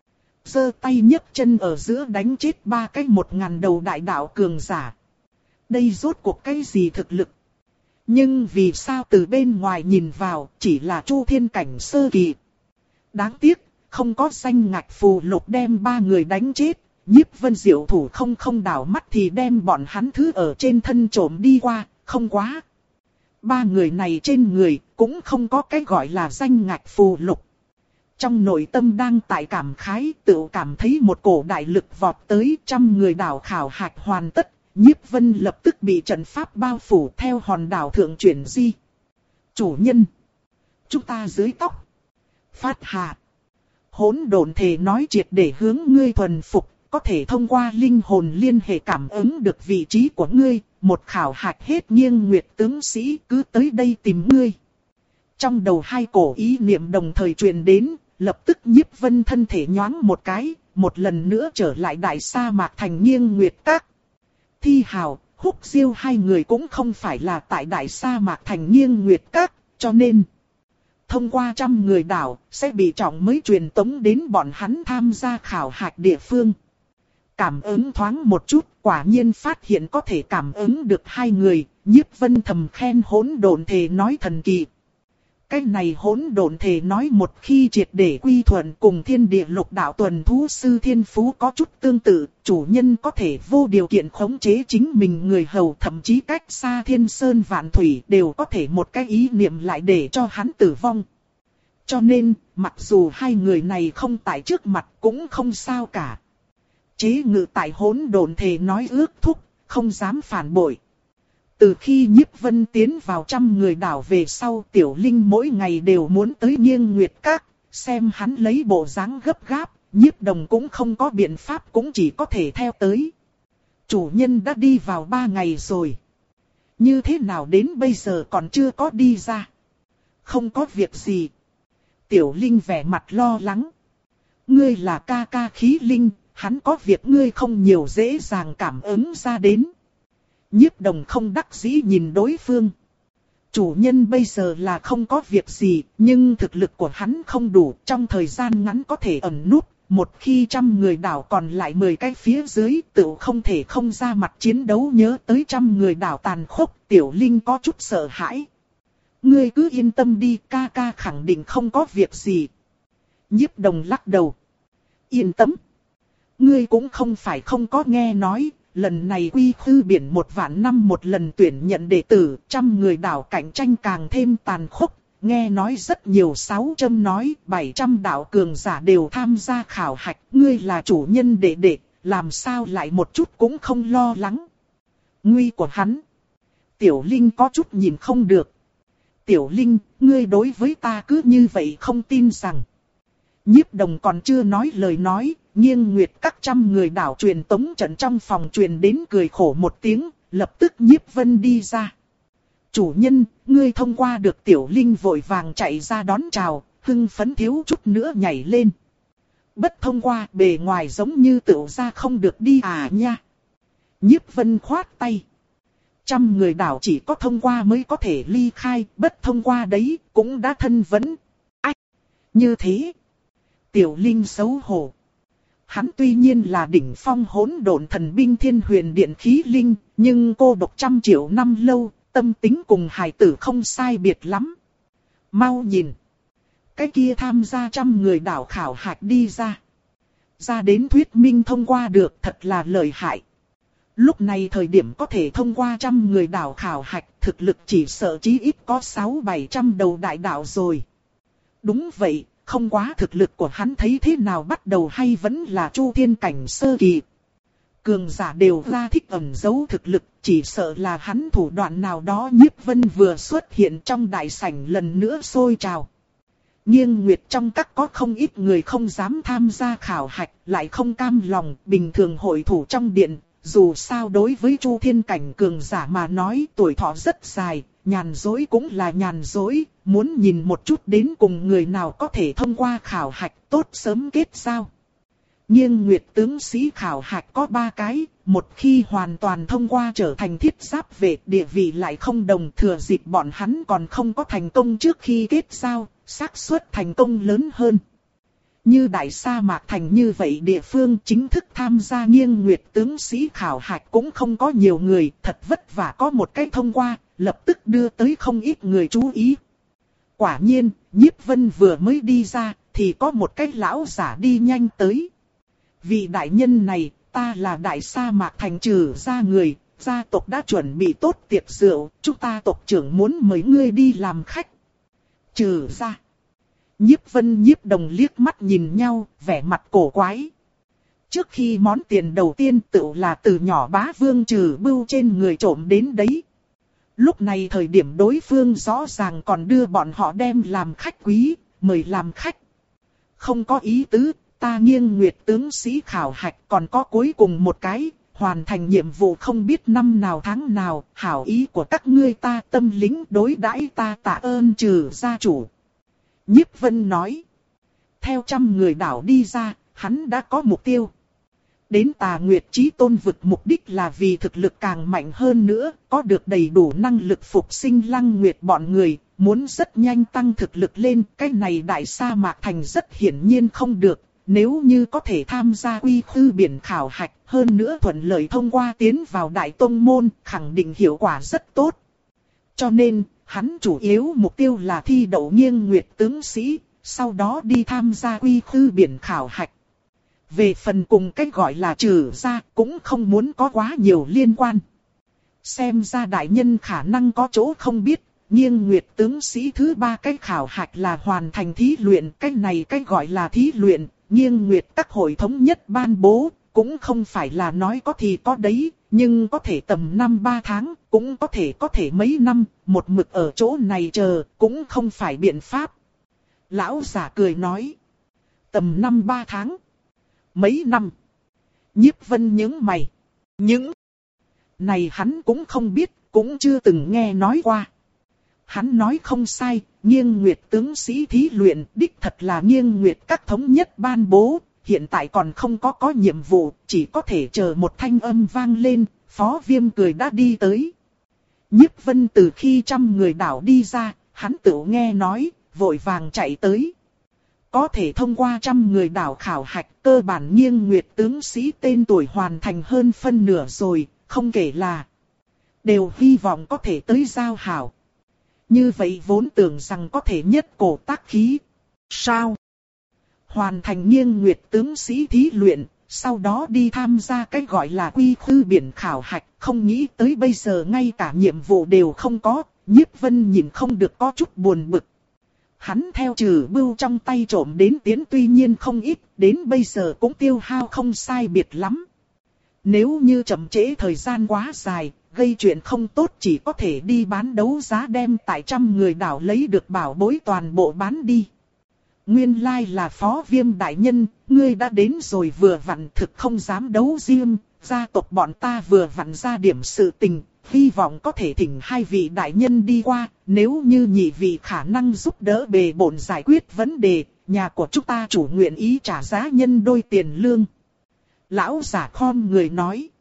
Giơ tay nhấc chân ở giữa đánh chết ba cái một ngàn đầu đại đạo cường giả. Đây rốt cuộc cái gì thực lực? Nhưng vì sao từ bên ngoài nhìn vào chỉ là Chu Thiên cảnh sơ kỳ? Đáng tiếc, không có danh ngạch phù lục đem ba người đánh chết. Nhiếp Vân diệu thủ không không đảo mắt thì đem bọn hắn thứ ở trên thân trộm đi qua, không quá. Ba người này trên người cũng không có cái gọi là danh ngạch phù lục. Trong nội tâm đang tại cảm khái, tự cảm thấy một cổ đại lực vọt tới, trăm người đảo khảo hạch hoàn tất. Nhiếp Vân lập tức bị trận pháp bao phủ theo hòn đảo thượng chuyển di. Chủ nhân, chúng ta dưới tóc. Phát hạ. Hỗn độn thể nói triệt để hướng ngươi thuần phục, có thể thông qua linh hồn liên hệ cảm ứng được vị trí của ngươi, một khảo hạch hết nghiêng nguyệt tướng sĩ cứ tới đây tìm ngươi. Trong đầu hai cổ ý niệm đồng thời truyền đến, lập tức Nhiếp Vân thân thể nhoáng một cái, một lần nữa trở lại đại sa mạc thành nghiêng nguyệt các. Thi Hào, Húc Siêu hai người cũng không phải là tại đại sa mạc thành nghiêng nguyệt các, cho nên thông qua trăm người đảo sẽ bị trọng mới truyền tống đến bọn hắn tham gia khảo hạch địa phương. Cảm ứng thoáng một chút, quả nhiên phát hiện có thể cảm ứng được hai người, Nhiếp Vân thầm khen hỗn độn thể nói thần kỳ. Cái này hỗn độn thể nói một khi triệt để quy thuận cùng thiên địa lục đạo tuần thú sư thiên phú có chút tương tự, chủ nhân có thể vô điều kiện khống chế chính mình người hầu, thậm chí cách xa thiên sơn vạn thủy đều có thể một cái ý niệm lại để cho hắn tử vong. Cho nên, mặc dù hai người này không tại trước mặt cũng không sao cả. Chế ngự tại hỗn độn thể nói ước thúc, không dám phản bội. Từ khi Nhiếp Vân tiến vào trăm người đảo về sau, Tiểu Linh mỗi ngày đều muốn tới nghiêng nguyệt các, xem hắn lấy bộ dáng gấp gáp, Nhiếp Đồng cũng không có biện pháp, cũng chỉ có thể theo tới. Chủ nhân đã đi vào ba ngày rồi. Như thế nào đến bây giờ còn chưa có đi ra? Không có việc gì. Tiểu Linh vẻ mặt lo lắng. Ngươi là ca ca khí linh, hắn có việc ngươi không nhiều dễ dàng cảm ứng ra đến. Nhiếp Đồng không đắc dĩ nhìn đối phương. Chủ nhân bây giờ là không có việc gì, nhưng thực lực của hắn không đủ, trong thời gian ngắn có thể ẩn núp. Một khi trăm người đảo còn lại mười cái phía dưới, tự không thể không ra mặt chiến đấu. Nhớ tới trăm người đảo tàn khốc, Tiểu Linh có chút sợ hãi. Ngươi cứ yên tâm đi, ca ca khẳng định không có việc gì. Nhiếp Đồng lắc đầu. Yên tâm. Ngươi cũng không phải không có nghe nói, lần này quy khư biển một vạn năm một lần tuyển nhận đệ tử, trăm người đảo cạnh tranh càng thêm tàn khốc. Nghe nói rất nhiều sáu trăm nói, bảy trăm đạo cường giả đều tham gia khảo hạch, ngươi là chủ nhân đệ đệ, làm sao lại một chút cũng không lo lắng. Nguy của hắn. Tiểu Linh có chút nhìn không được. Tiểu Linh, ngươi đối với ta cứ như vậy không tin rằng. Nhiếp Đồng còn chưa nói lời nói, nghiêng nguyệt các trăm người đảo truyền tống trận trong phòng truyền đến cười khổ một tiếng, lập tức Nhiếp Vân đi ra. Chủ nhân, ngươi thông qua được. Tiểu Linh vội vàng chạy ra đón chào, hưng phấn thiếu chút nữa nhảy lên. Bất thông qua, bề ngoài giống như tựu ra không được đi à nha. Nhiếp Vân khoát tay. Trăm người đảo chỉ có thông qua mới có thể ly khai, bất thông qua đấy cũng đã thân vấn. Ách! Như thế. Tiểu Linh xấu hổ. Hắn tuy nhiên là đỉnh phong hỗn độn thần binh Thiên Huyền Điện khí linh, nhưng cô độc trăm triệu năm lâu, tâm tính cùng hài tử không sai biệt lắm. Mau nhìn. Cái kia tham gia trăm người đảo khảo hạch đi ra. Ra đến thuyết minh thông qua được, thật là lợi hại. Lúc này thời điểm có thể thông qua trăm người đảo khảo hạch, thực lực chỉ sợ chí ít có sáu bảy trăm đầu đại đạo rồi. Đúng vậy, không quá thực lực của hắn thấy thế nào bắt đầu hay vẫn là Chu Thiên cảnh sơ kỳ. Cường giả đều ra thích ẩn giấu thực lực, chỉ sợ là hắn thủ đoạn nào đó. Nhiếp Vân vừa xuất hiện trong đại sảnh lần nữa sôi trào. Nghiêng Nguyệt trong các có không ít người không dám tham gia khảo hạch, lại không cam lòng, bình thường hội thủ trong điện. Dù sao đối với Chu Thiên cảnh cường giả mà nói tuổi thọ rất dài, nhàn dối cũng là nhàn dối, muốn nhìn một chút đến cùng người nào có thể thông qua khảo hạch tốt sớm kết giao. Nghiêng Nguyệt tướng sĩ khảo hạch có ba cái, một khi hoàn toàn thông qua trở thành thiết giáp vệ, địa vị lại không đồng, thừa dịp bọn hắn còn không có thành công trước khi kết giao, xác suất thành công lớn hơn. Như Đại Sa Mạc Thành như vậy địa phương chính thức tham gia Nghiêng Nguyệt tướng sĩ khảo hạch cũng không có nhiều người, thật vất vả có một cái thông qua, lập tức đưa tới không ít người chú ý. Quả nhiên, Nhiếp Vân vừa mới đi ra, thì có một cái lão giả đi nhanh tới. Vị đại nhân này, ta là Đại Sa Mạc Thành Trừ gia người, gia tộc đã chuẩn bị tốt tiệc rượu, chúng ta tộc trưởng muốn mời ngươi đi làm khách. Trừ gia. Nhiếp Vân Nhiếp Đồng liếc mắt nhìn nhau, vẻ mặt cổ quái. Trước khi món tiền đầu tiên tự là từ nhỏ bá vương Trừ Bưu trên người trộm đến đấy. Lúc này thời điểm đối phương rõ ràng còn đưa bọn họ đem làm khách quý, mời làm khách. Không có ý tứ, ta Nghiêng Nguyệt tướng sĩ khảo hạch còn có cuối cùng một cái, hoàn thành nhiệm vụ không biết năm nào tháng nào, hảo ý của các ngươi ta tâm lính đối đãi ta tạ ơn Trừ gia chủ. Nhiếp Vân nói. Theo trăm người đảo đi ra, hắn đã có mục tiêu. Đến Tà Nguyệt Chí Tôn vực mục đích là vì thực lực càng mạnh hơn nữa, có được đầy đủ năng lực phục sinh Lăng Nguyệt bọn người, muốn rất nhanh tăng thực lực lên. Cái này Đại Sa Mạc Thành rất hiển nhiên không được, nếu như có thể tham gia Quy Khư Biển khảo hạch, hơn nữa thuận lợi thông qua tiến vào Đại Tông Môn, khẳng định hiệu quả rất tốt. Cho nên, hắn chủ yếu mục tiêu là thi đậu Nghiêng Nguyệt tướng sĩ, sau đó đi tham gia Quy Khư Biển khảo hạch. Về phần cùng cách gọi là Trừ gia cũng không muốn có quá nhiều liên quan. Xem ra đại nhân khả năng có chỗ không biết, Nghiêng Nguyệt tướng sĩ thứ ba cách khảo hạch là hoàn thành thí luyện. Cách này cách gọi là thí luyện, Nghiêng Nguyệt các hội thống nhất ban bố, cũng không phải là nói có thì có đấy, nhưng có thể tầm năm ba tháng, cũng có thể có thể mấy năm, một mực ở chỗ này chờ, cũng không phải biện pháp. Lão giả cười nói, tầm năm ba tháng, mấy năm. Nhiếp Vân nhướng mày, những này hắn cũng không biết, cũng chưa từng nghe nói qua. Hắn nói không sai, Nghiêng Nguyệt tướng sĩ thí luyện đích thật là Nghiêng Nguyệt các thống nhất ban bố, hiện tại còn không có có nhiệm vụ, chỉ có thể chờ một thanh âm vang lên, Phó Viêm cười đã đi tới. Nhiếp Vân từ khi trăm người đảo đi ra, hắn tự nghe nói, vội vàng chạy tới. Có thể thông qua trăm người đảo khảo hạch, cơ bản Nghiêng Nguyệt tướng sĩ tên tuổi hoàn thành hơn phân nửa rồi, không kể là đều hy vọng có thể tới giao hảo. Như vậy vốn tưởng rằng có thể nhất cổ tác khí. Sao? Hoàn thành Nghiêng Nguyệt tướng sĩ thí luyện, sau đó đi tham gia cái gọi là Quy Khư Biển khảo hạch, không nghĩ tới bây giờ ngay cả nhiệm vụ đều không có. Nhiếp Vân nhìn không được có chút buồn bực. Hắn theo Trừ Bưu trong tay trộm đến tiến tuy nhiên không ít, đến bây giờ cũng tiêu hao không sai biệt lắm. Nếu như chậm trễ thời gian quá dài, gây chuyện không tốt, chỉ có thể đi bán đấu giá đem tại trăm người đảo lấy được bảo bối toàn bộ bán đi. Nguyên lai là Phó Viêm đại nhân, ngươi đã đến rồi vừa vặn, thực không dám đấu riêng, gia tộc bọn ta vừa vặn ra điểm sự tình, hy vọng có thể thỉnh hai vị đại nhân đi qua, nếu như nhị vị khả năng giúp đỡ bề bộn giải quyết vấn đề, nhà của chúng ta chủ nguyện ý trả giá nhân đôi tiền lương. Lão giả khom người nói.